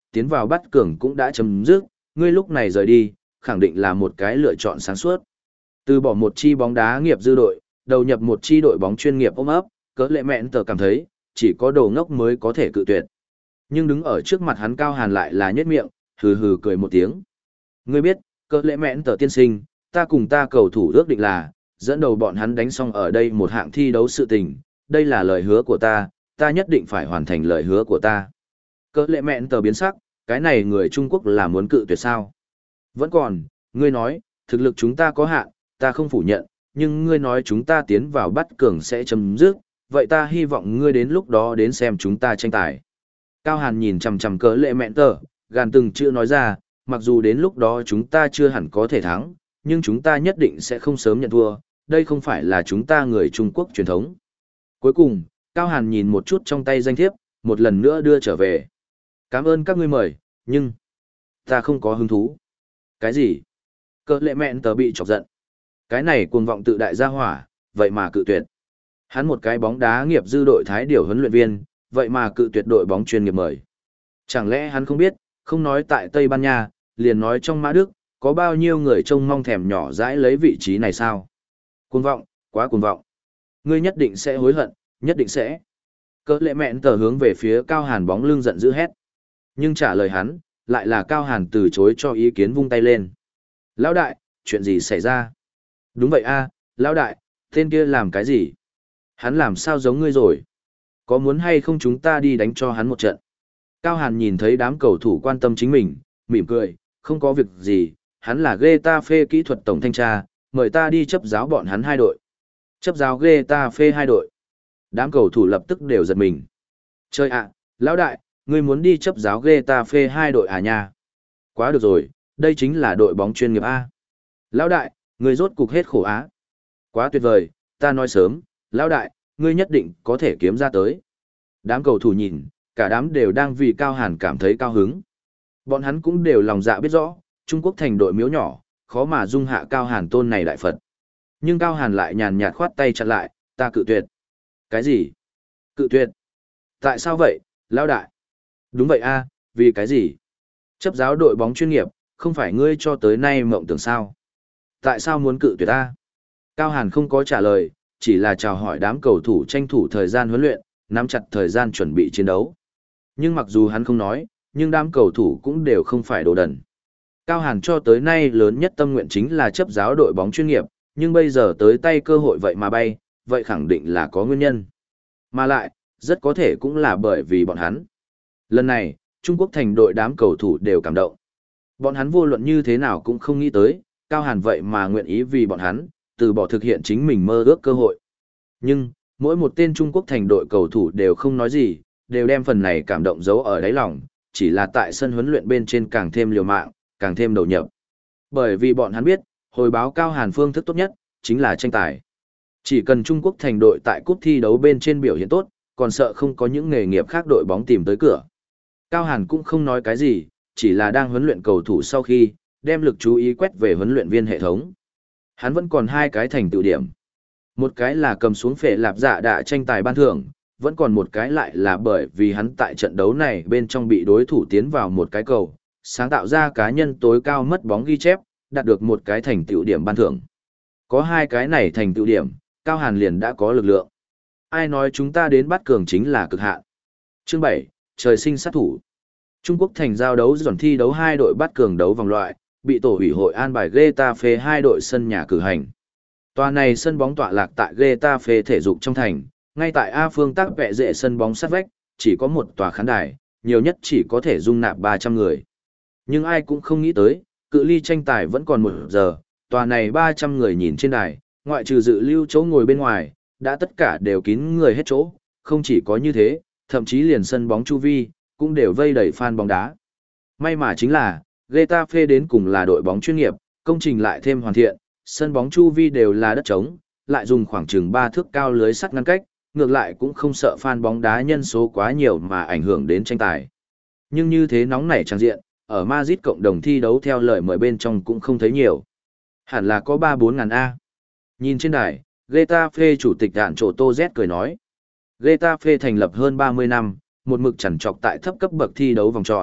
tiến vào bắt cường cũng đã chấm dứt, ngươi lúc này rời đi, khẳng định là một cái lựa chọn sáng suốt. Từ bỏ một chi bóng đá nghiệp dư đội, đầu nhập một chi đội bóng chuyên nghiệp ôm ấp, cỡ lệ mẹn tờ cảm thấy, chỉ có đồ ngốc mới có thể cự tuyệt. Nhưng đứng ở trước mặt hắn Cao Hàn lại là nhếch miệng, hừ hừ cười một tiếng. Ngươi biết, cỡ lệ mẹn tờ tiên sinh, ta cùng ta cầu thủ ước định là, dẫn đầu bọn hắn đánh xong ở đây một hạng thi đấu sự tình, đây là lời hứa của ta, ta nhất định phải hoàn thành lời hứa của ta. Cỡ lệ mẹn tờ biến sắc, cái này người Trung Quốc là muốn cự tuyệt sao? Vẫn còn, ngươi nói, thực lực chúng ta có hạn, ta không phủ nhận, nhưng ngươi nói chúng ta tiến vào bắt cường sẽ chấm dứt, vậy ta hy vọng ngươi đến lúc đó đến xem chúng ta tranh tài. Cao Hàn nhìn chằm chằm cỡ lệ mẹn tờ, gàn từng chữ nói ra, mặc dù đến lúc đó chúng ta chưa hẳn có thể thắng, nhưng chúng ta nhất định sẽ không sớm nhận thua, đây không phải là chúng ta người Trung Quốc truyền thống. Cuối cùng, Cao Hàn nhìn một chút trong tay danh thiếp, một lần nữa đưa trở về. Cảm ơn các ngươi mời, nhưng ta không có hứng thú. Cái gì? Cỡ lệ mẹn tờ bị chọc giận. Cái này cuồng vọng tự đại gia hỏa, vậy mà cự tuyệt. Hắn một cái bóng đá nghiệp dư đội Thái Điểu huấn luyện viên, vậy mà cự tuyệt đội bóng chuyên nghiệp mời. Chẳng lẽ hắn không biết, không nói tại Tây Ban Nha, liền nói trong Mã Đức, có bao nhiêu người trông mong thèm nhỏ dãi lấy vị trí này sao? Cuồng vọng, quá cuồng vọng. Ngươi nhất định sẽ hối hận, nhất định sẽ. Cỡ lệ mẹn tờ hướng về phía Cao Hàn bóng lưng giận dữ hét. Nhưng trả lời hắn, lại là Cao Hàn từ chối cho ý kiến vung tay lên. Lão đại, chuyện gì xảy ra? Đúng vậy a, lão đại, tên kia làm cái gì? Hắn làm sao giống ngươi rồi? Có muốn hay không chúng ta đi đánh cho hắn một trận? Cao Hàn nhìn thấy đám cầu thủ quan tâm chính mình, mỉm cười, không có việc gì, hắn là Getafe kỹ thuật tổng thanh tra, mời ta đi chấp giáo bọn hắn hai đội. Chấp giáo Getafe hai đội. Đám cầu thủ lập tức đều giật mình. Chơi ạ, lão đại, ngươi muốn đi chấp giáo Getafe hai đội à nha? Quá được rồi, đây chính là đội bóng chuyên nghiệp A. Lão đại, ngươi rốt cục hết khổ á. Quá tuyệt vời, ta nói sớm, lão đại, ngươi nhất định có thể kiếm ra tới. Đám cầu thủ nhìn, cả đám đều đang vì Cao Hàn cảm thấy cao hứng. Bọn hắn cũng đều lòng dạ biết rõ, Trung Quốc thành đội miếu nhỏ, khó mà dung hạ Cao Hàn tôn này đại Phật. Nhưng Cao Hàn lại nhàn nhạt khoát tay chặn lại, ta cự tuyệt. Cái gì? Cự tuyệt? Tại sao vậy, lão đại? Đúng vậy a, vì cái gì? Chấp giáo đội bóng chuyên nghiệp, không phải ngươi cho tới nay mộng tưởng sao? Tại sao muốn cự tuyệt ta? Cao Hàn không có trả lời, chỉ là chào hỏi đám cầu thủ tranh thủ thời gian huấn luyện, nắm chặt thời gian chuẩn bị chiến đấu. Nhưng mặc dù hắn không nói, nhưng đám cầu thủ cũng đều không phải đồ đần. Cao Hàn cho tới nay lớn nhất tâm nguyện chính là chấp giáo đội bóng chuyên nghiệp, nhưng bây giờ tới tay cơ hội vậy mà bay, vậy khẳng định là có nguyên nhân. Mà lại, rất có thể cũng là bởi vì bọn hắn. Lần này, Trung Quốc thành đội đám cầu thủ đều cảm động. Bọn hắn vô luận như thế nào cũng không nghĩ tới, Cao Hàn vậy mà nguyện ý vì bọn hắn, từ bỏ thực hiện chính mình mơ ước cơ hội. Nhưng, mỗi một tên Trung Quốc thành đội cầu thủ đều không nói gì, đều đem phần này cảm động giấu ở đáy lòng, chỉ là tại sân huấn luyện bên trên càng thêm liều mạng, càng thêm đầu nhập. Bởi vì bọn hắn biết, hồi báo Cao Hàn phương thức tốt nhất, chính là tranh tài. Chỉ cần Trung Quốc thành đội tại cúp thi đấu bên trên biểu hiện tốt, còn sợ không có những nghề nghiệp khác đội bóng tìm tới cửa. Cao Hàn cũng không nói cái gì, chỉ là đang huấn luyện cầu thủ sau khi, đem lực chú ý quét về huấn luyện viên hệ thống. Hắn vẫn còn hai cái thành tựu điểm. Một cái là cầm xuống Phệ Lạp Dạ Đạ tranh tài ban thưởng, vẫn còn một cái lại là bởi vì hắn tại trận đấu này bên trong bị đối thủ tiến vào một cái cầu, sáng tạo ra cá nhân tối cao mất bóng ghi chép, đạt được một cái thành tựu điểm ban thưởng. Có hai cái này thành tựu điểm, Cao Hàn liền đã có lực lượng. Ai nói chúng ta đến bắt cường chính là cực hạn. Chương bảy, trời sinh sát thủ. Trung Quốc thành giao đấu dọn thi đấu hai đội bắt cường đấu vòng loại, bị tổ ủy hội an bài Getafe hai đội sân nhà cử hành. Tòa này sân bóng tọa lạc tại Getafe thể dục trong thành, ngay tại A phương tác vẽ rệ sân bóng sát vách, chỉ có một tòa khán đài, nhiều nhất chỉ có thể dung nạp ba trăm người. Nhưng ai cũng không nghĩ tới, cự ly tranh tài vẫn còn một giờ, tòa này ba trăm người nhìn trên đài, ngoại trừ dự lưu chỗ ngồi bên ngoài, đã tất cả đều kín người hết chỗ, không chỉ có như thế, thậm chí liền sân bóng chu vi, cũng đều vây đầy fan bóng đá. May mà chính là, Getafe đến cùng là đội bóng chuyên nghiệp, công trình lại thêm hoàn thiện, sân bóng chu vi đều là đất trống, lại dùng khoảng chừng ba thước cao lưới sắt ngăn cách, ngược lại cũng không sợ fan bóng đá nhân số quá nhiều mà ảnh hưởng đến tranh tài. Nhưng như thế nóng nảy trang diện, ở Madrid cộng đồng thi đấu theo lời mời bên trong cũng không thấy nhiều. Hẳn là có ba bốn ngàn A. Nhìn trên đài, Getafe chủ tịch đạn trổ Tô Z cười nói. Getafe thành lập hơn ba mươi năm, một mực chằn trọc tại thấp cấp bậc thi đấu vòng tròn,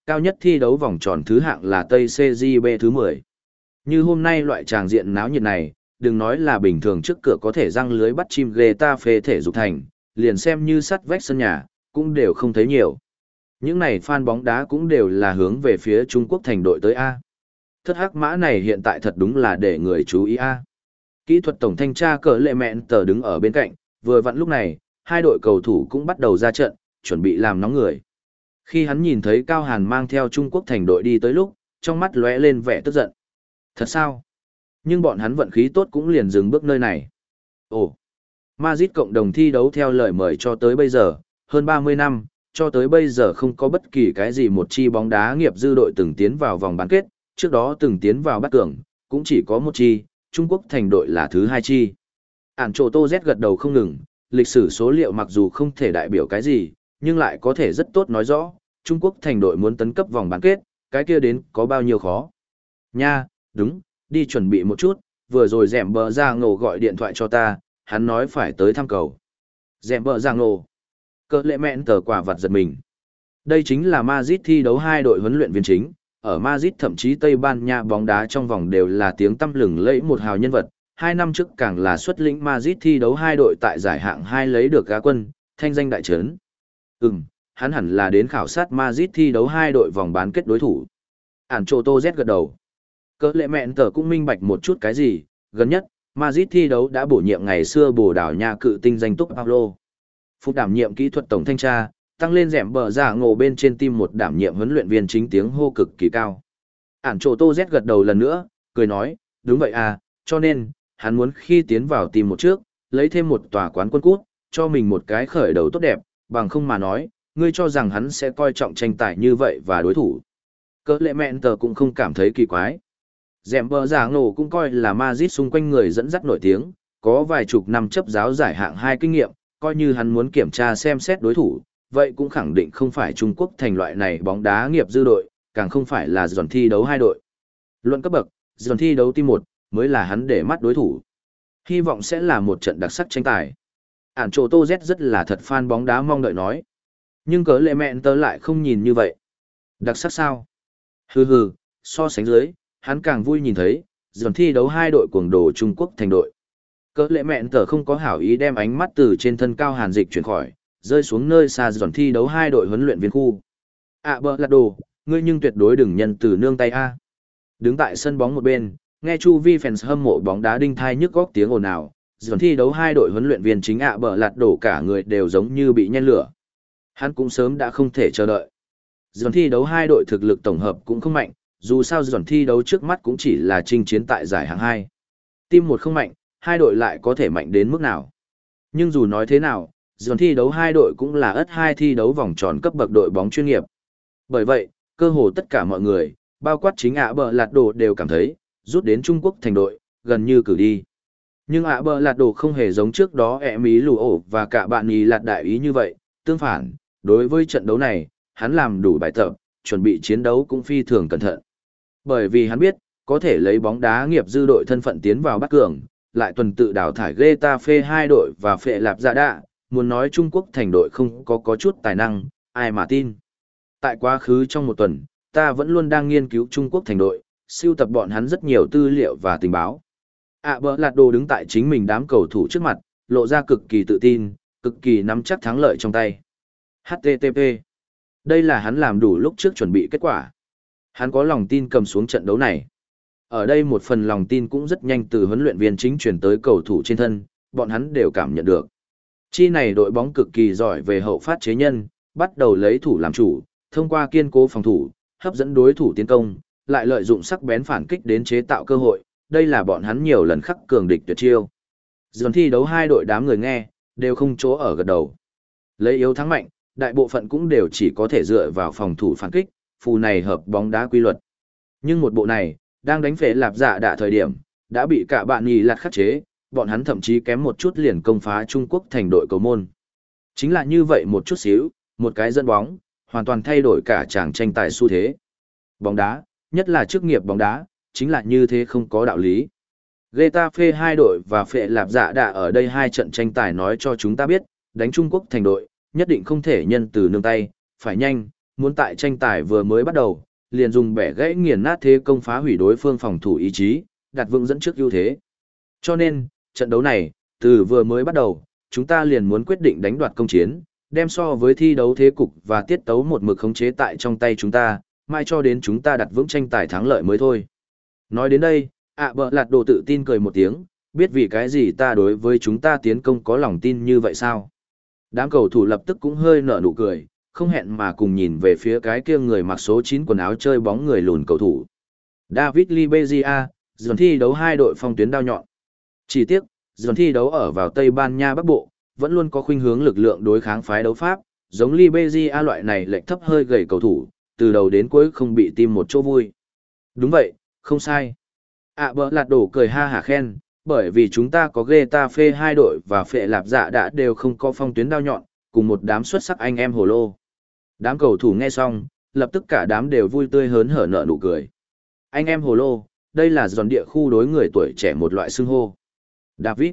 Cao nhất thi đấu vòng tròn thứ hạng là Tây xê giê bê thứ mười. Như hôm nay loại tràng diện náo nhiệt này, đừng nói là bình thường trước cửa có thể răng lưới bắt chim Getafe thể dục thành, liền xem như sắt vách sân nhà, cũng đều không thấy nhiều. Những này fan bóng đá cũng đều là hướng về phía Trung Quốc thành đội tới A. Thất hắc mã này hiện tại thật đúng là để người chú ý A. Kỹ thuật tổng thanh tra cờ lệ mẹn tờ đứng ở bên cạnh, vừa vặn lúc này, hai đội cầu thủ cũng bắt đầu ra trận, chuẩn bị làm nóng người. Khi hắn nhìn thấy Cao Hàn mang theo Trung Quốc thành đội đi tới lúc, trong mắt lóe lên vẻ tức giận. Thật sao? Nhưng bọn hắn vận khí tốt cũng liền dừng bước nơi này. Ồ! Madrid cộng đồng thi đấu theo lời mời cho tới bây giờ, hơn ba mươi năm, cho tới bây giờ không có bất kỳ cái gì một chi bóng đá nghiệp dư đội từng tiến vào vòng bán kết, trước đó từng tiến vào bát cường, cũng chỉ có một chi, Trung Quốc thành đội là thứ hai chi. Ản Trộ Tô Z gật đầu không ngừng, lịch sử số liệu mặc dù không thể đại biểu cái gì, nhưng lại có thể rất tốt nói rõ, Trung Quốc thành đội muốn tấn cấp vòng bán kết, cái kia đến có bao nhiêu khó. Nha, đúng, đi chuẩn bị một chút, vừa rồi dẻm bờ ra ngộ gọi điện thoại cho ta, hắn nói phải tới thăm cầu. Dẻm bờ ra ngộ. Cỡ lệ mẹn tờ quả vặt giật mình. Đây chính là Madrid thi đấu hai đội huấn luyện viên chính, ở Madrid thậm chí Tây Ban Nha bóng đá trong vòng đều là tiếng tăm lừng lẫy một hào nhân vật, hai năm trước càng là xuất lĩnh Madrid thi đấu hai đội tại giải hạng hai lấy được gá quân, thanh danh đại trấn. Ừm, hắn hẳn là đến khảo sát Madrid thi đấu hai đội vòng bán kết đối thủ. Ản Trộ Tô Z gật đầu. Cỡ lệ mẹn tờ cũng minh bạch một chút cái gì, gần nhất, Madrid thi đấu đã bổ nhiệm ngày xưa Bồ Đào Nha cự tinh danh túc Paulo. Phục đảm nhiệm kỹ thuật tổng thanh tra, tăng lên rẻm bờ giả ngộ bên trên team một đảm nhiệm huấn luyện viên chính tiếng hô cực kỳ cao. Ản Trộ Tô Z gật đầu lần nữa, cười nói, đúng vậy à, cho nên, hắn muốn khi tiến vào team một trước, lấy thêm một tòa quán quân cút, cho mình một cái khởi đầu tốt đẹp, bằng không mà nói, ngươi cho rằng hắn sẽ coi trọng tranh tài như vậy và đối thủ. Cỡ lệ mẹn tờ cũng không cảm thấy kỳ quái. Dẻm bờ giả ngộ cũng coi là Madrid xung quanh người dẫn dắt nổi tiếng, có vài chục năm chấp giáo giải hạng hai kinh nghiệm, coi như hắn muốn kiểm tra xem xét đối thủ, vậy cũng khẳng định không phải Trung Quốc thành loại này bóng đá nghiệp dư đội, càng không phải là dọn thi đấu hai đội. Luận cấp bậc, dọn thi đấu team một mới là hắn để mắt đối thủ. Hy vọng sẽ là một trận đặc sắc tranh tài. Ản Trộ Tô Z rất là thật fan bóng đá mong đợi nói. Nhưng cớ lệ mẹn tớ lại không nhìn như vậy. Đặc sắc sao? Hừ hừ, so sánh dưới, hắn càng vui nhìn thấy, dọn thi đấu hai đội cuồng đồ Trung Quốc thành đội. Cớ lệ mẹn tờ không có hảo ý đem ánh mắt từ trên thân Cao Hàn dịch chuyển khỏi, rơi xuống nơi xa dọn thi đấu hai đội huấn luyện viên khu. À bờ lạt đồ, ngươi nhưng tuyệt đối đừng nhân từ nương tay A. Đứng tại sân bóng một bên, nghe chu vi fans hâm mộ bóng đá đinh thai nhức góc tiếng ồn ào, dọn thi đấu hai đội huấn luyện viên chính ạ bờ lạt đổ cả người đều giống như bị nhen lửa. Hắn cũng sớm đã không thể chờ đợi. Dọn thi đấu hai đội thực lực tổng hợp cũng không mạnh, dù sao dọn thi đấu trước mắt cũng chỉ là chinh chiến tại giải hạng hai. Team một không mạnh, hai đội lại có thể mạnh đến mức nào. Nhưng dù nói thế nào, dọn thi đấu hai đội cũng là ất hai thi đấu vòng tròn cấp bậc đội bóng chuyên nghiệp. Bởi vậy, cơ hồ tất cả mọi người, bao quát chính ạ bờ lạt đồ đều cảm thấy, rút đến Trung Quốc thành đội, gần như cử đi. Nhưng ạ bờ lạt đồ không hề giống trước đó ẹ mí lù ổ và cả bạn ý lạt đại ý như vậy, tương phản, đối với trận đấu này, hắn làm đủ bài tập, chuẩn bị chiến đấu cũng phi thường cẩn thận. Bởi vì hắn biết, có thể lấy bóng đá nghiệp dư đội thân phận tiến vào bắt cường, lại tuần tự đào thải Getafe hai đội và phệ lạp dạ đạ, muốn nói Trung Quốc thành đội không có có chút tài năng, ai mà tin. Tại quá khứ trong một tuần, ta vẫn luôn đang nghiên cứu Trung Quốc thành đội, sưu tập bọn hắn rất nhiều tư liệu và tình báo. ạ bờ lạt đồ đứng tại chính mình đám cầu thủ trước mặt, lộ ra cực kỳ tự tin, cực kỳ nắm chắc thắng lợi trong tay. hát tê tê pê. Đây là hắn làm đủ lúc trước chuẩn bị kết quả. Hắn có lòng tin cầm xuống trận đấu này. Ở đây một phần lòng tin cũng rất nhanh từ huấn luyện viên chính chuyển tới cầu thủ trên thân, bọn hắn đều cảm nhận được. Chi này đội bóng cực kỳ giỏi về hậu phát chế nhân, bắt đầu lấy thủ làm chủ, thông qua kiên cố phòng thủ, hấp dẫn đối thủ tiến công, lại lợi dụng sắc bén phản kích đến chế tạo cơ hội, đây là bọn hắn nhiều lần khắc cường địch tuyệt chiêu. Dần thi đấu hai đội đám người nghe, đều không chỗ ở gật đầu. Lấy yếu thắng mạnh, đại bộ phận cũng đều chỉ có thể dựa vào phòng thủ phản kích, phù này hợp bóng đá quy luật. Nhưng một bộ này, đang đánh phế lạp dạ đạ thời điểm, đã bị cả bạn nhì lạt khắc chế, bọn hắn thậm chí kém một chút liền công phá Trung Quốc thành đội cầu môn. Chính là như vậy một chút xíu, một cái dẫn bóng, hoàn toàn thay đổi cả tràng tranh tài xu thế. Bóng đá, nhất là chức nghiệp bóng đá, chính là như thế không có đạo lý. Getafe hai đội và phệ lạp dạ đạ ở đây hai trận tranh tài nói cho chúng ta biết, đánh Trung Quốc thành đội, nhất định không thể nhân từ nương tay, phải nhanh, muốn tại tranh tài vừa mới bắt đầu, liền dùng bẻ gãy nghiền nát thế công phá hủy đối phương phòng thủ ý chí, đặt vững dẫn trước ưu thế. Cho nên, trận đấu này, từ vừa mới bắt đầu, chúng ta liền muốn quyết định đánh đoạt công chiến, đem so với thi đấu thế cục và tiết tấu một mực khống chế tại trong tay chúng ta, mai cho đến chúng ta đặt vững tranh tài thắng lợi mới thôi. Nói đến đây, ạ bợ lạt đồ tự tin cười một tiếng, biết vì cái gì ta đối với chúng ta tiến công có lòng tin như vậy sao? Đám cầu thủ lập tức cũng hơi nở nụ cười, không hẹn mà cùng nhìn về phía cái kia người mặc số chín quần áo chơi bóng người lùn cầu thủ. David Libezia, dần thi đấu hai đội phong tuyến đao nhọn. Chỉ tiếc, dần thi đấu ở vào Tây Ban Nha Bắc Bộ, vẫn luôn có khuynh hướng lực lượng đối kháng phái đấu pháp, giống Libezia loại này lệch thấp hơi gầy cầu thủ, từ đầu đến cuối không bị tim một chỗ vui. Đúng vậy, không sai. ạ bợ lạt đổ cười ha hả khen, bởi vì chúng ta có Getafe hai đội và Phệ Lạp Dạ đã đều không có phong tuyến đao nhọn, cùng một đám xuất sắc anh em hồ lô. Đám cầu thủ nghe xong, lập tức cả đám đều vui tươi hớn hở nở nụ cười. Anh em hồ lô, đây là giòn địa khu đối người tuổi trẻ một loại xưng hô. David.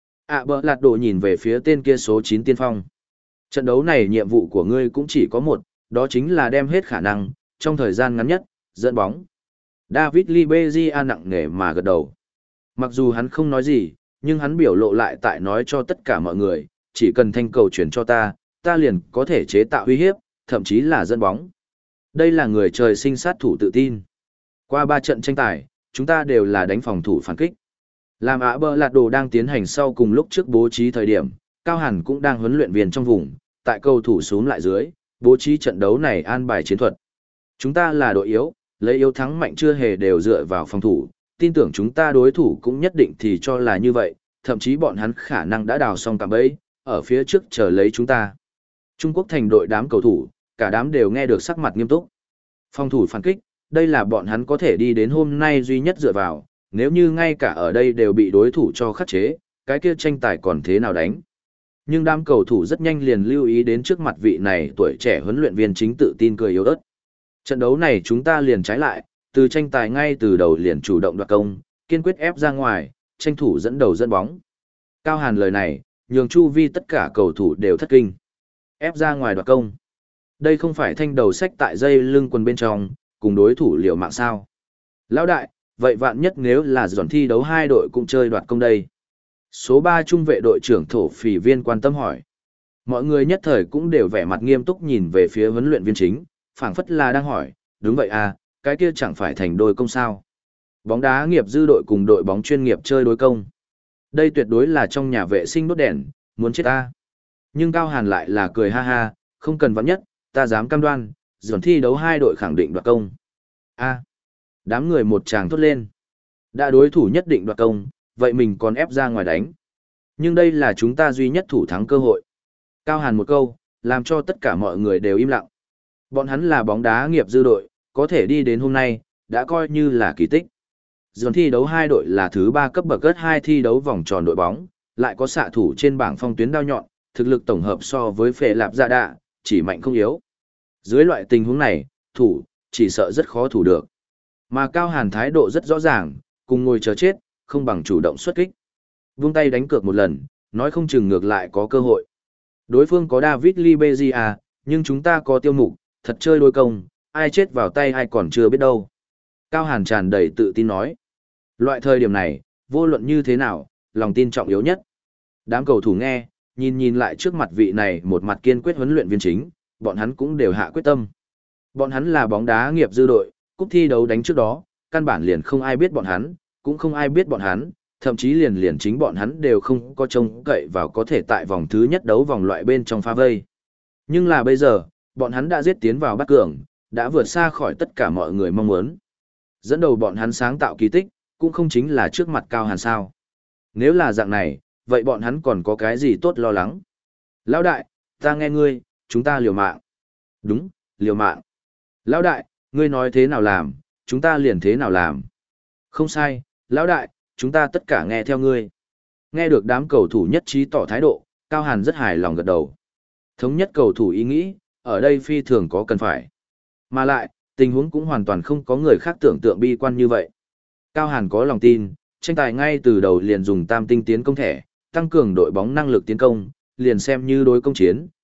ạ bợ lạt đổ nhìn về phía tên kia số chín tiên phong. Trận đấu này nhiệm vụ của ngươi cũng chỉ có một, đó chính là đem hết khả năng, trong thời gian ngắn nhất, dẫn bóng. David Libezia nặng nề mà gật đầu. Mặc dù hắn không nói gì, nhưng hắn biểu lộ lại tại nói cho tất cả mọi người, chỉ cần thanh cầu chuyển cho ta, ta liền có thể chế tạo uy hiếp, thậm chí là dẫn bóng. Đây là người trời sinh sát thủ tự tin. Qua ba trận tranh tài, chúng ta đều là đánh phòng thủ phản kích. Làm ạ bợ lạt đồ đang tiến hành sau cùng lúc trước bố trí thời điểm, Cao Hàn cũng đang huấn luyện viên trong vùng, tại cầu thủ xuống lại dưới, bố trí trận đấu này an bài chiến thuật. Chúng ta là đội yếu, lấy yếu thắng mạnh chưa hề đều dựa vào phòng thủ, tin tưởng chúng ta đối thủ cũng nhất định thì cho là như vậy, thậm chí bọn hắn khả năng đã đào xong cạm bẫy, ở phía trước chờ lấy chúng ta. Trung Quốc thành đội đám cầu thủ, cả đám đều nghe được sắc mặt nghiêm túc. Phòng thủ phản kích, đây là bọn hắn có thể đi đến hôm nay duy nhất dựa vào, nếu như ngay cả ở đây đều bị đối thủ cho khắc chế, cái kia tranh tài còn thế nào đánh. Nhưng đám cầu thủ rất nhanh liền lưu ý đến trước mặt vị này tuổi trẻ huấn luyện viên chính tự tin cười yếu ớt. Trận đấu này chúng ta liền trái lại, từ tranh tài ngay từ đầu liền chủ động đoạt công, kiên quyết ép ra ngoài, tranh thủ dẫn đầu dẫn bóng. Cao Hàn lời này, nhường chu vi tất cả cầu thủ đều thất kinh. Ép ra ngoài đoạt công. Đây không phải thanh đầu sách tại dây lưng quần bên trong, cùng đối thủ liều mạng sao. Lão đại, vậy vạn nhất nếu là dọn thi đấu hai đội cũng chơi đoạt công đây. Số ba trung vệ đội trưởng thổ phỉ viên quan tâm hỏi. Mọi người nhất thời cũng đều vẻ mặt nghiêm túc nhìn về phía huấn luyện viên chính, phảng phất là đang hỏi, đúng vậy à, cái kia chẳng phải thành đôi công sao. Bóng đá nghiệp dư đội cùng đội bóng chuyên nghiệp chơi đối công. Đây tuyệt đối là trong nhà vệ sinh đốt đèn, muốn chết ta. Nhưng Cao Hàn lại là cười ha ha, không cần vắng nhất, ta dám cam đoan, dọn thi đấu hai đội khẳng định đoạt công. A. Đám người một tràng thốt lên. Đã đối thủ nhất định đoạt công, vậy mình còn ép ra ngoài đánh. Nhưng đây là chúng ta duy nhất thủ thắng cơ hội. Cao Hàn một câu, làm cho tất cả mọi người đều im lặng. Bọn hắn là bóng đá nghiệp dư đội, có thể đi đến hôm nay, đã coi như là kỳ tích. Dồn thi đấu hai đội là thứ ba cấp bậc gất hai thi đấu vòng tròn đội bóng, lại có xạ thủ trên bảng phong tuyến đao nhọn, thực lực tổng hợp so với Phệ Lạp Dạ Đạ, chỉ mạnh không yếu. Dưới loại tình huống này, thủ, chỉ sợ rất khó thủ được. Mà Cao Hàn thái độ rất rõ ràng, cùng ngồi chờ chết, không bằng chủ động xuất kích. Vung tay đánh cược một lần, nói không chừng ngược lại có cơ hội. Đối phương có David Libezia, nhưng chúng ta có Tiêu Mục, thật chơi đôi công, ai chết vào tay ai còn chưa biết đâu. Cao Hàn tràn đầy tự tin nói. Loại thời điểm này, vô luận như thế nào, lòng tin trọng yếu nhất. Đám cầu thủ nghe, nhìn nhìn lại trước mặt vị này một mặt kiên quyết huấn luyện viên chính, bọn hắn cũng đều hạ quyết tâm. Bọn hắn là bóng đá nghiệp dư đội, cúp thi đấu đánh trước đó, căn bản liền không ai biết bọn hắn, cũng không ai biết bọn hắn, thậm chí liền liền chính bọn hắn đều không có trông cậy vào có thể tại vòng thứ nhất đấu vòng loại bên trong pha vây. Nhưng là bây giờ, bọn hắn đã giết tiến vào bắt cường, đã vượt xa khỏi tất cả mọi người mong muốn. Dẫn đầu bọn hắn sáng tạo kỳ tích, cũng không chính là trước mặt Cao Hàn sao. Nếu là dạng này, vậy bọn hắn còn có cái gì tốt lo lắng? Lão đại, ta nghe ngươi, chúng ta liều mạng. Đúng, liều mạng. Lão đại, ngươi nói thế nào làm, chúng ta liền thế nào làm. Không sai, lão đại, chúng ta tất cả nghe theo ngươi. Nghe được đám cầu thủ nhất trí tỏ thái độ, Cao Hàn rất hài lòng gật đầu. Thống nhất cầu thủ ý nghĩ, ở đây phi thường có cần phải. Mà lại, tình huống cũng hoàn toàn không có người khác tưởng tượng bi quan như vậy. Cao Hàn có lòng tin, tranh tài ngay từ đầu liền dùng tam tinh tiến công thẻ, tăng cường đội bóng năng lực tiến công, liền xem như đối công chiến,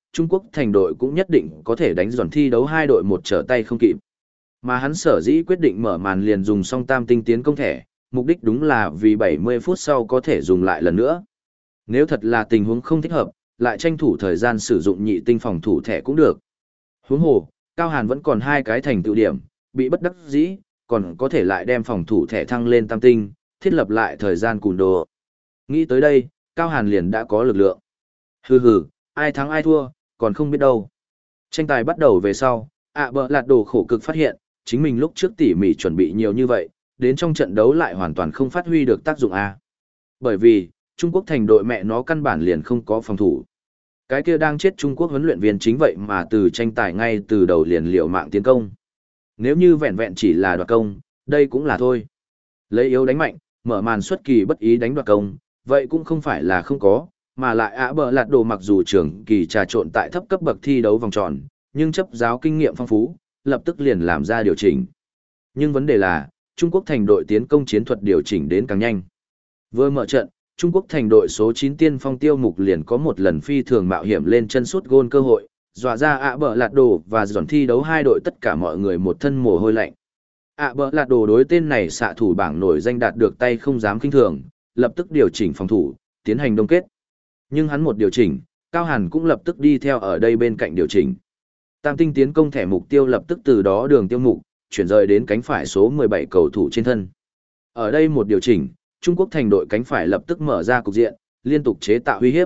Trung Quốc thành đội cũng nhất định có thể đánh giòn thi đấu hai đội một trở tay không kịp. Mà hắn sở dĩ quyết định mở màn liền dùng song tam tinh tiến công thẻ, mục đích đúng là vì bảy mươi phút sau có thể dùng lại lần nữa. Nếu thật là tình huống không thích hợp, lại tranh thủ thời gian sử dụng nhị tinh phòng thủ thẻ cũng được. Huống hồ, Cao Hàn vẫn còn hai cái thành tựu điểm, bị bất đắc dĩ, còn có thể lại đem phòng thủ thẻ thăng lên tam tinh, thiết lập lại thời gian cùn đồ. Nghĩ tới đây, Cao Hàn liền đã có lực lượng. Hừ hừ, ai thắng ai thua, còn không biết đâu. Tranh tài bắt đầu về sau, ạ bợ lạt đồ khổ cực phát hiện, chính mình lúc trước tỉ mỉ chuẩn bị nhiều như vậy, đến trong trận đấu lại hoàn toàn không phát huy được tác dụng A. Bởi vì, Trung Quốc thành đội mẹ nó căn bản liền không có phòng thủ. Cái kia đang chết Trung Quốc huấn luyện viên chính vậy mà từ tranh tài ngay từ đầu liền liều mạng tiến công. Nếu như vẹn vẹn chỉ là đoạt công, đây cũng là thôi. Lấy yếu đánh mạnh, mở màn xuất kỳ bất ý đánh đoạt công, vậy cũng không phải là không có, mà lại ạ bợ lạt đồ mặc dù trưởng kỳ trà trộn tại thấp cấp bậc thi đấu vòng tròn, nhưng chấp giáo kinh nghiệm phong phú, lập tức liền làm ra điều chỉnh. Nhưng vấn đề là, Trung Quốc thành đội tiến công chiến thuật điều chỉnh đến càng nhanh. Vừa mở trận, Trung Quốc thành đội số chín tiên phong Tiêu Mục liền có một lần phi thường mạo hiểm lên chân sút gôn cơ hội, dọa ra ạ bợ lạt đồ và giòn thi đấu hai đội tất cả mọi người một thân mồ hôi lạnh. ạ bợ lạt đồ đối tên này xạ thủ bảng nổi danh đạt được tay không dám kinh thường, lập tức điều chỉnh phòng thủ, tiến hành đông kết. Nhưng hắn một điều chỉnh, Cao Hàn cũng lập tức đi theo ở đây bên cạnh điều chỉnh. Tam tinh tiến công thẻ mục tiêu lập tức từ đó đường Tiêu Mục, chuyển rời đến cánh phải số mười bảy cầu thủ trên thân. Ở đây một điều chỉnh, Trung Quốc thành đội cánh phải lập tức mở ra cục diện, liên tục chế tạo uy hiếp.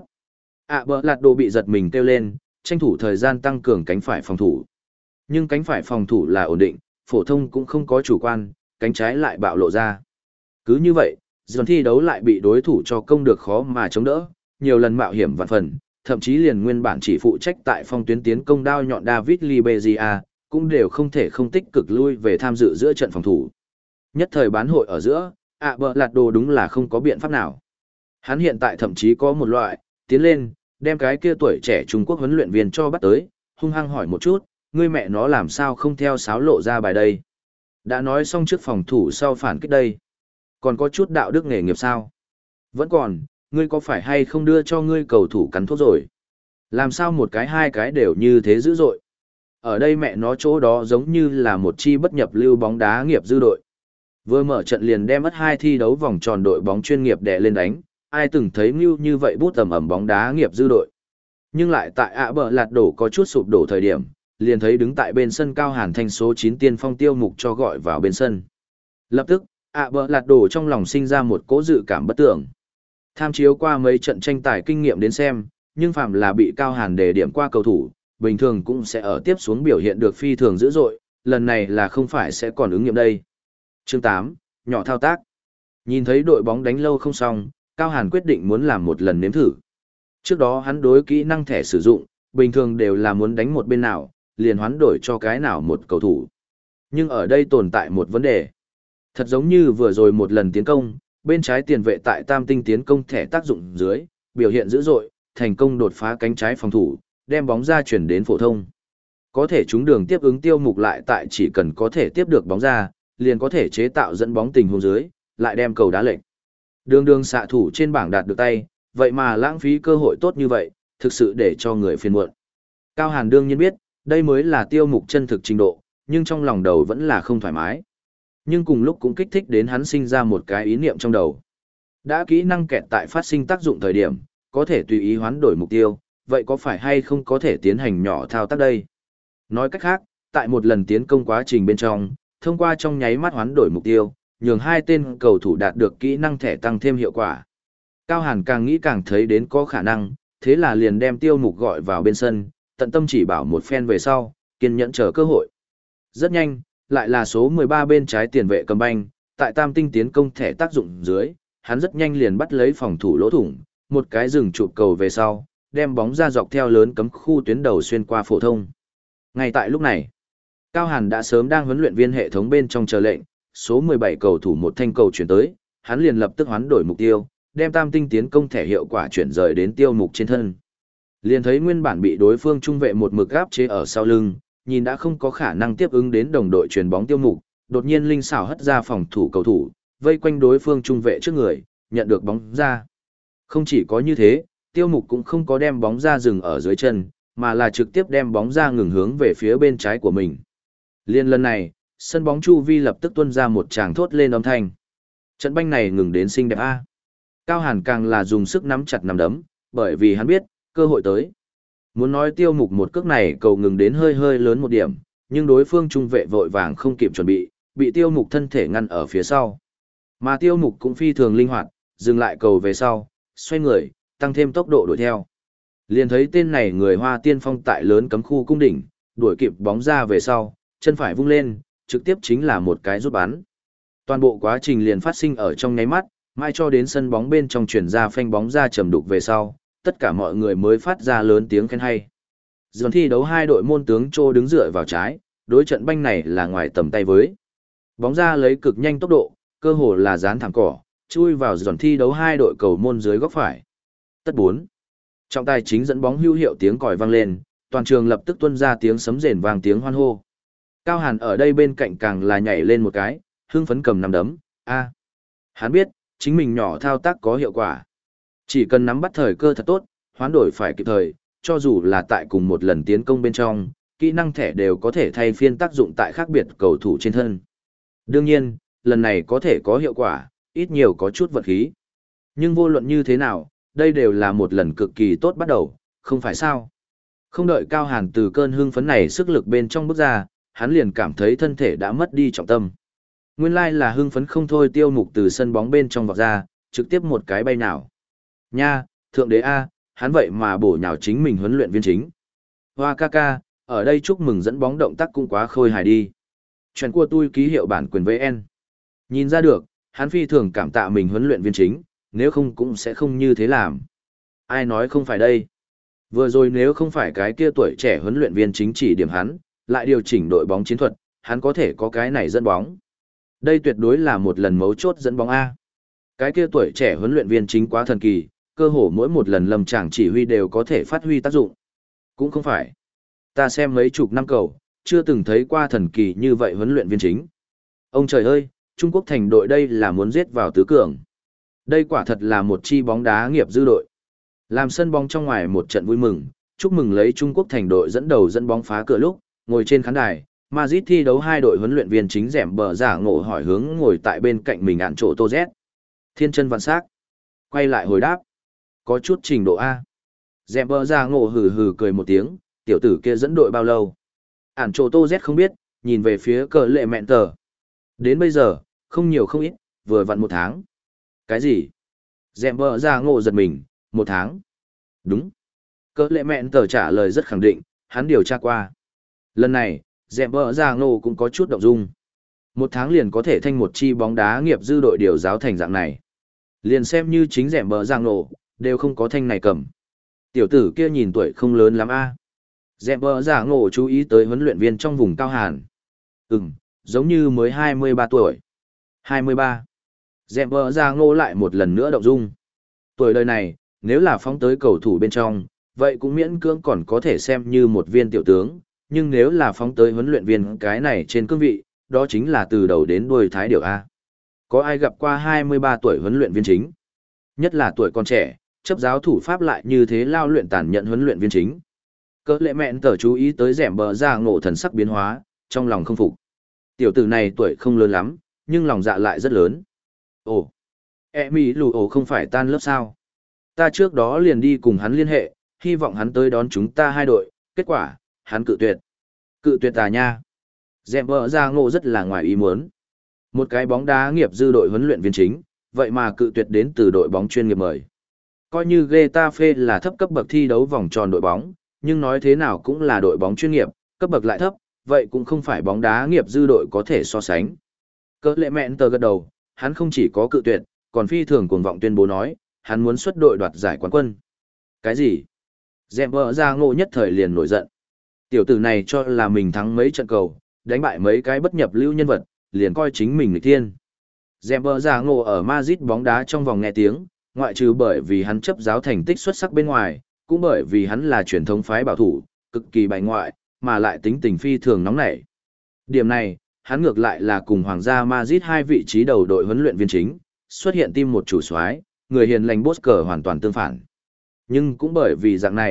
ạ bợ lạt đồ bị giật mình kêu lên, tranh thủ thời gian tăng cường cánh phải phòng thủ. Nhưng cánh phải phòng thủ là ổn định, phổ thông cũng không có chủ quan, cánh trái lại bạo lộ ra. Cứ như vậy, dần thi đấu lại bị đối thủ cho công được khó mà chống đỡ, nhiều lần mạo hiểm vạn phần, thậm chí liền nguyên bản chỉ phụ trách tại phong tuyến tiến công đao nhọn David Liberia, cũng đều không thể không tích cực lui về tham dự giữa trận phòng thủ. Nhất thời bán hội ở giữa, ạ bợ lạt đồ đúng là không có biện pháp nào. Hắn hiện tại thậm chí có một loại, tiến lên, đem cái kia tuổi trẻ Trung Quốc huấn luyện viên cho bắt tới, hung hăng hỏi một chút, ngươi mẹ nó làm sao không theo sáo lộ ra bài đây. Đã nói xong trước phòng thủ sau phản kích đây. Còn có chút đạo đức nghề nghiệp sao? Vẫn còn, ngươi có phải hay không đưa cho ngươi cầu thủ cắn thuốc rồi? Làm sao một cái hai cái đều như thế dữ dội? Ở đây mẹ nó chỗ đó giống như là một chi bất nhập lưu bóng đá nghiệp dư đội. Vừa mở trận liền đem mất hai thi đấu vòng tròn đội bóng chuyên nghiệp đè lên đánh, ai từng thấy như như vậy bút tầm ẩm bóng đá nghiệp dư đội. Nhưng lại tại ạ bợ lạt đổ có chút sụp đổ thời điểm, liền thấy đứng tại bên sân Cao Hàn thanh số chín tiên phong Tiêu Mục cho gọi vào bên sân. Lập tức, ạ bợ lạt đổ trong lòng sinh ra một cố dự cảm bất tưởng. Tham chiếu qua mấy trận tranh tài kinh nghiệm đến xem, nhưng phạm là bị Cao Hàn đề điểm qua cầu thủ, bình thường cũng sẽ ở tiếp xuống biểu hiện được phi thường dữ dội, lần này là không phải sẽ còn ứng nghiệm đây. Chương tám, nhỏ thao tác. Nhìn thấy đội bóng đánh lâu không xong, Cao Hàn quyết định muốn làm một lần nếm thử. Trước đó hắn đối kỹ năng thẻ sử dụng, bình thường đều là muốn đánh một bên nào, liền hoán đổi cho cái nào một cầu thủ. Nhưng ở đây tồn tại một vấn đề. Thật giống như vừa rồi một lần tiến công, bên trái tiền vệ tại tam tinh tiến công thẻ tác dụng dưới, biểu hiện dữ dội, thành công đột phá cánh trái phòng thủ, đem bóng ra chuyển đến phổ thông. Có thể trúng đường tiếp ứng Tiêu Mục lại tại chỉ cần có thể tiếp được bóng ra, liền có thể chế tạo dẫn bóng tình huống dưới, lại đem cầu đá lệch. Đường đường xạ thủ trên bảng đạt được tay, vậy mà lãng phí cơ hội tốt như vậy, thực sự để cho người phiền muộn. Cao Hàn đương nhiên biết, đây mới là Tiêu Mục chân thực trình độ, nhưng trong lòng đầu vẫn là không thoải mái. Nhưng cùng lúc cũng kích thích đến hắn sinh ra một cái ý niệm trong đầu. Đã kỹ năng kẹt tại phát sinh tác dụng thời điểm, có thể tùy ý hoán đổi mục tiêu, vậy có phải hay không có thể tiến hành nhỏ thao tác đây? Nói cách khác, tại một lần tiến công quá trình bên trong, thông qua trong nháy mắt hoán đổi mục tiêu, nhường hai tên cầu thủ đạt được kỹ năng thẻ tăng thêm hiệu quả. Cao Hàn càng nghĩ càng thấy đến có khả năng, thế là liền đem Tiêu Mục gọi vào bên sân, tận tâm chỉ bảo một phen về sau, kiên nhẫn chờ cơ hội. Rất nhanh, lại là số mười ba bên trái tiền vệ cầm banh, tại tam tinh tiến công thẻ tác dụng dưới, hắn rất nhanh liền bắt lấy phòng thủ lỗ thủng, một cái dừng chụp cầu về sau, đem bóng ra dọc theo lớn cấm khu tuyến đầu xuyên qua phổ thông. Ngay tại lúc này, Cao Hàn đã sớm đang huấn luyện viên hệ thống bên trong chờ lệnh, số mười bảy cầu thủ một thanh cầu chuyển tới, hắn liền lập tức hoán đổi mục tiêu, đem tam tinh tiến công thẻ hiệu quả chuyển rời đến Tiêu Mục trên thân. Liền thấy nguyên bản bị đối phương trung vệ một mực gáp chế ở sau lưng, nhìn đã không có khả năng tiếp ứng đến đồng đội chuyền bóng Tiêu Mục, đột nhiên linh xảo hất ra phòng thủ cầu thủ, vây quanh đối phương trung vệ trước người, nhận được bóng ra. Không chỉ có như thế, Tiêu Mục cũng không có đem bóng ra dừng ở dưới chân, mà là trực tiếp đem bóng ra ngừng hướng về phía bên trái của mình. Liên lần này, sân bóng chu vi lập tức tuôn ra một tràng thốt lên âm thanh. Trận banh này ngừng đến xinh đẹp a. Cao Hàn càng là dùng sức nắm chặt nắm đấm, bởi vì hắn biết, cơ hội tới. Muốn nói Tiêu Mục một cước này cầu ngừng đến hơi hơi lớn một điểm, nhưng đối phương trung vệ vội vàng không kịp chuẩn bị, bị Tiêu Mục thân thể ngăn ở phía sau. Mà Tiêu Mục cũng phi thường linh hoạt, dừng lại cầu về sau, xoay người, tăng thêm tốc độ đuổi theo. Liền thấy tên này người Hoa tiên phong tại lớn cấm khu cung đỉnh, đuổi kịp bóng ra về sau, chân phải vung lên, trực tiếp chính là một cái rút bắn. Toàn bộ quá trình liền phát sinh ở trong nháy mắt, mai cho đến sân bóng bên trong chuyển ra phanh bóng ra trầm đục về sau, tất cả mọi người mới phát ra lớn tiếng khen hay. Dần thi đấu hai đội môn tướng Trô đứng dựa vào trái, đối trận banh này là ngoài tầm tay với. Bóng ra lấy cực nhanh tốc độ, cơ hồ là dán thẳng cỏ, chui vào dần thi đấu hai đội cầu môn dưới góc phải. Tất bốn. Trọng tài chính dẫn bóng hữu hiệu tiếng còi vang lên, toàn trường lập tức tuôn ra tiếng sấm rền vang tiếng hoan hô. Cao Hàn ở đây bên cạnh càng là nhảy lên một cái, hưng phấn cầm nắm đấm, a. Hắn biết, chính mình nhỏ thao tác có hiệu quả. Chỉ cần nắm bắt thời cơ thật tốt, hoán đổi phải kịp thời, cho dù là tại cùng một lần tiến công bên trong, kỹ năng thẻ đều có thể thay phiên tác dụng tại khác biệt cầu thủ trên thân. Đương nhiên, lần này có thể có hiệu quả, ít nhiều có chút vật khí. Nhưng vô luận như thế nào, đây đều là một lần cực kỳ tốt bắt đầu, không phải sao? Không đợi Cao Hàn từ cơn hưng phấn này sức lực bên trong bước ra, hắn liền cảm thấy thân thể đã mất đi trọng tâm. Nguyên lai là hưng phấn không thôi Tiêu Mục từ sân bóng bên trong vọt ra, trực tiếp một cái bay nào. Nha, thượng đế A, hắn vậy mà bổ nhào chính mình huấn luyện viên chính. Hoa ca ca, ở đây chúc mừng dẫn bóng động tác cũng quá khôi hài đi. Chuyện của tôi ký hiệu bản quyền vê en. Nhìn ra được, hắn phi thường cảm tạ mình huấn luyện viên chính, nếu không cũng sẽ không như thế làm. Ai nói không phải đây? Vừa rồi nếu không phải cái kia tuổi trẻ huấn luyện viên chính chỉ điểm hắn, lại điều chỉnh đội bóng chiến thuật, hắn có thể có cái này dẫn bóng. Đây tuyệt đối là một lần mấu chốt dẫn bóng A. Cái kia tuổi trẻ huấn luyện viên chính quá thần kỳ, cơ hồ mỗi một lần lâm tràng chỉ huy đều có thể phát huy tác dụng. Cũng không phải. Ta xem mấy chục năm cầu, chưa từng thấy qua thần kỳ như vậy huấn luyện viên chính. Ông trời ơi, Trung Quốc thành đội đây là muốn giết vào tứ cường. Đây quả thật là một chi bóng đá nghiệp dư đội. Làm sân bóng trong ngoài một trận vui mừng, chúc mừng lấy Trung Quốc thành đội dẫn đầu dẫn bóng phá cửa lúc, ngồi trên khán đài, Madrid thi đấu hai đội huấn luyện viên chính rẻm bờ giả ngộ hỏi hướng ngồi tại bên cạnh mình ạn chỗ Tô Z. Thiên chân vạn sắc. Quay lại hồi đáp. Có chút trình độ A. Rẻm bờ giả ngộ hừ hừ cười một tiếng, tiểu tử kia dẫn đội bao lâu? Ản chỗ Tô Z không biết, nhìn về phía cờ lệ mẹn tờ. Đến bây giờ, không nhiều không ít, vừa vặn một tháng. Cái gì? Rẻm bờ giả ngộ giật mình, một tháng. Đúng. Cờ lệ mẹn tờ trả lời rất khẳng định, hắn điều tra qua. Lần này, dẹm bờ ra ngô cũng có chút động dung. Một tháng liền có thể thanh một chi bóng đá nghiệp dư đội điều giáo thành dạng này. Liền xem như chính dẹm bờ ra ngô, đều không có thanh này cầm. Tiểu tử kia nhìn tuổi không lớn lắm a. À. Dẹm bờ ra ngô chú ý tới huấn luyện viên trong vùng Cao Hàn. Ừm, giống như mới hai mươi ba tuổi. hai mươi ba. Dẹm bờ ra ngô lại một lần nữa động dung. Tuổi đời này, nếu là phóng tới cầu thủ bên trong, vậy cũng miễn cưỡng còn có thể xem như một viên tiểu tướng. Nhưng nếu là phóng tới huấn luyện viên cái này trên cương vị, đó chính là từ đầu đến đuôi thái điểu A. Có ai gặp qua hai mươi ba tuổi huấn luyện viên chính? Nhất là tuổi còn trẻ, chấp giáo thủ pháp lại như thế lao luyện tàn nhận huấn luyện viên chính. Cỡ lệ mẹn tờ chú ý tới rẻm bờ ra ngộ thần sắc biến hóa, trong lòng không phục. Tiểu tử này tuổi không lớn lắm, nhưng lòng dạ lại rất lớn. Ồ, e mỹ lù ồ không phải tan lớp sao? Ta trước đó liền đi cùng hắn liên hệ, hy vọng hắn tới đón chúng ta hai đội, kết quả, hắn cự tuyệt. Cự tuyệt à nha. Dẹm bờ ra ngộ rất là ngoài ý muốn. Một cái bóng đá nghiệp dư đội huấn luyện viên chính, vậy mà cự tuyệt đến từ đội bóng chuyên nghiệp mời. Coi như Getafe là thấp cấp bậc thi đấu vòng tròn đội bóng, nhưng nói thế nào cũng là đội bóng chuyên nghiệp, cấp bậc lại thấp, vậy cũng không phải bóng đá nghiệp dư đội có thể so sánh. Cỡ lệ mẹn tờ gật đầu, hắn không chỉ có cự tuyệt, còn phi thường cuồng vọng tuyên bố nói, hắn muốn xuất đội đoạt giải quán quân. Cái gì? Dẹm bờ ra ngộ nhất thời liền nổi giận. Tiểu tử này cho là mình thắng mấy trận cầu, đánh bại mấy cái bất nhập lưu nhân vật, liền coi chính mình nghịch thiên. Dẹm bờ ra ngộ ở Madrid bóng đá trong vòng nghe tiếng, ngoại trừ bởi vì hắn chấp giáo thành tích xuất sắc bên ngoài, cũng bởi vì hắn là truyền thống phái bảo thủ, cực kỳ bài ngoại, mà lại tính tình phi thường nóng nảy. Điểm này, hắn ngược lại là cùng Hoàng gia Madrid hai vị trí đầu đội huấn luyện viên chính, xuất hiện tim một chủ soái, người hiền lành Bosker hoàn toàn tương phản. Nhưng cũng bởi vì dạng này,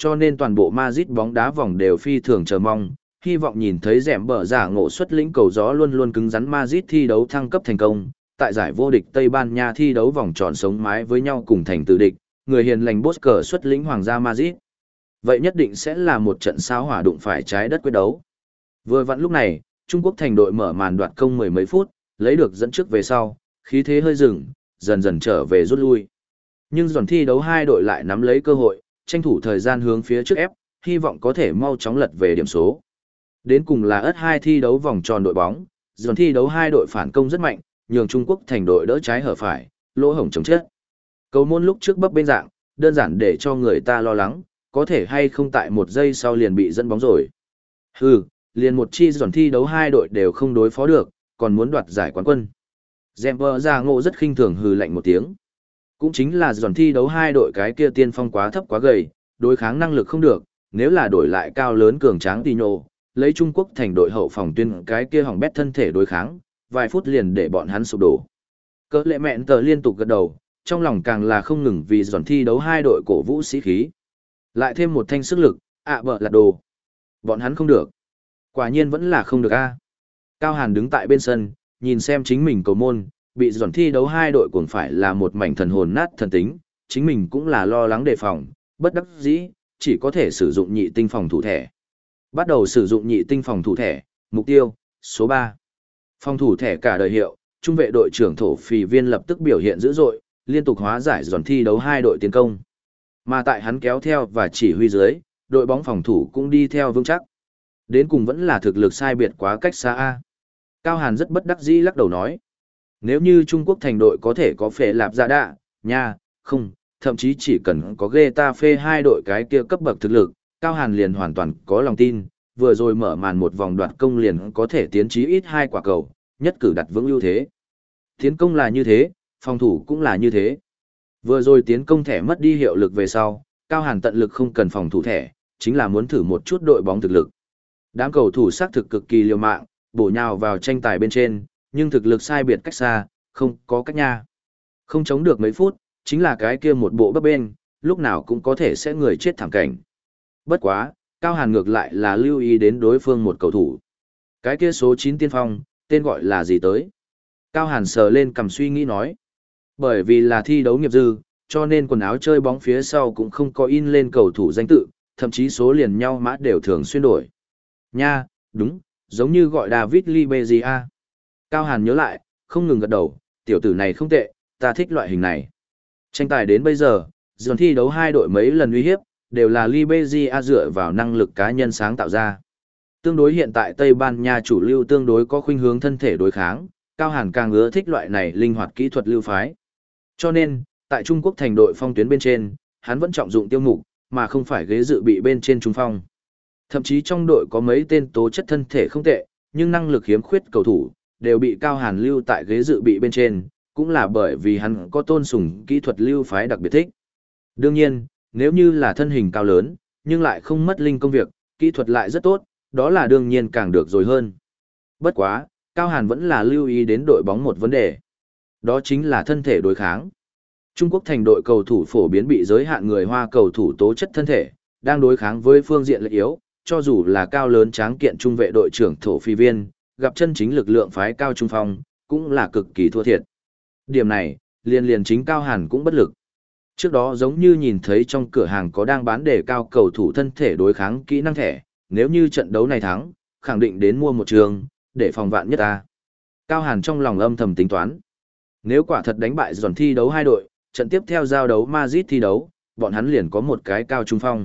cho nên toàn bộ Madrid bóng đá vòng đều phi thường chờ mong, hy vọng nhìn thấy rẻm bờ giả ngộ xuất lĩnh cầu gió luôn luôn cứng rắn Madrid thi đấu thăng cấp thành công, tại giải vô địch Tây Ban Nha thi đấu vòng tròn sống mái với nhau cùng thành tử địch, người hiền lành Bosker xuất lĩnh Hoàng gia Madrid. Vậy nhất định sẽ là một trận sao hỏa đụng phải trái đất quyết đấu. Vừa vặn lúc này, Trung Quốc thành đội mở màn đoạt công mười mấy phút, lấy được dẫn trước về sau, khí thế hơi dừng, dần dần trở về rút lui. Nhưng dọn thi đấu hai đội lại nắm lấy cơ hội, tranh thủ thời gian hướng phía trước ép, hy vọng có thể mau chóng lật về điểm số. Đến cùng là ớt hai thi đấu vòng tròn đội bóng, dọn thi đấu hai đội phản công rất mạnh, nhường Trung Quốc thành đội đỡ trái hở phải, lỗ hổng chống chết. Cầu môn lúc trước bấp bênh dạng, đơn giản để cho người ta lo lắng, có thể hay không tại một giây sau liền bị dẫn bóng rồi. Hừ, liền một chi dọn thi đấu hai đội đều không đối phó được, còn muốn đoạt giải quán quân. Zemper ra ngộ rất khinh thường hừ lạnh một tiếng. Cũng chính là dọn thi đấu hai đội cái kia tiên phong quá thấp quá gầy, đối kháng năng lực không được, nếu là đổi lại cao lớn cường tráng Tino, lấy Trung Quốc thành đội hậu phòng tuyên cái kia hỏng bét thân thể đối kháng, vài phút liền để bọn hắn sụp đổ. Cỡ lệ mẹn tờ liên tục gật đầu, trong lòng càng là không ngừng vì dọn thi đấu hai đội cổ vũ sĩ khí. Lại thêm một thanh sức lực, ạ bợ lạt đồ. Bọn hắn không được. Quả nhiên vẫn là không được a. Cao Hàn đứng tại bên sân, nhìn xem chính mình cầu môn, bị dọn thi đấu hai đội cũng phải là một mảnh thần hồn nát thần tính, chính mình cũng là lo lắng đề phòng, bất đắc dĩ, chỉ có thể sử dụng nhị tinh phòng thủ thẻ. Bắt đầu sử dụng nhị tinh phòng thủ thẻ, mục tiêu, số ba. Phòng thủ thẻ cả đời hiệu, trung vệ đội trưởng thổ phì viên lập tức biểu hiện dữ dội, liên tục hóa giải dọn thi đấu hai đội tiến công. Mà tại hắn kéo theo và chỉ huy dưới, đội bóng phòng thủ cũng đi theo vững chắc. Đến cùng vẫn là thực lực sai biệt quá cách xa a. Cao Hàn rất bất đắc dĩ lắc đầu nói. Nếu như Trung Quốc thành đội có thể có phệ lạp dạ đạ, nha, không, thậm chí chỉ cần có Getafe hai đội cái kia cấp bậc thực lực, Cao Hàn liền hoàn toàn có lòng tin, vừa rồi mở màn một vòng đoạt công liền có thể tiến chí ít hai quả cầu, nhất cử đặt vững ưu thế. Tiến công là như thế, phòng thủ cũng là như thế. Vừa rồi tiến công thẻ mất đi hiệu lực về sau, Cao Hàn tận lực không cần phòng thủ thẻ, chính là muốn thử một chút đội bóng thực lực. Đám cầu thủ xác thực cực kỳ liều mạng, bổ nhào vào tranh tài bên trên, nhưng thực lực sai biệt cách xa, không có cách nha. Không chống được mấy phút, chính là cái kia một bộ bấp bênh, lúc nào cũng có thể sẽ người chết thảm cảnh. Bất quá, Cao Hàn ngược lại là lưu ý đến đối phương một cầu thủ. Cái kia số chín tiên phong, tên gọi là gì tới? Cao Hàn sờ lên cầm suy nghĩ nói. Bởi vì là thi đấu nghiệp dư, cho nên quần áo chơi bóng phía sau cũng không có in lên cầu thủ danh tự, thậm chí số liền nhau mã đều thường xuyên đổi. Nha, đúng, giống như gọi David Libezia. Cao Hàn nhớ lại, không ngừng gật đầu, tiểu tử này không tệ, ta thích loại hình này. Tranh tài đến bây giờ, dần thi đấu hai đội mấy lần uy hiếp, đều là Libezia dựa vào năng lực cá nhân sáng tạo ra. Tương đối hiện tại Tây Ban Nha chủ lưu tương đối có khuynh hướng thân thể đối kháng, Cao Hàn càng ưa thích loại này linh hoạt kỹ thuật lưu phái. Cho nên, tại Trung Quốc thành đội phong tuyến bên trên, hắn vẫn trọng dụng tiêu mục, mà không phải ghế dự bị bên trên trung phong. Thậm chí trong đội có mấy tên tố chất thân thể không tệ, nhưng năng lực hiếm khuyết cầu thủ, đều bị Cao Hàn lưu tại ghế dự bị bên trên, cũng là bởi vì hắn có tôn sùng kỹ thuật lưu phái đặc biệt thích. Đương nhiên, nếu như là thân hình cao lớn, nhưng lại không mất linh công việc, kỹ thuật lại rất tốt, đó là đương nhiên càng được rồi hơn. Bất quá, Cao Hàn vẫn là lưu ý đến đội bóng một vấn đề. Đó chính là thân thể đối kháng. Trung Quốc thành đội cầu thủ phổ biến bị giới hạn người Hoa cầu thủ tố chất thân thể, đang đối kháng với phương diện lệch yếu, cho dù là cao lớn tráng kiện trung vệ đội trưởng thổ phi viên, gặp chân chính lực lượng phái cao trung phong, cũng là cực kỳ thua thiệt. Điểm này, liền liền chính Cao Hàn cũng bất lực. Trước đó giống như nhìn thấy trong cửa hàng có đang bán đề cao cầu thủ thân thể đối kháng kỹ năng thẻ, nếu như trận đấu này thắng, khẳng định đến mua một trường, để phòng vạn nhất ta. Cao Hàn trong lòng âm thầm tính toán. Nếu quả thật đánh bại dọn thi đấu hai đội, trận tiếp theo giao đấu Madrid thi đấu, bọn hắn liền có một cái cao trung phong.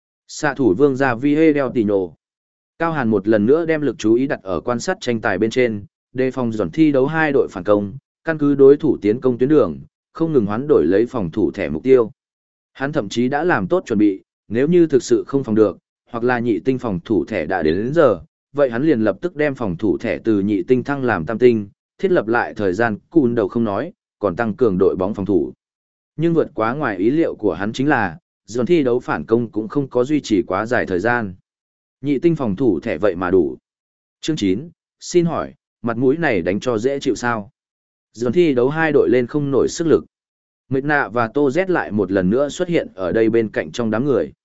Xạ thủ vương gia Vidal Tino. Cao Hàn một lần nữa đem lực chú ý đặt ở quan sát tranh tài bên trên, đề phòng dọn thi đấu hai đội phản công, căn cứ đối thủ tiến công tuyến đường, không ngừng hoán đổi lấy phòng thủ thẻ mục tiêu. Hắn thậm chí đã làm tốt chuẩn bị, nếu như thực sự không phòng được, hoặc là nhị tinh phòng thủ thẻ đã đến, đến giờ, vậy hắn liền lập tức đem phòng thủ thẻ từ nhị tinh thăng làm tam tinh, thiết lập lại thời gian cùn đầu không nói, còn tăng cường đội bóng phòng thủ. Nhưng vượt quá ngoài ý liệu của hắn chính là, dọn thi đấu phản công cũng không có duy trì quá dài thời gian. Nhị tinh phòng thủ thẻ vậy mà đủ. Chương chín, xin hỏi, mặt mũi này đánh cho dễ chịu sao? Dọn thi đấu hai đội lên không nổi sức lực. Mệt nạ và Tô Z lại một lần nữa xuất hiện ở đây bên cạnh trong đám người.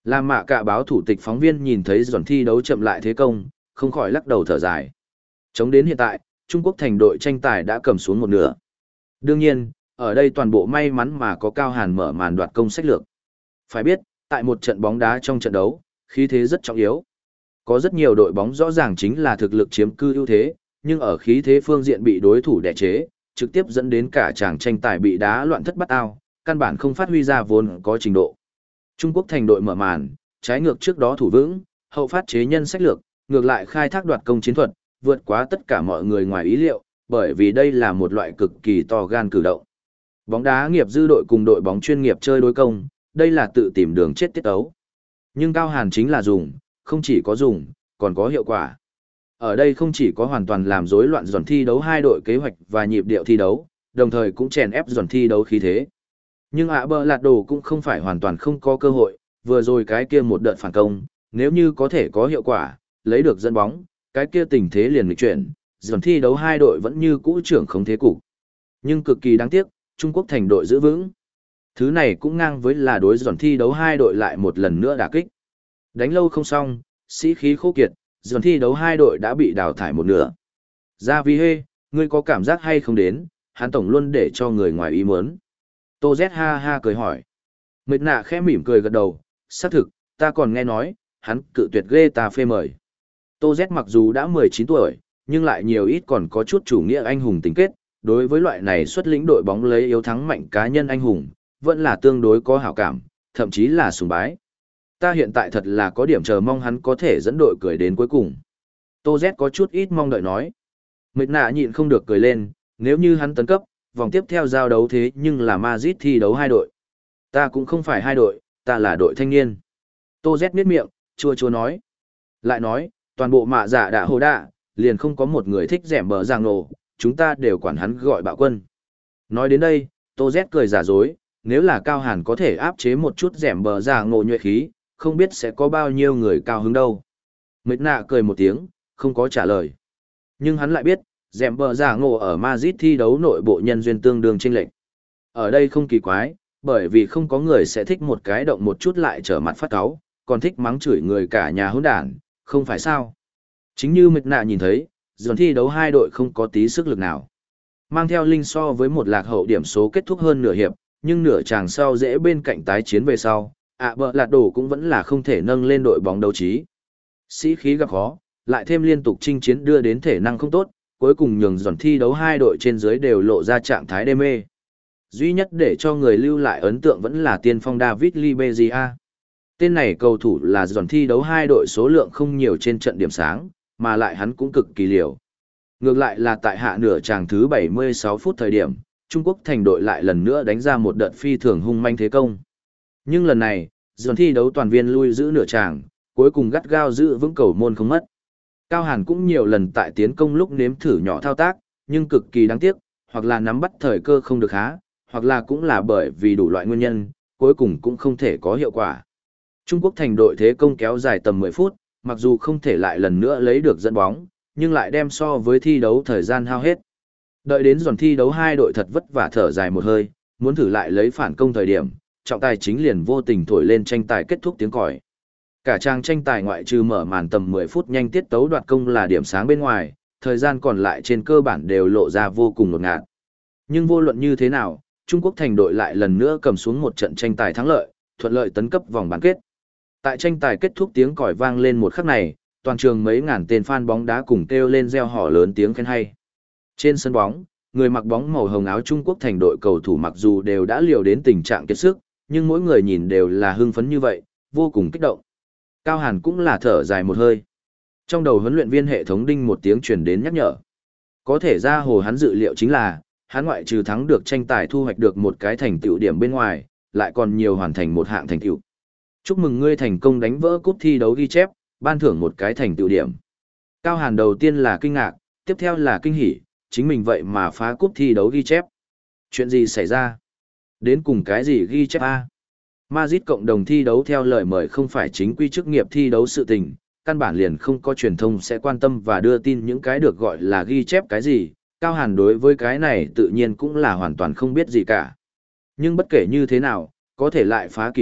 Làm mạ cả báo thủ tịch phóng viên nhìn thấy dọn thi đấu chậm lại thế công, không khỏi lắc đầu thở dài. Chống đến hiện tại, Trung Quốc thành đội tranh tài đã cầm xuống một nửa. Đương nhiên, ở đây toàn bộ may mắn mà có Cao Hàn mở màn đoạt công sách lược. Phải biết, tại một trận bóng đá trong trận đấu, khí thế rất trọng yếu. Có rất nhiều đội bóng rõ ràng chính là thực lực chiếm cư ưu thế, nhưng ở khí thế phương diện bị đối thủ đè chế, trực tiếp dẫn đến cả chàng tranh tài bị đá loạn thất bát ao, căn bản không phát huy ra vốn có trình độ. Trung Quốc thành đội mở màn, trái ngược trước đó thủ vững, hậu phát chế nhân sách lược, ngược lại khai thác đoạt công chiến thuật, vượt quá tất cả mọi người ngoài ý liệu, bởi vì đây là một loại cực kỳ to gan cử động. Bóng đá nghiệp dư đội cùng đội bóng chuyên nghiệp chơi đối công, đây là tự tìm đường chết tiết ấu. Nhưng Cao Hàn chính là dùng, không chỉ có dùng, còn có hiệu quả. Ở đây không chỉ có hoàn toàn làm rối loạn dọn thi đấu hai đội kế hoạch và nhịp điệu thi đấu, đồng thời cũng chèn ép dọn thi đấu khí thế. Nhưng ạ bờ lạt đồ cũng không phải hoàn toàn không có cơ hội, vừa rồi cái kia một đợt phản công, nếu như có thể có hiệu quả, lấy được dẫn bóng, cái kia tình thế liền nghịch chuyển, dọn thi đấu hai đội vẫn như cũ trưởng không thế cục. Nhưng cực kỳ đáng tiếc, Trung Quốc thành đội giữ vững. Thứ này cũng ngang với là đối dọn thi đấu hai đội lại một lần nữa đả kích. Đánh lâu không xong, sĩ khí khô kiệt, dọn thi đấu hai đội đã bị đào thải một nửa. Gia Vi Hê, ngươi có cảm giác hay không đến, hắn tổng luôn để cho người ngoài ý muốn. Tô Z ha ha cười hỏi. Mệt nạ khẽ mỉm cười gật đầu, xác thực, ta còn nghe nói, hắn cự tuyệt ghê ta phê mời. Tô Z mặc dù đã mười chín tuổi, nhưng lại nhiều ít còn có chút chủ nghĩa anh hùng tính kết, đối với loại này xuất lĩnh đội bóng lấy yếu thắng mạnh cá nhân anh hùng, vẫn là tương đối có hảo cảm, thậm chí là sùng bái. Ta hiện tại thật là có điểm chờ mong hắn có thể dẫn đội cười đến cuối cùng. Tô Z có chút ít mong đợi nói. Mệt nạ nhịn không được cười lên, nếu như hắn tấn cấp, vòng tiếp theo giao đấu thế nhưng là Madrid thi đấu hai đội. Ta cũng không phải hai đội, ta là đội thanh niên. Tô Z miết miệng, chua chua nói. Lại nói, toàn bộ mạ giả đã hồ đạ, liền không có một người thích rẻm bờ giang nổ, chúng ta đều quản hắn gọi bạo quân. Nói đến đây, Tô Z cười giả dối, nếu là Cao Hàn có thể áp chế một chút rẻm bờ giang nổ nhuệ khí, không biết sẽ có bao nhiêu người cao hứng đâu. Mệt nạ cười một tiếng, không có trả lời. Nhưng hắn lại biết, rẻm bờ giang nổ ở Madrid thi đấu nội bộ nhân duyên tương đương chênh lệch. Ở đây không kỳ quái, bởi vì không có người sẽ thích một cái động một chút lại trở mặt phát cáu, còn thích mắng chửi người cả nhà hỗn đản, không phải sao? Chính như Mệt nạ nhìn thấy, dần thi đấu hai đội không có tí sức lực nào. Mang theo Linh so với một lạc hậu điểm số kết thúc hơn nửa hiệp, nhưng nửa chàng sau dễ bên cạnh tái chiến về sau, ạ bợ lạt đổ cũng vẫn là không thể nâng lên đội bóng đấu trí. Sĩ khí gặp khó, lại thêm liên tục chinh chiến đưa đến thể năng không tốt, cuối cùng nhường dần thi đấu hai đội trên dưới đều lộ ra trạng thái đê mê. Duy nhất để cho người lưu lại ấn tượng vẫn là tiên phong David Libezia. Tên này cầu thủ là dần thi đấu hai đội số lượng không nhiều trên trận điểm sáng, mà lại hắn cũng cực kỳ liều. Ngược lại là tại hạ nửa chàng thứ bảy mươi sáu phút thời điểm, Trung Quốc thành đội lại lần nữa đánh ra một đợt phi thường hung manh thế công. Nhưng lần này, dần thi đấu toàn viên lui giữ nửa chàng, cuối cùng gắt gao giữ vững cầu môn không mất. Cao Hàn cũng nhiều lần tại tiến công lúc nếm thử nhỏ thao tác, nhưng cực kỳ đáng tiếc, hoặc là nắm bắt thời cơ không được há, hoặc là cũng là bởi vì đủ loại nguyên nhân, cuối cùng cũng không thể có hiệu quả. Trung Quốc thành đội thế công kéo dài tầm mười phút, mặc dù không thể lại lần nữa lấy được dẫn bóng, nhưng lại đem so với thi đấu thời gian hao hết. Đợi đến dòng thi đấu hai đội thật vất vả thở dài một hơi, muốn thử lại lấy phản công thời điểm, trọng tài chính liền vô tình thổi lên tranh tài kết thúc tiếng còi. Cả trang tranh tài ngoại trừ mở màn tầm mười phút nhanh tiết tấu đoạt công là điểm sáng bên ngoài, thời gian còn lại trên cơ bản đều lộ ra vô cùng ngột ngạt. Nhưng vô luận như thế nào, Trung Quốc thành đội lại lần nữa cầm xuống một trận tranh tài thắng lợi, thuận lợi tấn cấp vòng bán kết. Tại tranh tài kết thúc tiếng còi vang lên một khắc này, toàn trường mấy ngàn tên fan bóng đá cùng kêu lên reo hò lớn tiếng khen hay. Trên sân bóng, người mặc bóng màu hồng áo Trung Quốc thành đội cầu thủ mặc dù đều đã liều đến tình trạng kiệt sức, nhưng mỗi người nhìn đều là hưng phấn như vậy, vô cùng kích động. Cao Hàn cũng là thở dài một hơi. Trong đầu huấn luyện viên hệ thống đinh một tiếng truyền đến nhắc nhở. Có thể ra hồ hắn dự liệu chính là, hắn ngoại trừ thắng được tranh tài thu hoạch được một cái thành tựu điểm bên ngoài, lại còn nhiều hoàn thành một hạng thành tựu. Chúc mừng ngươi thành công đánh vỡ cúp thi đấu ghi chép, ban thưởng một cái thành tựu điểm. Cao Hàn đầu tiên là kinh ngạc, tiếp theo là kinh hỉ, chính mình vậy mà phá cúp thi đấu ghi chép. Chuyện gì xảy ra? Đến cùng cái gì ghi chép a? Madrid cộng đồng thi đấu theo lời mời không phải chính quy chức nghiệp thi đấu sự tình, căn bản liền không có truyền thông sẽ quan tâm và đưa tin những cái được gọi là ghi chép cái gì. Cao Hàn đối với cái này tự nhiên cũng là hoàn toàn không biết gì cả. Nhưng bất kể như thế nào, có thể lại phá kỷ lục,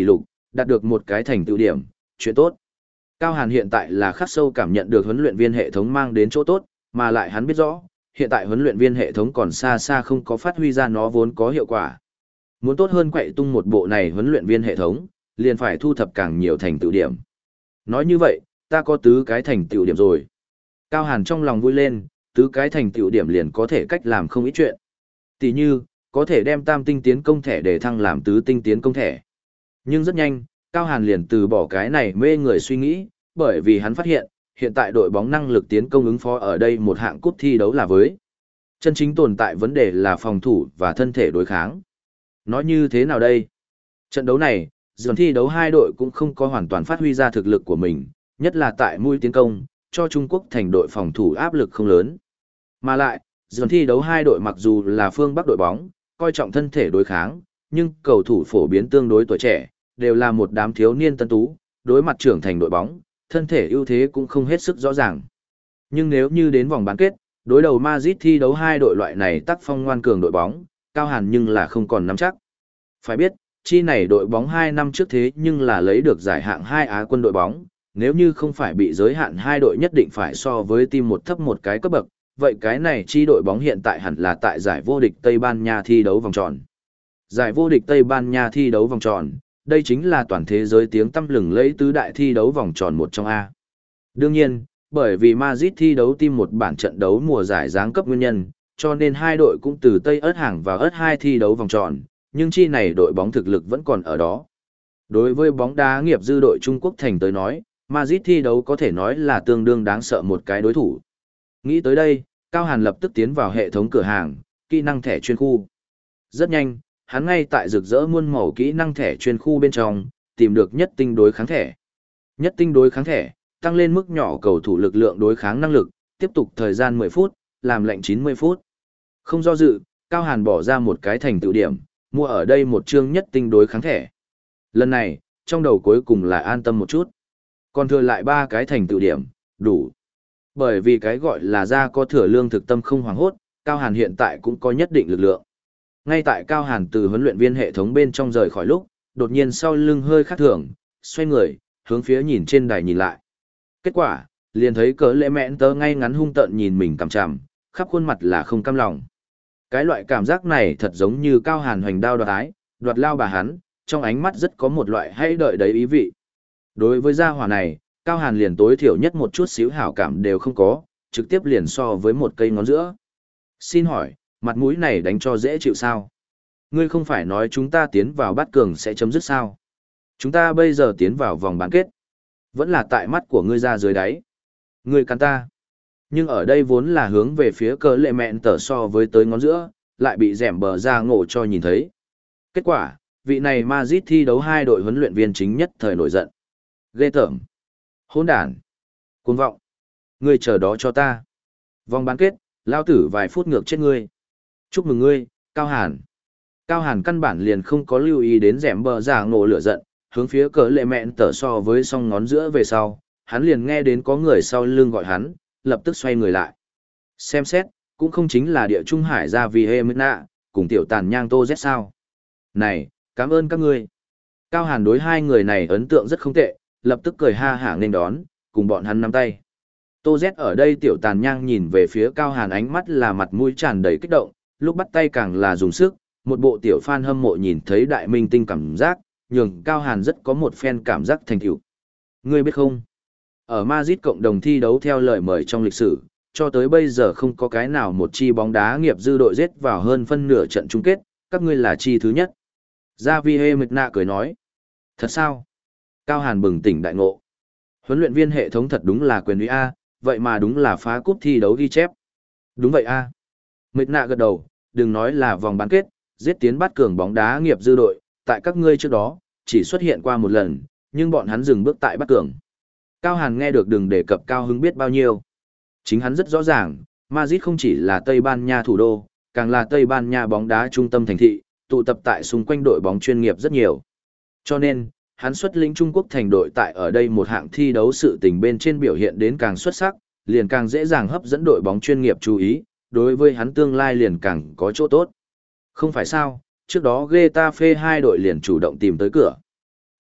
đạt được một cái thành tựu điểm, chuyện tốt. Cao Hàn hiện tại là khắc sâu cảm nhận được huấn luyện viên hệ thống mang đến chỗ tốt, mà lại hắn biết rõ, hiện tại huấn luyện viên hệ thống còn xa xa không có phát huy ra nó vốn có hiệu quả. Muốn tốt hơn quậy tung một bộ này huấn luyện viên hệ thống, liền phải thu thập càng nhiều thành tựu điểm. Nói như vậy, ta có tứ cái thành tựu điểm rồi. Cao Hàn trong lòng vui lên, tứ cái thành tựu điểm liền có thể cách làm không ít chuyện. Tỷ như, có thể đem tam tinh tiến công thẻ để thăng làm tứ tinh tiến công thẻ. Nhưng rất nhanh, Cao Hàn liền từ bỏ cái này mê người suy nghĩ, bởi vì hắn phát hiện, hiện tại đội bóng năng lực tiến công ứng phó ở đây một hạng cúp thi đấu là với. Chân chính tồn tại vấn đề là phòng thủ và thân thể đối kháng. Nói như thế nào đây? Trận đấu này, dần thi đấu hai đội cũng không có hoàn toàn phát huy ra thực lực của mình, nhất là tại mũi tiến công, cho Trung Quốc thành đội phòng thủ áp lực không lớn. Mà lại, dần thi đấu hai đội mặc dù là phương Bắc đội bóng, coi trọng thân thể đối kháng, nhưng cầu thủ phổ biến tương đối tuổi trẻ, đều là một đám thiếu niên tân tú, đối mặt trưởng thành đội bóng, thân thể ưu thế cũng không hết sức rõ ràng. Nhưng nếu như đến vòng bán kết, đối đầu Madrid thi đấu hai đội loại này tác phong ngoan cường đội bóng, Cao Hàn nhưng là không còn nắm chắc. Phải biết, chi này đội bóng hai năm trước thế nhưng là lấy được giải hạng hai Á quân đội bóng, nếu như không phải bị giới hạn hai đội nhất định phải so với team một thấp một cái cấp bậc, vậy cái này chi đội bóng hiện tại hẳn là tại giải vô địch Tây Ban Nha thi đấu vòng tròn. Giải vô địch Tây Ban Nha thi đấu vòng tròn, đây chính là toàn thế giới tiếng tăm lừng lẫy tứ đại thi đấu vòng tròn một trong A. Đương nhiên, bởi vì Madrid thi đấu team một bản trận đấu mùa giải giáng cấp nguyên nhân, cho nên hai đội cũng từ Tây ớt hàng vào ớt hai thi đấu vòng tròn, nhưng chi này đội bóng thực lực vẫn còn ở đó. Đối với bóng đá nghiệp dư đội Trung Quốc thành tới nói, Madrid thi đấu có thể nói là tương đương đáng sợ một cái đối thủ. Nghĩ tới đây, Cao Hàn lập tức tiến vào hệ thống cửa hàng, kỹ năng thẻ chuyên khu. Rất nhanh, hắn ngay tại rực rỡ muôn màu kỹ năng thẻ chuyên khu bên trong, tìm được nhất tinh đối kháng thẻ. Nhất tinh đối kháng thẻ, tăng lên mức nhỏ cầu thủ lực lượng đối kháng năng lực, tiếp tục thời gian mười phút, làm lệnh chín mươi phút. Không do dự, Cao Hàn bỏ ra một cái thành tựu điểm, mua ở đây một chương nhất tinh đối kháng thẻ. Lần này, trong đầu cuối cùng là an tâm một chút. Còn thừa lại ba cái thành tựu điểm, đủ. Bởi vì cái gọi là ra có thừa lương thực tâm không hoảng hốt, Cao Hàn hiện tại cũng có nhất định lực lượng. Ngay tại Cao Hàn từ huấn luyện viên hệ thống bên trong rời khỏi lúc, đột nhiên sau lưng hơi khác thường, xoay người, hướng phía nhìn trên đài nhìn lại. Kết quả, liền thấy cỡ lệ mẹn tớ ngay ngắn hung tợn nhìn mình cằm chằm, khắp khuôn mặt là không cam lòng. Cái loại cảm giác này thật giống như Cao Hàn hoành đao đoạt ái, đoạt lao bà hắn, trong ánh mắt rất có một loại hãy đợi đấy ý vị. Đối với gia hỏa này, Cao Hàn liền tối thiểu nhất một chút xíu hảo cảm đều không có, trực tiếp liền so với một cây ngón giữa. Xin hỏi, mặt mũi này đánh cho dễ chịu sao? Ngươi không phải nói chúng ta tiến vào bát cường sẽ chấm dứt sao? Chúng ta bây giờ tiến vào vòng bán kết. Vẫn là tại mắt của ngươi ra dưới đáy. Ngươi cắn ta. Nhưng ở đây vốn là hướng về phía cờ lệ mẹn tở so với tới ngón giữa, lại bị rẻm bờ ra ngộ cho nhìn thấy. Kết quả, vị này Madrid thi đấu hai đội huấn luyện viên chính nhất thời nổi giận. Ghê tởm. Hỗn đản. Cuồng vọng. Ngươi chờ đó cho ta. Vòng bán kết, lao tử vài phút ngược chết ngươi. Chúc mừng ngươi, Cao Hàn. Cao Hàn căn bản liền không có lưu ý đến rẻm bờ giả ngộ lửa giận, hướng phía cờ lệ mẹn tở so với song ngón giữa về sau, hắn liền nghe đến có người sau lưng gọi hắn, lập tức xoay người lại. Xem xét, cũng không chính là địa trung hải ra vì hê nạ, cùng tiểu tàn nhang tô z sao. Này, cảm ơn các ngươi. Cao Hàn đối hai người này ấn tượng rất không tệ, lập tức cười ha hả nên đón, cùng bọn hắn nắm tay. Tô Z ở đây tiểu tàn nhang nhìn về phía Cao Hàn ánh mắt là mặt mũi tràn đầy kích động, lúc bắt tay càng là dùng sức, một bộ tiểu fan hâm mộ nhìn thấy đại minh tinh cảm giác, nhường Cao Hàn rất có một fan cảm giác thành tựu. Ngươi biết không? Ở Madrid cộng đồng thi đấu theo lời mời trong lịch sử, cho tới bây giờ không có cái nào một chi bóng đá nghiệp dư đội giết vào hơn phân nửa trận chung kết, các ngươi là chi thứ nhất. Javier Mệt cười nói. Thật sao? Cao Hàn bừng tỉnh đại ngộ. Huấn luyện viên hệ thống thật đúng là quyền uy A, vậy mà đúng là phá cúp thi đấu ghi chép. Đúng vậy A. Mệt nạ gật đầu, đừng nói là vòng bán kết, giết tiến bắt cường bóng đá nghiệp dư đội, tại các ngươi trước đó, chỉ xuất hiện qua một lần, nhưng bọn hắn dừng bước tại bắt cường. Cao Hàn nghe được đừng đề cập cao hứng biết bao nhiêu. Chính hắn rất rõ ràng, Madrid không chỉ là Tây Ban Nha thủ đô, càng là Tây Ban Nha bóng đá trung tâm thành thị, tụ tập tại xung quanh đội bóng chuyên nghiệp rất nhiều. Cho nên, hắn xuất lĩnh Trung Quốc thành đội tại ở đây một hạng thi đấu sự tình bên trên biểu hiện đến càng xuất sắc, liền càng dễ dàng hấp dẫn đội bóng chuyên nghiệp chú ý, đối với hắn tương lai liền càng có chỗ tốt. Không phải sao, trước đó Getafe hai đội liền chủ động tìm tới cửa.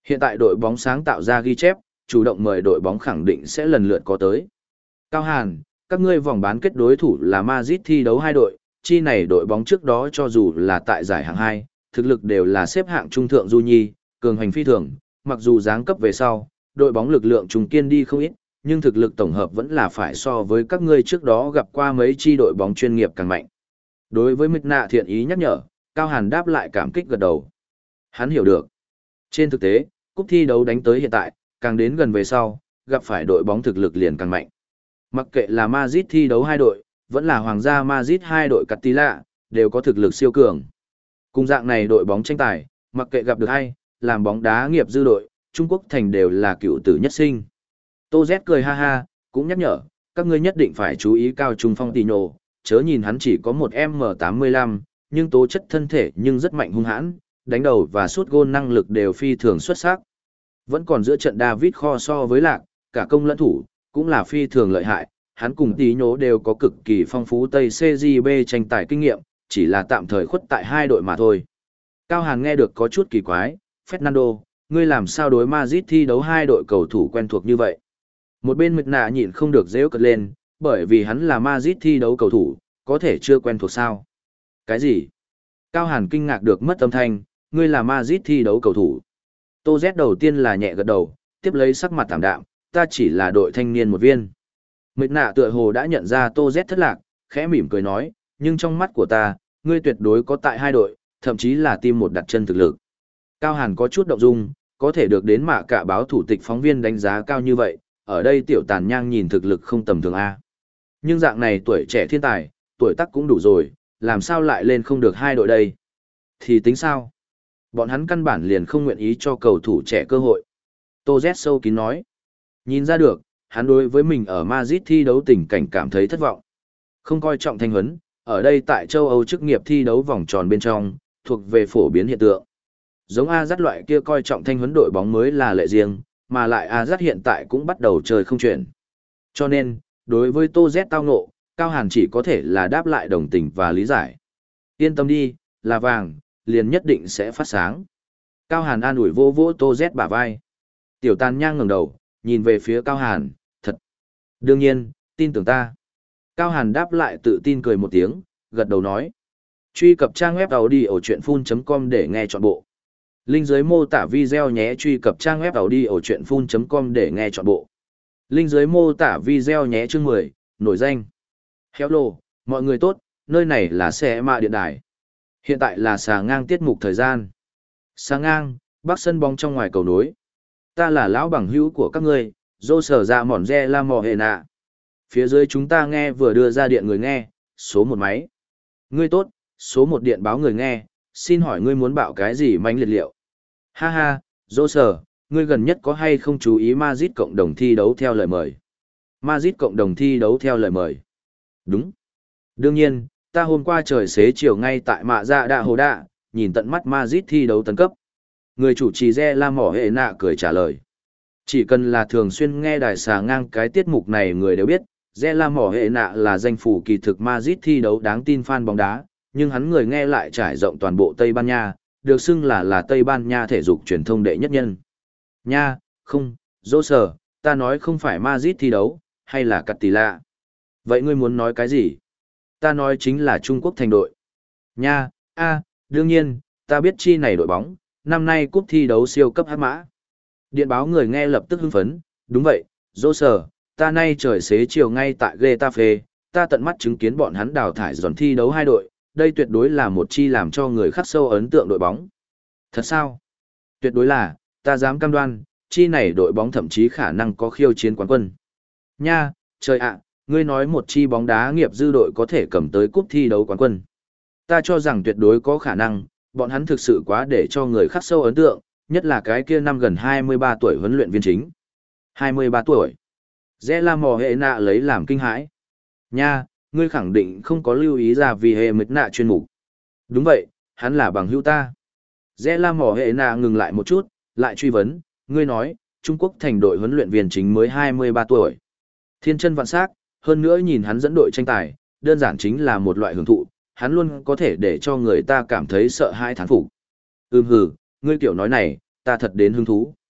Hiện tại đội bóng sáng tạo ra ghi chép, chủ động mời đội bóng khẳng định sẽ lần lượt có tới. Cao Hàn, các ngươi vòng bán kết đối thủ là Madrid thi đấu hai đội, chi này đội bóng trước đó cho dù là tại giải hạng hai, thực lực đều là xếp hạng trung thượng du nhi, cường hành phi thường, mặc dù giáng cấp về sau, đội bóng lực lượng trùng kiên đi không ít, nhưng thực lực tổng hợp vẫn là phải so với các ngươi trước đó gặp qua mấy chi đội bóng chuyên nghiệp càng mạnh. Đối với Mịch Nạ thiện ý nhắc nhở, Cao Hàn đáp lại cảm kích gật đầu. Hắn hiểu được. Trên thực tế, cúp thi đấu đánh tới hiện tại, càng đến gần về sau, gặp phải đội bóng thực lực liền càng mạnh. Mặc kệ là Madrid thi đấu hai đội, vẫn là Hoàng gia Madrid hai đội Castilla, đều có thực lực siêu cường. Cùng dạng này đội bóng tranh tài, mặc kệ gặp được ai, làm bóng đá nghiệp dư đội, Trung Quốc thành đều là cựu tử nhất sinh. Tô Z cười ha ha, cũng nhắc nhở, các ngươi nhất định phải chú ý cao trung phong Tino, chớ nhìn hắn chỉ có một M tám mươi lăm, nhưng tố chất thân thể nhưng rất mạnh hung hãn, đánh đầu và sút gôn năng lực đều phi thường xuất sắc. Vẫn còn giữa trận David Kho so với lạc, cả công lẫn thủ, cũng là phi thường lợi hại, hắn cùng Tino đều có cực kỳ phong phú Tây xê giê bê tranh tài kinh nghiệm, chỉ là tạm thời khuất tại hai đội mà thôi. Cao Hàn nghe được có chút kỳ quái, Fernando, ngươi làm sao đối Madrid thi đấu hai đội cầu thủ quen thuộc như vậy? Một bên Mịch Nạ nhịn không được rêu cật lên, bởi vì hắn là Madrid thi đấu cầu thủ, có thể chưa quen thuộc sao? Cái gì? Cao Hàn kinh ngạc được mất âm thanh, ngươi là Madrid thi đấu cầu thủ. Tô Z đầu tiên là nhẹ gật đầu, tiếp lấy sắc mặt thảm đạm, ta chỉ là đội thanh niên một viên. Mịch Nạ tựa hồ đã nhận ra Tô Z thất lạc, khẽ mỉm cười nói, nhưng trong mắt của ta, ngươi tuyệt đối có tại hai đội, thậm chí là team một đặt chân thực lực. Cao Hàn có chút động dung, có thể được đến mạ cả báo thủ tịch phóng viên đánh giá cao như vậy, ở đây tiểu tàn nhang nhìn thực lực không tầm thường A. Nhưng dạng này tuổi trẻ thiên tài, tuổi tác cũng đủ rồi, làm sao lại lên không được hai đội đây? Thì tính sao? Bọn hắn căn bản liền không nguyện ý cho cầu thủ trẻ cơ hội. Tô Z sâu kín nói. Nhìn ra được, hắn đối với mình ở Madrid thi đấu tình cảnh cảm thấy thất vọng. Không coi trọng thanh huấn, ở đây tại châu Âu chức nghiệp thi đấu vòng tròn bên trong, thuộc về phổ biến hiện tượng. Giống A-Dắt loại kia coi trọng thanh huấn đội bóng mới là lệ riêng, mà lại A-Dắt hiện tại cũng bắt đầu chơi không chuyển. Cho nên, đối với Tô Z tao ngộ, Cao Hàn chỉ có thể là đáp lại đồng tình và lý giải. Yên tâm đi, là vàng, liền nhất định sẽ phát sáng. Cao Hàn an ủi vô vỗ Tô Z bả vai. Tiểu Tàn Nhang ngẩng đầu, nhìn về phía Cao Hàn, thật. Đương nhiên, tin tưởng ta. Cao Hàn đáp lại tự tin cười một tiếng, gật đầu nói. Truy cập trang web audiochuyenphun chấm com để nghe trọn bộ. Link dưới mô tả video nhé. Truy cập trang web audiochuyenphun chấm com để nghe trọn bộ. Link dưới mô tả video nhé. Chương mười, nổi danh. Hello, mọi người tốt, nơi này là xe mạ điện đài. Hiện tại là xà ngang tiết mục thời gian. Xà ngang, bắc sân bóng trong ngoài cầu nối. Ta là lão bằng hữu của các ngươi, dô sở ra mòn re la mò hệ nạ. Phía dưới chúng ta nghe vừa đưa ra điện người nghe, số một máy. Ngươi tốt, số một điện báo người nghe, xin hỏi ngươi muốn bảo cái gì manh liệt liệu? Ha ha, dô sở, ngươi gần nhất có hay không chú ý Madrid cộng đồng thi đấu theo lời mời? Madrid cộng đồng thi đấu theo lời mời. Đúng. Đương nhiên, ta hôm qua trời xế chiều ngay tại mạ dạ đạ hồ đạ, nhìn tận mắt Madrid thi đấu tấn cấp. Người chủ trì Re La Mỏ Hệ Nạ cười trả lời. Chỉ cần là thường xuyên nghe đài xà ngang cái tiết mục này người đều biết, Re La Mỏ Hệ Nạ là danh phủ kỳ thực Madrid thi đấu đáng tin fan bóng đá, nhưng hắn người nghe lại trải rộng toàn bộ Tây Ban Nha, được xưng là là Tây Ban Nha thể dục truyền thông đệ nhất nhân. Nha, không, dô sở, ta nói không phải Madrid thi đấu, hay là Castilla. Vậy ngươi muốn nói cái gì? Ta nói chính là Trung Quốc thành đội. Nha, a, đương nhiên, ta biết chi này đội bóng, năm nay cúp thi đấu siêu cấp hắc mã. Điện báo người nghe lập tức hưng phấn, đúng vậy, dô sở, ta nay trời xế chiều ngay tại Getafe, ta tận mắt chứng kiến bọn hắn đào thải giòn thi đấu hai đội, đây tuyệt đối là một chi làm cho người khắc sâu ấn tượng đội bóng. Thật sao? Tuyệt đối là, ta dám cam đoan, chi này đội bóng thậm chí khả năng có khiêu chiến quán quân. Nha, trời ạ, ngươi nói một chi bóng đá nghiệp dư đội có thể cầm tới cúp thi đấu quán quân. Ta cho rằng tuyệt đối có khả năng, bọn hắn thực sự quá để cho người khắc sâu ấn tượng, nhất là cái kia năm gần hai mươi ba tuổi huấn luyện viên chính. hai mươi ba tuổi. Rẽ la mò hệ nạ lấy làm kinh hãi. Nha, ngươi khẳng định không có lưu ý ra vì hệ mịch nạ chuyên mục. Đúng vậy, hắn là bằng hữu ta. Rẽ la mò hệ nạ ngừng lại một chút, lại truy vấn, ngươi nói, Trung Quốc thành đội huấn luyện viên chính mới hai mươi ba tuổi. Thiên chân vạn sắc, hơn nữa nhìn hắn dẫn đội tranh tài, đơn giản chính là một loại hưởng thụ, hắn luôn có thể để cho người ta cảm thấy sợ hãi thán phục. Ừm hừ, ngươi kiểu nói này, ta thật đến hứng thú.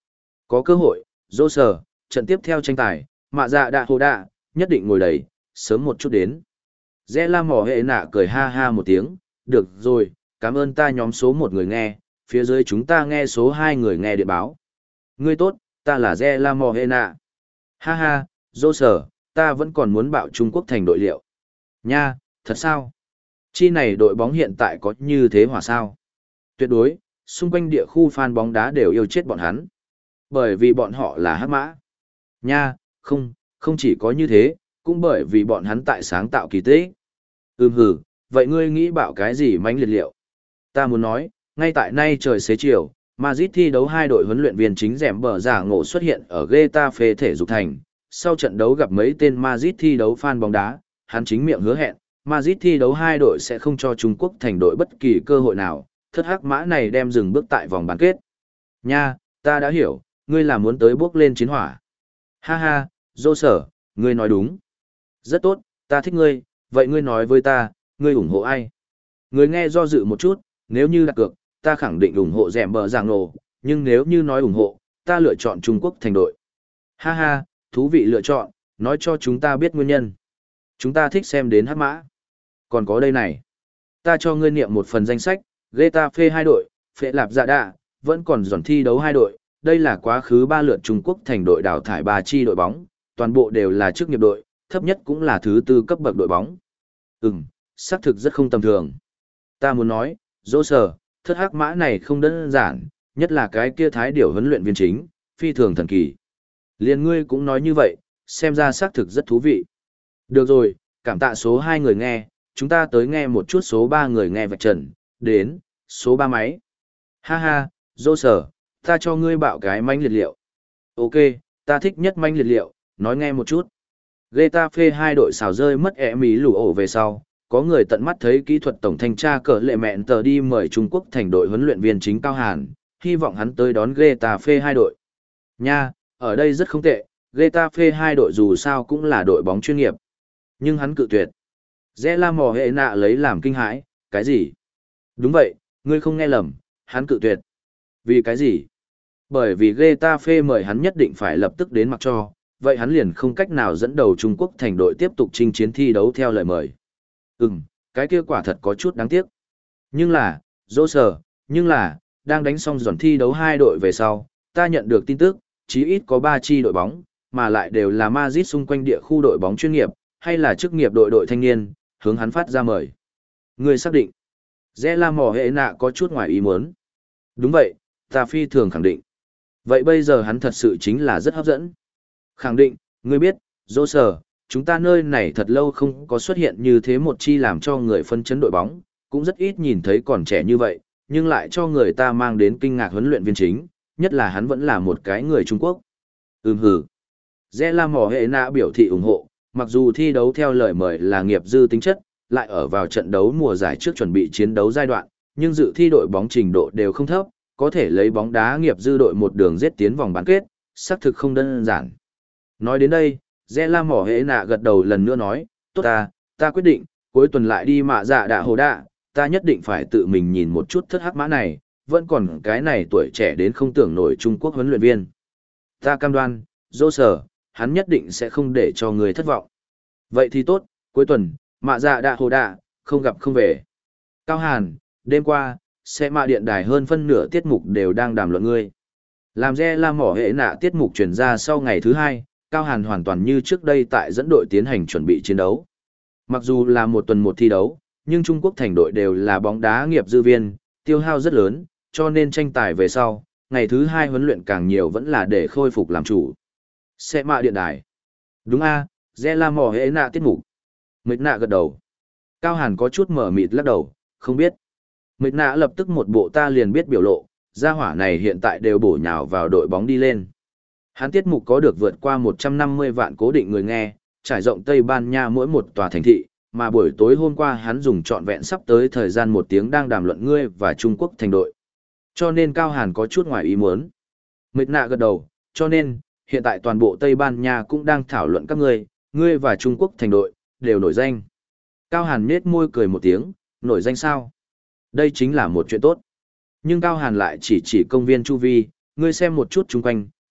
Có cơ hội, dô sở, trận tiếp theo tranh tài, mạ dạ đạ hồ đạ, nhất định ngồi đầy, sớm một chút đến. Rẽ la mỏ hệ nạ cười ha ha một tiếng, được rồi, cảm ơn ta nhóm số một người nghe, phía dưới chúng ta nghe số hai người nghe điện báo. Ngươi tốt, ta là Rẽ la mỏ hệ nạ. Ha ha, dô sở, ta vẫn còn muốn bạo Trung Quốc thành đội liệu. Nha, thật sao? Chi này đội bóng hiện tại có như thế hỏa sao? Tuyệt đối, xung quanh địa khu fan bóng đá đều yêu chết bọn hắn. Bởi vì bọn họ là hắc mã. Nha, không, không chỉ có như thế, cũng bởi vì bọn hắn tại sáng tạo kỳ tích. Ừm hử, vậy ngươi nghĩ bảo cái gì manh liệt liệu? Ta muốn nói, ngay tại nay trời xế chiều, Madrid thi đấu hai đội huấn luyện viên chính rèm bờ giả ngộ xuất hiện ở Getafe thể dục thành. Sau trận đấu gặp mấy tên Madrid thi đấu fan bóng đá, hắn chính miệng hứa hẹn, Madrid thi đấu hai đội sẽ không cho Trung Quốc thành đội bất kỳ cơ hội nào, thất hắc mã này đem dừng bước tại vòng bán kết. Nha, ta đã hiểu, ngươi là muốn tới bước lên chiến hỏa. Ha ha, dô sở, ngươi nói đúng. Rất tốt, ta thích ngươi, vậy ngươi nói với ta, ngươi ủng hộ ai? Ngươi nghe do dự một chút, nếu như đặt cược, ta khẳng định ủng hộ rèm bờ giảng nổ, nhưng nếu như nói ủng hộ, ta lựa chọn Trung Quốc thành đội. Ha ha, thú vị lựa chọn, nói cho chúng ta biết nguyên nhân. Chúng ta thích xem đến hắc mã. Còn có đây này. Ta cho ngươi niệm một phần danh sách, Getafe hai đội, Phệ Lạp Dạ Đạ, vẫn còn dọn thi đấu hai đội. Đây là quá khứ ba lượt Trung Quốc thành đội đào thải ba chi đội bóng, toàn bộ đều là chức nghiệp đội, thấp nhất cũng là thứ tư cấp bậc đội bóng. Ừm, xác thực rất không tầm thường. Ta muốn nói, dô sở, thất hắc mã này không đơn giản, nhất là cái kia thái điểu huấn luyện viên chính, phi thường thần kỳ. Liên ngươi cũng nói như vậy, xem ra xác thực rất thú vị. Được rồi, cảm tạ số hai người nghe, chúng ta tới nghe một chút số ba người nghe vạch trần, đến, số ba máy. Ha ha, dô sở, ta cho ngươi bạo cái manh liệt liệu. Ok, ta thích nhất manh liệt liệu, nói nghe một chút. Getafe hai đội xào rơi mất ẻ mỹ lù ổ về sau, có người tận mắt thấy kỹ thuật tổng thanh tra cờ lệ mẹn tờ đi mời Trung Quốc thành đội huấn luyện viên chính Cao Hàn, hy vọng hắn tới đón Getafe hai đội. Nha, ở đây rất không tệ, Getafe hai đội dù sao cũng là đội bóng chuyên nghiệp. Nhưng hắn cự tuyệt. Rẽ la mò hệ nạ lấy làm kinh hãi, cái gì? Đúng vậy, ngươi không nghe lầm, hắn cự tuyệt. Vì cái gì? Bởi vì Getafe mời hắn nhất định phải lập tức đến mặc cho, vậy hắn liền không cách nào dẫn đầu Trung Quốc thành đội tiếp tục chinh chiến thi đấu theo lời mời. Ừm, cái kia quả thật có chút đáng tiếc. Nhưng là, dỗ sở, nhưng là, đang đánh xong giòn thi đấu hai đội về sau, ta nhận được tin tức, chí ít có ba chi đội bóng, mà lại đều là Madrid xung quanh địa khu đội bóng chuyên nghiệp, hay là chức nghiệp đội đội thanh niên, hướng hắn phát ra mời. Người xác định. Rẽ la mò hệ nạ có chút ngoài ý muốn. Đúng vậy, ta phi thường khẳng định. Vậy bây giờ hắn thật sự chính là rất hấp dẫn. Khẳng định, ngươi biết, dô sở, chúng ta nơi này thật lâu không có xuất hiện như thế một chi làm cho người phân chấn đội bóng, cũng rất ít nhìn thấy còn trẻ như vậy, nhưng lại cho người ta mang đến kinh ngạc huấn luyện viên chính, nhất là hắn vẫn là một cái người Trung Quốc. Ừm hử. Rẽ la mò hệ nạ biểu thị ủng hộ, mặc dù thi đấu theo lời mời là nghiệp dư tính chất, lại ở vào trận đấu mùa giải trước chuẩn bị chiến đấu giai đoạn, nhưng dự thi đội bóng trình độ đều không thấp, có thể lấy bóng đá nghiệp dư đội một đường giết tiến vòng bán kết, xác thực không đơn giản. Nói đến đây, Rẽ la mỏ hệ nạ gật đầu lần nữa nói, tốt ta, ta quyết định, cuối tuần lại đi mạ dạ đạ hồ đạ, ta nhất định phải tự mình nhìn một chút thất hắc mã này, vẫn còn cái này tuổi trẻ đến không tưởng nổi Trung Quốc huấn luyện viên. Ta cam đoan, dô sở, hắn nhất định sẽ không để cho người thất vọng. Vậy thì tốt, cuối tuần, mạ dạ đạ hồ đạ, không gặp không về. Cao Hàn, đêm qua, xe mạ điện đài hơn phân nửa tiết mục đều đang đàm luận ngươi. Làm Rẽ la mỏ hệ nạ tiết mục truyền ra sau ngày thứ hai, Cao Hàn hoàn toàn như trước đây tại dẫn đội tiến hành chuẩn bị chiến đấu. Mặc dù là một tuần một thi đấu, nhưng Trung Quốc thành đội đều là bóng đá nghiệp dư viên, tiêu hao rất lớn, cho nên tranh tài về sau, ngày thứ hai huấn luyện càng nhiều vẫn là để khôi phục làm chủ. Xe mạ điện đài. Đúng a, Rẽ la mỏ hệ nạ tiết mục. Mịch nạ gật đầu. Cao Hàn có chút mở mịt lắc đầu, không biết. Mịch nạ lập tức một bộ ta liền biết biểu lộ, gia hỏa này hiện tại đều bổ nhào vào đội bóng đi lên. Hắn tiết mục có được vượt qua một trăm năm mươi vạn cố định người nghe, trải rộng Tây Ban Nha mỗi một tòa thành thị, mà buổi tối hôm qua hắn dùng trọn vẹn sắp tới thời gian một tiếng đang đàm luận ngươi và Trung Quốc thành đội. Cho nên Cao Hàn có chút ngoài ý muốn. Mịch nạ gật đầu, cho nên, hiện tại toàn bộ Tây Ban Nha cũng đang thảo luận các ngươi, ngươi và Trung Quốc thành đội, đều nổi danh. Cao Hàn nhếch môi cười một tiếng, nổi danh sao? Đây chính là một chuyện tốt. Nhưng Cao Hàn lại chỉ chỉ công viên chu vi, ngươi xem một chút chung quanh,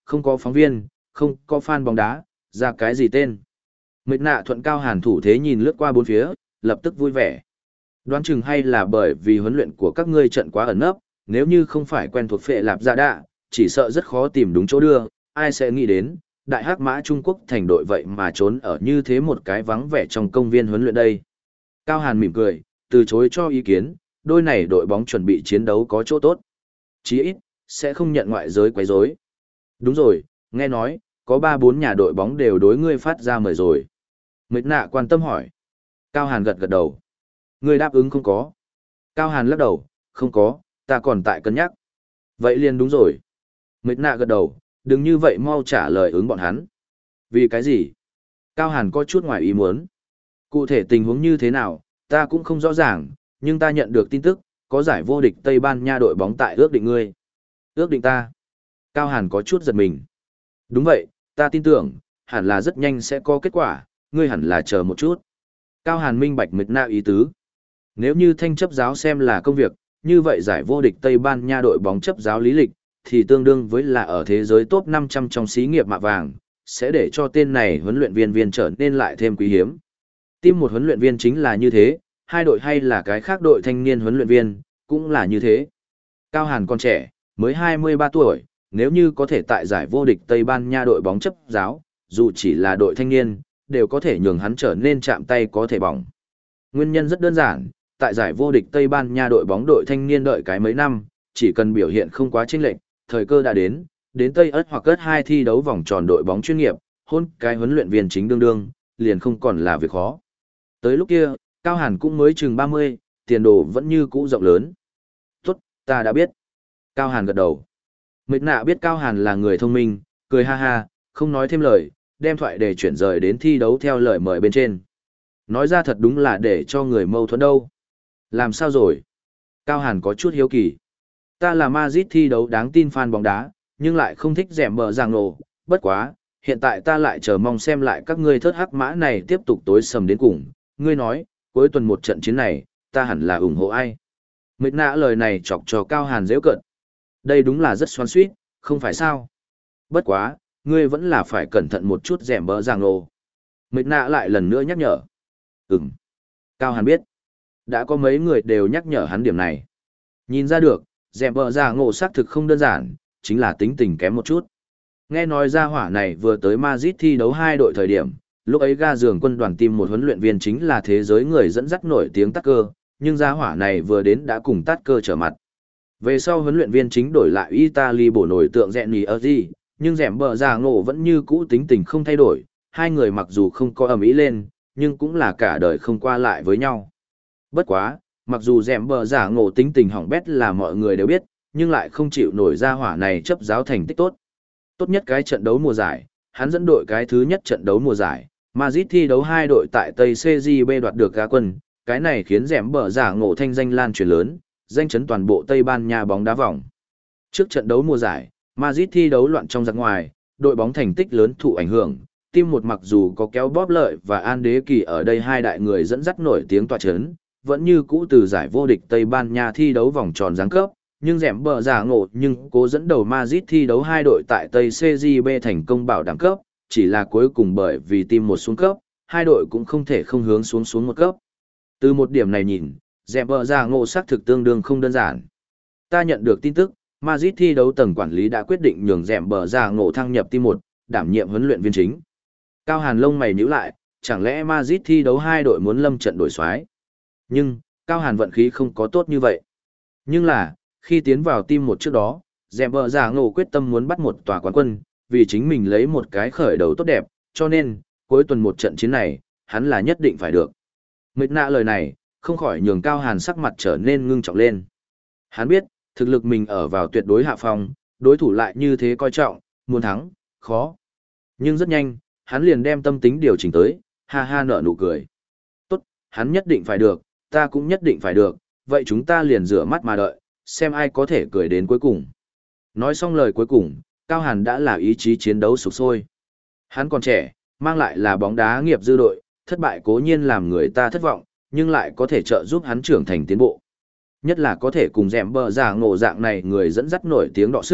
không có phóng viên, không có fan bóng đá, ra cái gì tên. Mệt nạ thuận Cao Hàn thủ thế nhìn lướt qua bốn phía, lập tức vui vẻ. Đoán chừng hay là bởi vì huấn luyện của các ngươi trận quá ẩn nấp, nếu như không phải quen thuộc Phệ Lạp Dạ Đạ, chỉ sợ rất khó tìm đúng chỗ đưa, ai sẽ nghĩ đến, đại hắc mã Trung Quốc thành đội vậy mà trốn ở như thế một cái vắng vẻ trong công viên huấn luyện đây. Cao Hàn mỉm cười, từ chối cho ý kiến, đôi này đội bóng chuẩn bị chiến đấu có chỗ tốt. Chí ít, sẽ không nhận ngoại giới quấy rối. Đúng rồi, nghe nói, có ba bốn nhà đội bóng đều đối ngươi phát ra mời rồi. Mệt nạ quan tâm hỏi. Cao Hàn gật gật đầu. Ngươi đáp ứng không có. Cao Hàn lắc đầu, không có, ta còn tại cân nhắc. Vậy liền đúng rồi. Mệt nạ gật đầu, đừng như vậy mau trả lời ứng bọn hắn. Vì cái gì? Cao Hàn có chút ngoài ý muốn. Cụ thể tình huống như thế nào, ta cũng không rõ ràng, nhưng ta nhận được tin tức, có giải vô địch Tây Ban Nha đội bóng tại ước định ngươi. Ước định ta. Cao Hàn có chút giật mình. Đúng vậy, ta tin tưởng, hẳn là rất nhanh sẽ có kết quả, ngươi hẳn là chờ một chút. Cao Hàn minh bạch mệt nạ ý tứ. Nếu như thanh chấp giáo xem là công việc, như vậy giải vô địch Tây Ban Nha đội bóng chấp giáo lý lịch, thì tương đương với là ở thế giới top năm trăm trong xí nghiệp mạ vàng, sẽ để cho tên này huấn luyện viên viên trở nên lại thêm quý hiếm. Tìm một huấn luyện viên chính là như thế, hai đội hay là cái khác đội thanh niên huấn luyện viên, cũng là như thế. Cao Hàn còn trẻ, mới hai mươi ba tuổi, nếu như có thể tại giải vô địch Tây Ban Nha đội bóng chấp giáo, dù chỉ là đội thanh niên, đều có thể nhường hắn trở nên chạm tay có thể bỏng. Nguyên nhân rất đơn giản, tại giải vô địch Tây Ban Nha đội bóng đội thanh niên đợi cái mấy năm, chỉ cần biểu hiện không quá chênh lệch, thời cơ đã đến, đến Tây ớt hoặc ớt hai thi đấu vòng tròn đội bóng chuyên nghiệp, hôn cái huấn luyện viên chính đương đương, liền không còn là việc khó. Tới lúc kia, Cao Hàn cũng mới chừng ba mươi, tiền đồ vẫn như cũ rộng lớn. Tốt, ta đã biết. Cao Hàn gật đầu. Mệt nạ biết Cao Hàn là người thông minh, cười ha ha, không nói thêm lời, đem thoại để chuyển rời đến thi đấu theo lời mời bên trên. Nói ra thật đúng là để cho người mâu thuẫn đâu. Làm sao rồi? Cao Hàn có chút hiếu kỳ. Ta là Madrid thi đấu đáng tin fan bóng đá, nhưng lại không thích rèm bờ giang nổ, bất quá, hiện tại ta lại chờ mong xem lại các ngươi thớt hắc mã này tiếp tục tối sầm đến cùng. Ngươi nói, cuối tuần một trận chiến này, ta hẳn là ủng hộ ai? Mệt nạ lời này chọc cho Cao Hàn dễ cận. Đây đúng là rất xoắn xuýt, không phải sao? Bất quá, ngươi vẫn là phải cẩn thận một chút rèm bờ giang nổ. Mệt nạ lại lần nữa nhắc nhở. Ừm. Cao Hàn biết. Đã có mấy người đều nhắc nhở hắn điểm này. Nhìn ra được, dẹp vợ già ngộ xác thực không đơn giản, chính là tính tình kém một chút. Nghe nói ra hỏa này vừa tới Madrid thi đấu hai đội thời điểm, lúc ấy ga giường quân đoàn team một huấn luyện viên chính là thế giới người dẫn dắt nổi tiếng Tát Cơ, nhưng ra hỏa này vừa đến đã cùng Tát Cơ trở mặt. Về sau huấn luyện viên chính đổi lại Italy bổ nổi tượng Reni Erzi, nhưng dẹp vợ già ngộ vẫn như cũ tính tình không thay đổi, hai người mặc dù không có ầm ĩ lên, nhưng cũng là cả đời không qua lại với nhau. Bất quá, mặc dù dẻm bờ giả ngộ tính tình hỏng bét là mọi người đều biết, nhưng lại không chịu nổi ra hỏa này chấp giáo thành tích tốt. Tốt nhất cái trận đấu mùa giải, hắn dẫn đội cái thứ nhất trận đấu mùa giải, Madrid thi đấu hai đội tại Tây xê giê bê đoạt được gá quân, cái này khiến dẻm bờ giả ngộ thanh danh lan truyền lớn, danh chấn toàn bộ Tây Ban Nha bóng đá vòng. Trước trận đấu mùa giải, Madrid thi đấu loạn trong giặc ngoài, đội bóng thành tích lớn thụ ảnh hưởng. Team một mặc dù có kéo bóp lợi và An Đế Kỳ ở đây hai đại người dẫn dắt nổi tiếng tọa chấn, vẫn như cũ từ giải vô địch Tây Ban Nha thi đấu vòng tròn giáng cấp, nhưng dẻm bờ giả ngộ nhưng cố dẫn đầu Madrid thi đấu hai đội tại Tây xê giê bê thành công bảo đảm cấp, chỉ là cuối cùng bởi vì team một xuống cấp, hai đội cũng không thể không hướng xuống xuống một cấp. Từ một điểm này nhìn, dẻm bờ giả ngộ xác thực tương đương không đơn giản. Ta nhận được tin tức, Madrid thi đấu tầng quản lý đã quyết định nhường dẻm bờ giả ngộ thăng nhập team một, đảm nhiệm huấn luyện viên chính. Cao Hàn lông mày nhíu lại, chẳng lẽ Madrid thi đấu hai đội muốn lâm trận đổi soái? Nhưng, Cao Hàn vận khí không có tốt như vậy. Nhưng là, khi tiến vào team một trước đó, dẻm bờ giả ngộ quyết tâm muốn bắt một tòa quán quân, vì chính mình lấy một cái khởi đầu tốt đẹp, cho nên, cuối tuần một trận chiến này, hắn là nhất định phải được. Mệt nạ lời này, không khỏi nhường Cao Hàn sắc mặt trở nên ngưng trọng lên. Hắn biết, thực lực mình ở vào tuyệt đối hạ phong, đối thủ lại như thế coi trọng, muốn thắng, khó. Nhưng rất nhanh, hắn liền đem tâm tính điều chỉnh tới, ha ha nở nụ cười. Tốt, hắn nhất định phải được, ta cũng nhất định phải được, vậy chúng ta liền rửa mắt mà đợi, xem ai có thể cười đến cuối cùng. Nói xong lời cuối cùng, Cao Hàn đã là ý chí chiến đấu sục sôi. Hắn còn trẻ, mang lại là bóng đá nghiệp dư đội, thất bại cố nhiên làm người ta thất vọng, nhưng lại có thể trợ giúp hắn trưởng thành tiến bộ. Nhất là có thể cùng dẻm bờ giả ngộ dạng này người dẫn dắt nổi tiếng đọ sức,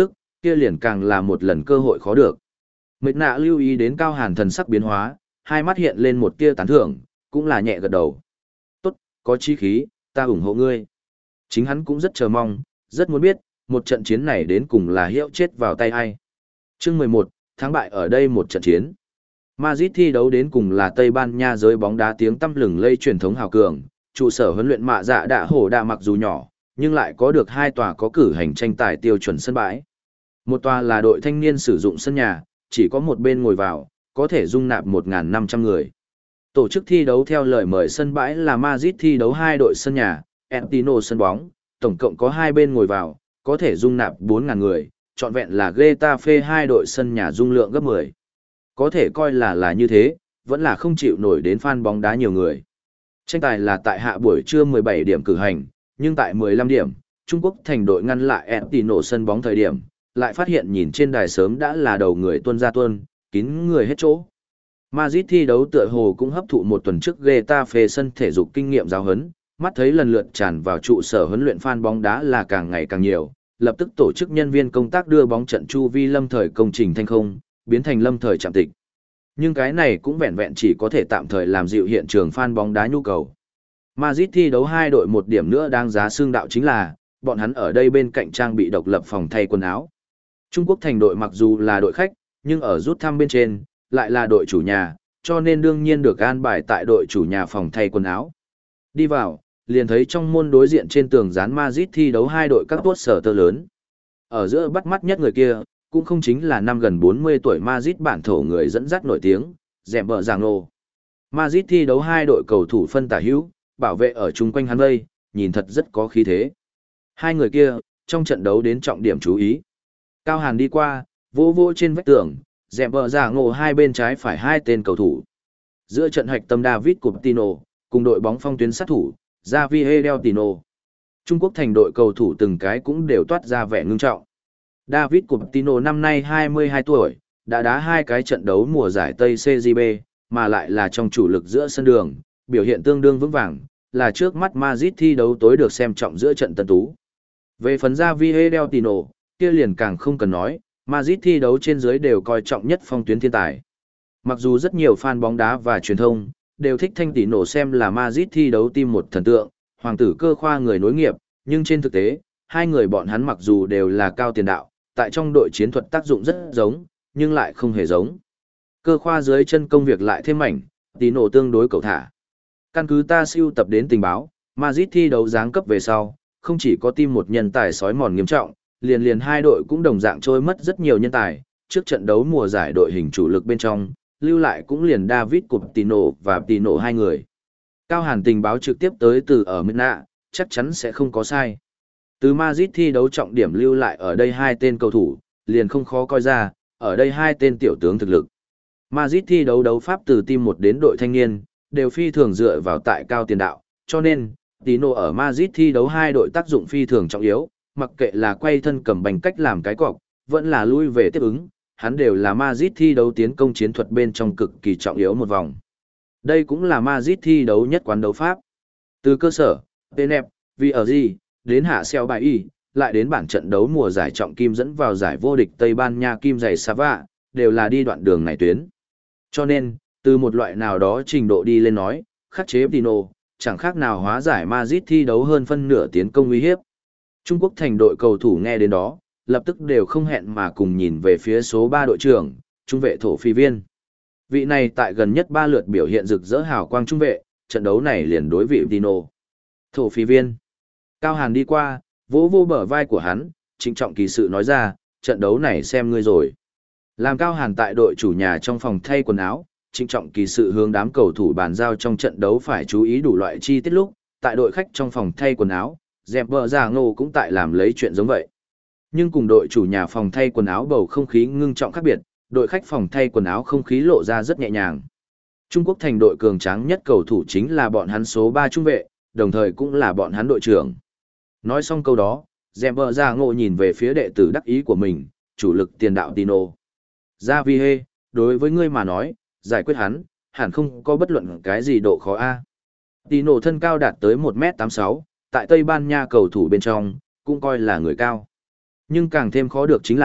kia liền càng là một lần cơ hội khó được. Mệt nạ lưu ý đến Cao Hàn thần sắc biến hóa, hai mắt hiện lên một tia tán thưởng, cũng là nhẹ gật đầu. Tốt, có chí khí, ta ủng hộ ngươi. Chính hắn cũng rất chờ mong, rất muốn biết, một trận chiến này đến cùng là hiệu chết vào tay ai. Chương mười một, thắng bại ở đây một trận chiến. Madrid thi đấu đến cùng là Tây Ban Nha giới bóng đá tiếng tăm lừng lây truyền thống hào cường, trụ sở huấn luyện mạ dạ đạ hổ đạ mặc dù nhỏ, nhưng lại có được hai tòa có cử hành tranh tài tiêu chuẩn sân bãi. Một tòa là đội thanh niên sử dụng sân nhà, chỉ có một bên ngồi vào, có thể dung nạp một nghìn năm trăm người. Tổ chức thi đấu theo lời mời sân bãi là Madrid thi đấu hai đội sân nhà, Etino sân bóng, tổng cộng có hai bên ngồi vào, có thể dung nạp bốn nghìn người, trọn vẹn là Getafe hai đội sân nhà dung lượng gấp mười. Có thể coi là là như thế, vẫn là không chịu nổi đến fan bóng đá nhiều người. Tranh tài là tại hạ buổi trưa mười bảy điểm cử hành, nhưng tại mười lăm điểm, Trung Quốc thành đội ngăn lại Etino sân bóng thời điểm, lại phát hiện nhìn trên đài sớm đã là đầu người tuân ra tuân, kín người hết chỗ. Madrid thi đấu tựa hồ cũng hấp thụ một tuần trước Getafe sân thể dục kinh nghiệm giáo huấn, mắt thấy lần lượt tràn vào trụ sở huấn luyện fan bóng đá là càng ngày càng nhiều, lập tức tổ chức nhân viên công tác đưa bóng trận chu vi lâm thời công trình thanh không, biến thành lâm thời trạm tịch. Nhưng cái này cũng vẹn vẹn chỉ có thể tạm thời làm dịu hiện trường fan bóng đá nhu cầu. Madrid thi đấu hai đội một điểm nữa đáng giá xương đạo chính là, bọn hắn ở đây bên cạnh trang bị độc lập phòng thay quần áo. Trung Quốc thành đội mặc dù là đội khách, nhưng ở rút thăm bên trên, lại là đội chủ nhà, cho nên đương nhiên được an bài tại đội chủ nhà phòng thay quần áo. Đi vào, liền thấy trong môn đối diện trên tường dán Madrid thi đấu hai đội các tuốt sở tơ lớn. Ở giữa bắt mắt nhất người kia, cũng không chính là năm gần bốn mươi tuổi Madrid bản thổ người dẫn dắt nổi tiếng, dẻm bờ giảng nô. Madrid thi đấu hai đội cầu thủ phân tả hữu, bảo vệ ở chung quanh hắn vây, nhìn thật rất có khí thế. Hai người kia, trong trận đấu đến trọng điểm chú ý. Cao Hàn đi qua, vỗ vỗ trên vách tường, dẻm bờ giảng nô hai bên trái phải hai tên cầu thủ. Giữa trận hạch tâm David Coutinho, cùng đội bóng phong tuyến sát thủ, Javier Del Tino. Trung Quốc thành đội cầu thủ từng cái cũng đều toát ra vẻ ngưng trọng. David Coutinho năm nay hai mươi hai tuổi, đã đá hai cái trận đấu mùa giải Tây xê giê bê, mà lại là trong chủ lực giữa sân đường, biểu hiện tương đương vững vàng, là trước mắt Madrid thi đấu tối được xem trọng giữa trận tân tú. Về phần Javier Del Tino, kia liền càng không cần nói, Madrid thi đấu trên dưới đều coi trọng nhất phong tuyến thiên tài. Mặc dù rất nhiều fan bóng đá và truyền thông đều thích Thanh Tỷ Nổ xem là Madrid thi đấu tim một thần tượng, hoàng tử cơ khoa người nối nghiệp, nhưng trên thực tế, hai người bọn hắn mặc dù đều là cao tiền đạo, tại trong đội chiến thuật tác dụng rất giống, nhưng lại không hề giống. Cơ khoa dưới chân công việc lại thêm mảnh, Tỷ Nổ tương đối cầu thả. Căn cứ ta siêu tập đến tình báo, Madrid thi đấu giáng cấp về sau, không chỉ có tim một nhân tài sói mòn nghiêm trọng, liền liền hai đội cũng đồng dạng trôi mất rất nhiều nhân tài, trước trận đấu mùa giải đội hình chủ lực bên trong, lưu lại cũng liền David Coutinho và Tino hai người. Cao Hàn tình báo trực tiếp tới từ ở Medina, chắc chắn sẽ không có sai. Từ Madrid thi đấu trọng điểm lưu lại ở đây hai tên cầu thủ, liền không khó coi ra, ở đây hai tên tiểu tướng thực lực. Madrid thi đấu đấu pháp từ team một đến đội thanh niên, đều phi thường dựa vào tại cao tiền đạo, cho nên, Tino ở Madrid thi đấu hai đội tác dụng phi thường trọng yếu, mặc kệ là quay thân cầm bành cách làm cái cọc, vẫn là lui về tiếp ứng, hắn đều là Madrid thi đấu tiến công chiến thuật bên trong cực kỳ trọng yếu một vòng. Đây cũng là Madrid thi đấu nhất quán đấu pháp. Từ cơ sở, Penep, vì ở gì, đến hạ xeo bài y, lại đến bản trận đấu mùa giải trọng kim dẫn vào giải vô địch Tây Ban Nha kim giày Sava, đều là đi đoạn đường này tuyến. Cho nên, từ một loại nào đó trình độ đi lên nói, khắc chế Tino, chẳng khác nào hóa giải Madrid thi đấu hơn phân nửa tiến công uy hiếp. Trung Quốc thành đội cầu thủ nghe đến đó, lập tức đều không hẹn mà cùng nhìn về phía số ba đội trưởng, trung vệ thổ phi viên. Vị này tại gần nhất ba lượt biểu hiện rực rỡ hào quang trung vệ, trận đấu này liền đối vị Tino. Thổ phi viên. Cao Hàn đi qua, vỗ vô bờ vai của hắn, trịnh trọng kỳ sự nói ra, trận đấu này xem ngươi rồi. Làm Cao Hàn tại đội chủ nhà trong phòng thay quần áo, trịnh trọng kỳ sự hướng đám cầu thủ bàn giao trong trận đấu phải chú ý đủ loại chi tiết lúc, tại đội khách trong phòng thay quần áo, dẹp vợ già ngô cũng tại làm lấy chuyện giống vậy. Nhưng cùng đội chủ nhà phòng thay quần áo bầu không khí ngưng trọng khác biệt, đội khách phòng thay quần áo không khí lộ ra rất nhẹ nhàng. Trung Quốc thành đội cường tráng nhất cầu thủ chính là bọn hắn số ba trung vệ, đồng thời cũng là bọn hắn đội trưởng. Nói xong câu đó, dẹp vợ già ngô nhìn về phía đệ tử đắc ý của mình, chủ lực tiền đạo Tino. Gia Vi Hê, đối với ngươi mà nói, giải quyết hắn, hẳn không có bất luận cái gì độ khó a. Tino thân cao đạt tới một mét tám mươi sáu, tại Tây Ban Nha cầu thủ bên trong, cũng coi là người cao. Nhưng càng thêm khó được chính là,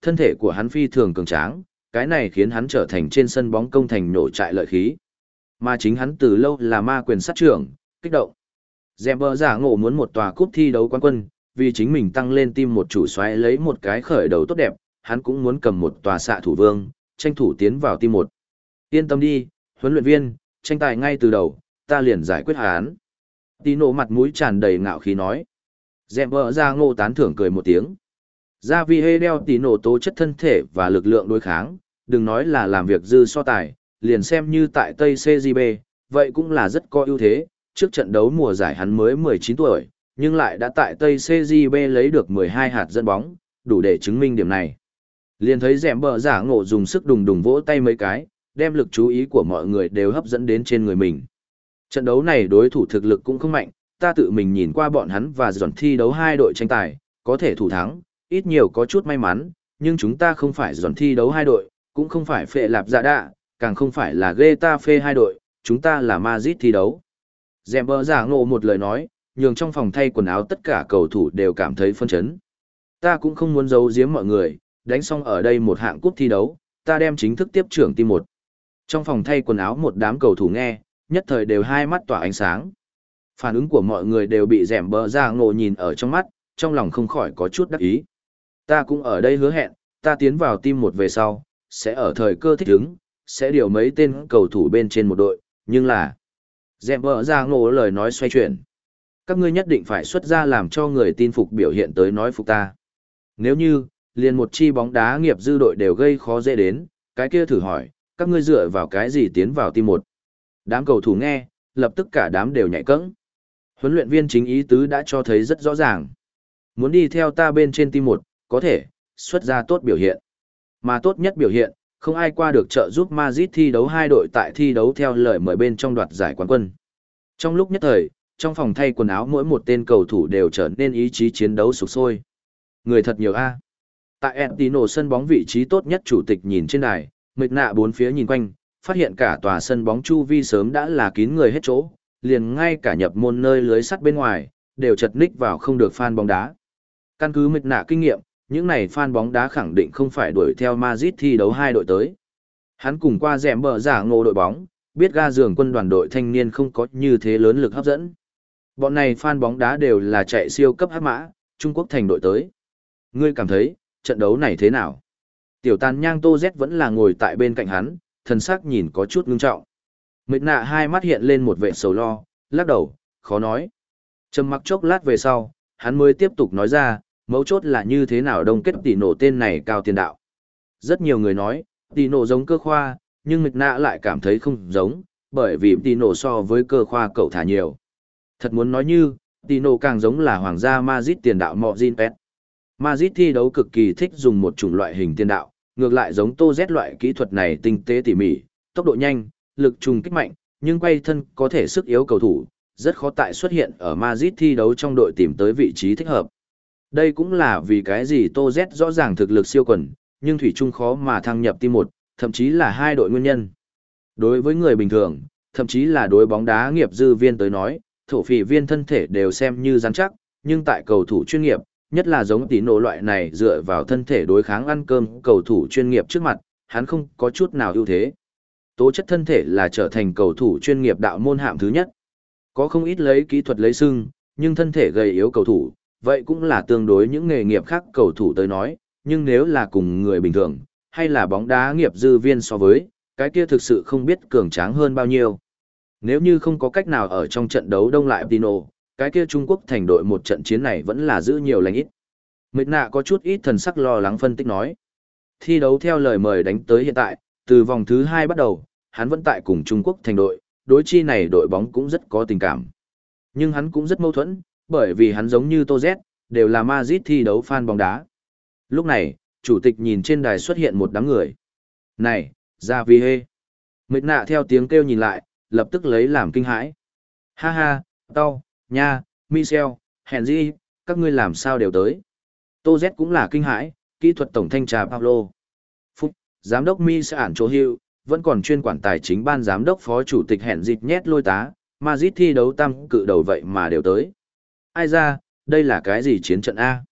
thân thể của hắn phi thường cường tráng, cái này khiến hắn trở thành trên sân bóng công thành nổ trại lợi khí. Mà chính hắn từ lâu là ma quyền sát trưởng, kích động. Dẹm bờ giả ngộ muốn một tòa cúp thi đấu quán quân, vì chính mình tăng lên tim một chủ soái lấy một cái khởi đầu tốt đẹp, hắn cũng muốn cầm một tòa xạ thủ vương, tranh thủ tiến vào tim một. Yên tâm đi, huấn luyện viên, tranh tài ngay từ đầu, ta liền giải quyết hắn. Tino mặt mũi tràn đầy ngạo khí nói. Dẹm bờ giả ngộ tán thưởng cười một tiếng. Ra vì hê đeo Tino tố chất thân thể và lực lượng đối kháng, đừng nói là làm việc dư so tài, liền xem như tại Tây xê giê bê, vậy cũng là rất có ưu thế. Trước trận đấu mùa giải hắn mới mười chín tuổi, nhưng lại đã tại Tây xê giê bê lấy được mười hai hạt dẫn bóng, đủ để chứng minh điểm này. Liền thấy Dẹm bờ giả ngộ dùng sức đùng đùng vỗ tay mấy cái, đem lực chú ý của mọi người đều hấp dẫn đến trên người mình. Trận đấu này đối thủ thực lực cũng không mạnh, ta tự mình nhìn qua bọn hắn và dọn thi đấu hai đội tranh tài, có thể thủ thắng, ít nhiều có chút may mắn, nhưng chúng ta không phải dọn thi đấu hai đội, cũng không phải Phệ Lạp Dạ Đạ, càng không phải là Getafe hai đội, chúng ta là Madrid thi đấu. Dẹm bờ giả ngộ một lời nói, nhường trong phòng thay quần áo tất cả cầu thủ đều cảm thấy phân chấn. Ta cũng không muốn giấu giếm mọi người, đánh xong ở đây một hạng cúp thi đấu, ta đem chính thức tiếp trưởng team một. Trong phòng thay quần áo một đám cầu thủ nghe, nhất thời đều hai mắt tỏa ánh sáng. Phản ứng của mọi người đều bị Dẹm bờ giả ngộ nhìn ở trong mắt, trong lòng không khỏi có chút đắc ý. Ta cũng ở đây hứa hẹn, ta tiến vào team một về sau, sẽ ở thời cơ thích ứng, sẽ điều mấy tên cầu thủ bên trên một đội, nhưng là... Dẹm bờ giả ngộ lời nói xoay chuyển. Các ngươi nhất định phải xuất ra làm cho người tin phục biểu hiện tới nói phục ta. Nếu như, liền một chi bóng đá nghiệp dư đội đều gây khó dễ đến, cái kia thử hỏi, các ngươi dựa vào cái gì tiến vào team một? Đám cầu thủ nghe, lập tức cả đám đều nhảy cẫng. Huấn luyện viên chính ý tứ đã cho thấy rất rõ ràng. Muốn đi theo ta bên trên team một, có thể, xuất ra tốt biểu hiện. Mà tốt nhất biểu hiện, không ai qua được trợ giúp Madrid thi đấu hai đội tại thi đấu theo lời mời bên trong đoạt giải quán quân. Trong lúc nhất thời, trong phòng thay quần áo mỗi một tên cầu thủ đều trở nên ý chí chiến đấu sục sôi. Người thật nhiều a. Tại Etino sân bóng vị trí tốt nhất chủ tịch nhìn trên đài, mệt nạ bốn phía nhìn quanh, phát hiện cả tòa sân bóng chu vi sớm đã là kín người hết chỗ, liền ngay cả nhập môn nơi lưới sắt bên ngoài, đều chật ních vào không được fan bóng đá. Căn cứ mệt nạ kinh nghiệm, những này fan bóng đá khẳng định không phải đuổi theo Madrid thi đấu hai đội tới. Hắn cùng qua Dẹm bờ giả ngộ đội bóng, biết ga giường quân đoàn đội thanh niên không có như thế lớn lực hấp dẫn. Bọn này fan bóng đá đều là chạy siêu cấp hắc mã, Trung Quốc thành đội tới. Ngươi cảm thấy, trận đấu này thế nào? Tiểu tàn nhang Tô Z vẫn là ngồi tại bên cạnh hắn, thần sắc nhìn có chút ngưng trọng. Mệt nạ hai mắt hiện lên một vẻ sầu lo, lắc đầu, khó nói. Trầm mặc chốc lát về sau, hắn mới tiếp tục nói ra, mấu chốt là như thế nào đông kết tỷ nổ tên này cao tiền đạo. Rất nhiều người nói, tỷ nổ giống cơ khoa, nhưng mệt nạ lại cảm thấy không giống, bởi vì tỷ nổ so với cơ khoa cậu thả nhiều. Thật muốn nói như, tỷ nổ càng giống là hoàng gia Madrid tiền đạo Mojin Pet. Madrid thi đấu cực kỳ thích dùng một chủng loại hình tiền đạo, ngược lại giống Tô Z loại kỹ thuật này tinh tế tỉ mỉ, tốc độ nhanh, lực trùng kích mạnh, nhưng quay thân có thể sức yếu cầu thủ, rất khó tại xuất hiện ở Madrid thi đấu trong đội tìm tới vị trí thích hợp. Đây cũng là vì cái gì Tô Z rõ ràng thực lực siêu quần, nhưng thủy chung khó mà thăng nhập team một, thậm chí là hai đội nguyên nhân. Đối với người bình thường, thậm chí là đối bóng đá nghiệp dư viên tới nói, thổ phỉ viên thân thể đều xem như rắn chắc, nhưng tại cầu thủ chuyên nghiệp, nhất là giống tí nổ loại này dựa vào thân thể đối kháng ăn cơm cầu thủ chuyên nghiệp trước mặt, hắn không có chút nào ưu thế. Tố chất thân thể là trở thành cầu thủ chuyên nghiệp đạo môn hạng thứ nhất. Có không ít lấy kỹ thuật lấy sưng, nhưng thân thể gầy yếu cầu thủ, vậy cũng là tương đối những nghề nghiệp khác cầu thủ tới nói, nhưng nếu là cùng người bình thường, hay là bóng đá nghiệp dư viên so với, cái kia thực sự không biết cường tráng hơn bao nhiêu. Nếu như không có cách nào ở trong trận đấu đông lại Tino, cái kia Trung Quốc thành đội một trận chiến này vẫn là giữ nhiều lành ít. Mệt nạ có chút ít thần sắc lo lắng phân tích nói. Thi đấu theo lời mời đánh tới hiện tại, từ vòng thứ hai bắt đầu, hắn vẫn tại cùng Trung Quốc thành đội, đối chi này đội bóng cũng rất có tình cảm. Nhưng hắn cũng rất mâu thuẫn, bởi vì hắn giống như Tô Z, đều là Madrid thi đấu fan bóng đá. Lúc này, chủ tịch nhìn trên đài xuất hiện một đám người. Này, ra vì hê. Mệt nạ theo tiếng kêu nhìn lại, lập tức lấy làm kinh hãi. Ha ha, tao, nha, Michel, Henry, các ngươi làm sao đều tới. Tô Z cũng là kinh hãi, kỹ thuật tổng thanh tra Paulo. Phúc, giám đốc Michel ản chỗ hiệu, vẫn còn chuyên quản tài chính ban giám đốc phó chủ tịch hẹn dịch nhét lôi tá, Madrid thi đấu tam cự đầu vậy mà đều tới. Ai ra, đây là cái gì chiến trận A?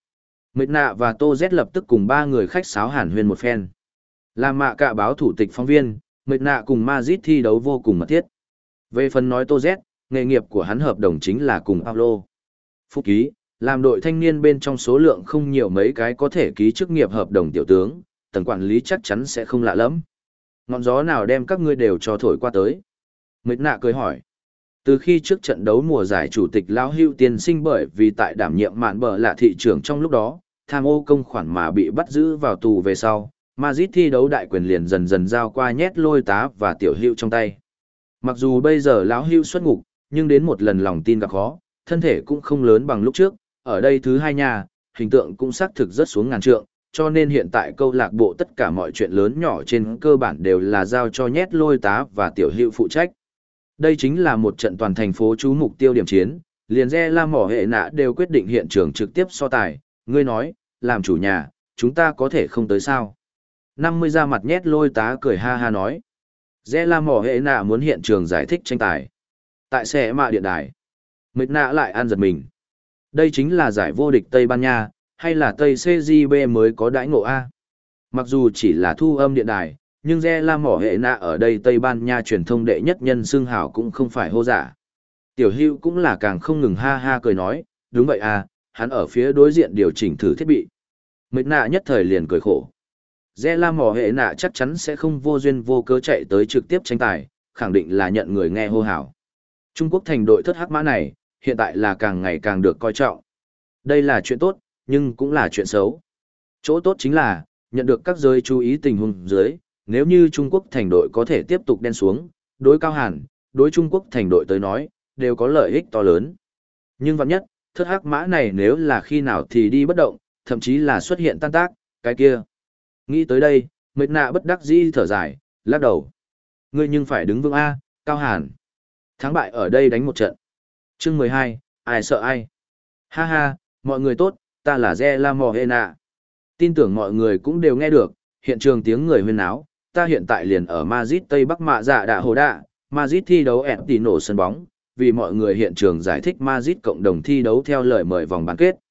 Mệt nạ và Tô Z lập tức cùng ba người khách sáo hàn huyên một phen. Làm mạ cả báo thủ tịch phóng viên, Mệt nạ cùng Madrid thi đấu vô cùng mật thiết. Về phần nói Tô Z, nghề nghiệp của hắn hợp đồng chính là cùng Paulo. Phúc ký, làm đội thanh niên bên trong số lượng không nhiều mấy cái có thể ký chức nghiệp hợp đồng tiểu tướng, tầng quản lý chắc chắn sẽ không lạ lắm. Ngọn gió nào đem các ngươi đều cho thổi qua tới? Mệt nạ cười hỏi. Từ khi trước trận đấu mùa giải chủ tịch Lão Hưu tiên sinh bởi vì tại đảm nhiệm mạn bờ là thị trưởng trong lúc đó, tham ô công khoản mà bị bắt giữ vào tù về sau, Madrid thi đấu đại quyền liền dần dần giao qua nhét lôi tá và tiểu hữu trong tay. Mặc dù bây giờ Lão Hưu xuất ngục, nhưng đến một lần lòng tin gặp khó, thân thể cũng không lớn bằng lúc trước, ở đây thứ hai nhà, hình tượng cũng xác thực rất xuống ngàn trượng, cho nên hiện tại câu lạc bộ tất cả mọi chuyện lớn nhỏ trên cơ bản đều là giao cho nhét lôi tá và tiểu hữu phụ trách. Đây chính là một trận toàn thành phố chú mục tiêu điểm chiến, liền Re La Mỏ hệ nạ đều quyết định hiện trường trực tiếp so tài, ngươi nói, làm chủ nhà, chúng ta có thể không tới sao. năm mươi ra mặt nhét lôi tá cười ha ha nói. Re La Mỏ hệ nạ muốn hiện trường giải thích tranh tài. Tại xe mạ điện đài, Mệt nạ lại ăn giật mình. Đây chính là giải vô địch Tây Ban Nha, hay là Tây xê giê bê mới có đãi ngộ A. Mặc dù chỉ là thu âm điện đài, nhưng Re La Mỏ hệ nạ ở đây Tây Ban Nha truyền thông đệ nhất nhân xương hào cũng không phải hô giả. Tiểu Hữu cũng là càng không ngừng ha ha cười nói, đúng vậy à, hắn ở phía đối diện điều chỉnh thử thiết bị. Mệt nạ nhất thời liền cười khổ. Re La Mỏ hệ nạ chắc chắn sẽ không vô duyên vô cớ chạy tới trực tiếp tranh tài, khẳng định là nhận người nghe hô hào. Trung Quốc thành đội thất hắc mã này, hiện tại là càng ngày càng được coi trọng. Đây là chuyện tốt, nhưng cũng là chuyện xấu. Chỗ tốt chính là, nhận được các giới chú ý tình huống dưới, nếu như Trung Quốc thành đội có thể tiếp tục đen xuống, đối Cao Hàn, đối Trung Quốc thành đội tới nói, đều có lợi ích to lớn. Nhưng vạn nhất, thất hắc mã này nếu là khi nào thì đi bất động, thậm chí là xuất hiện tan tác, cái kia. Nghĩ tới đây, Mệt nạ bất đắc dĩ thở dài, lắc đầu. Ngươi nhưng phải đứng vững A, Cao Hàn. Thắng bại ở đây đánh một trận. Chương mười hai, ai sợ ai? Ha ha, mọi người tốt, ta là Re La Mỏ hệ nạ. Tin tưởng mọi người cũng đều nghe được, hiện trường tiếng người huyên náo, ta hiện tại liền ở Madrid Tây Bắc Mạ Dạ Đạ Hồ Đạ, Madrid thi đấu ép tỉ nổ sân bóng, vì mọi người hiện trường giải thích Madrid cộng đồng thi đấu theo lời mời vòng bán kết.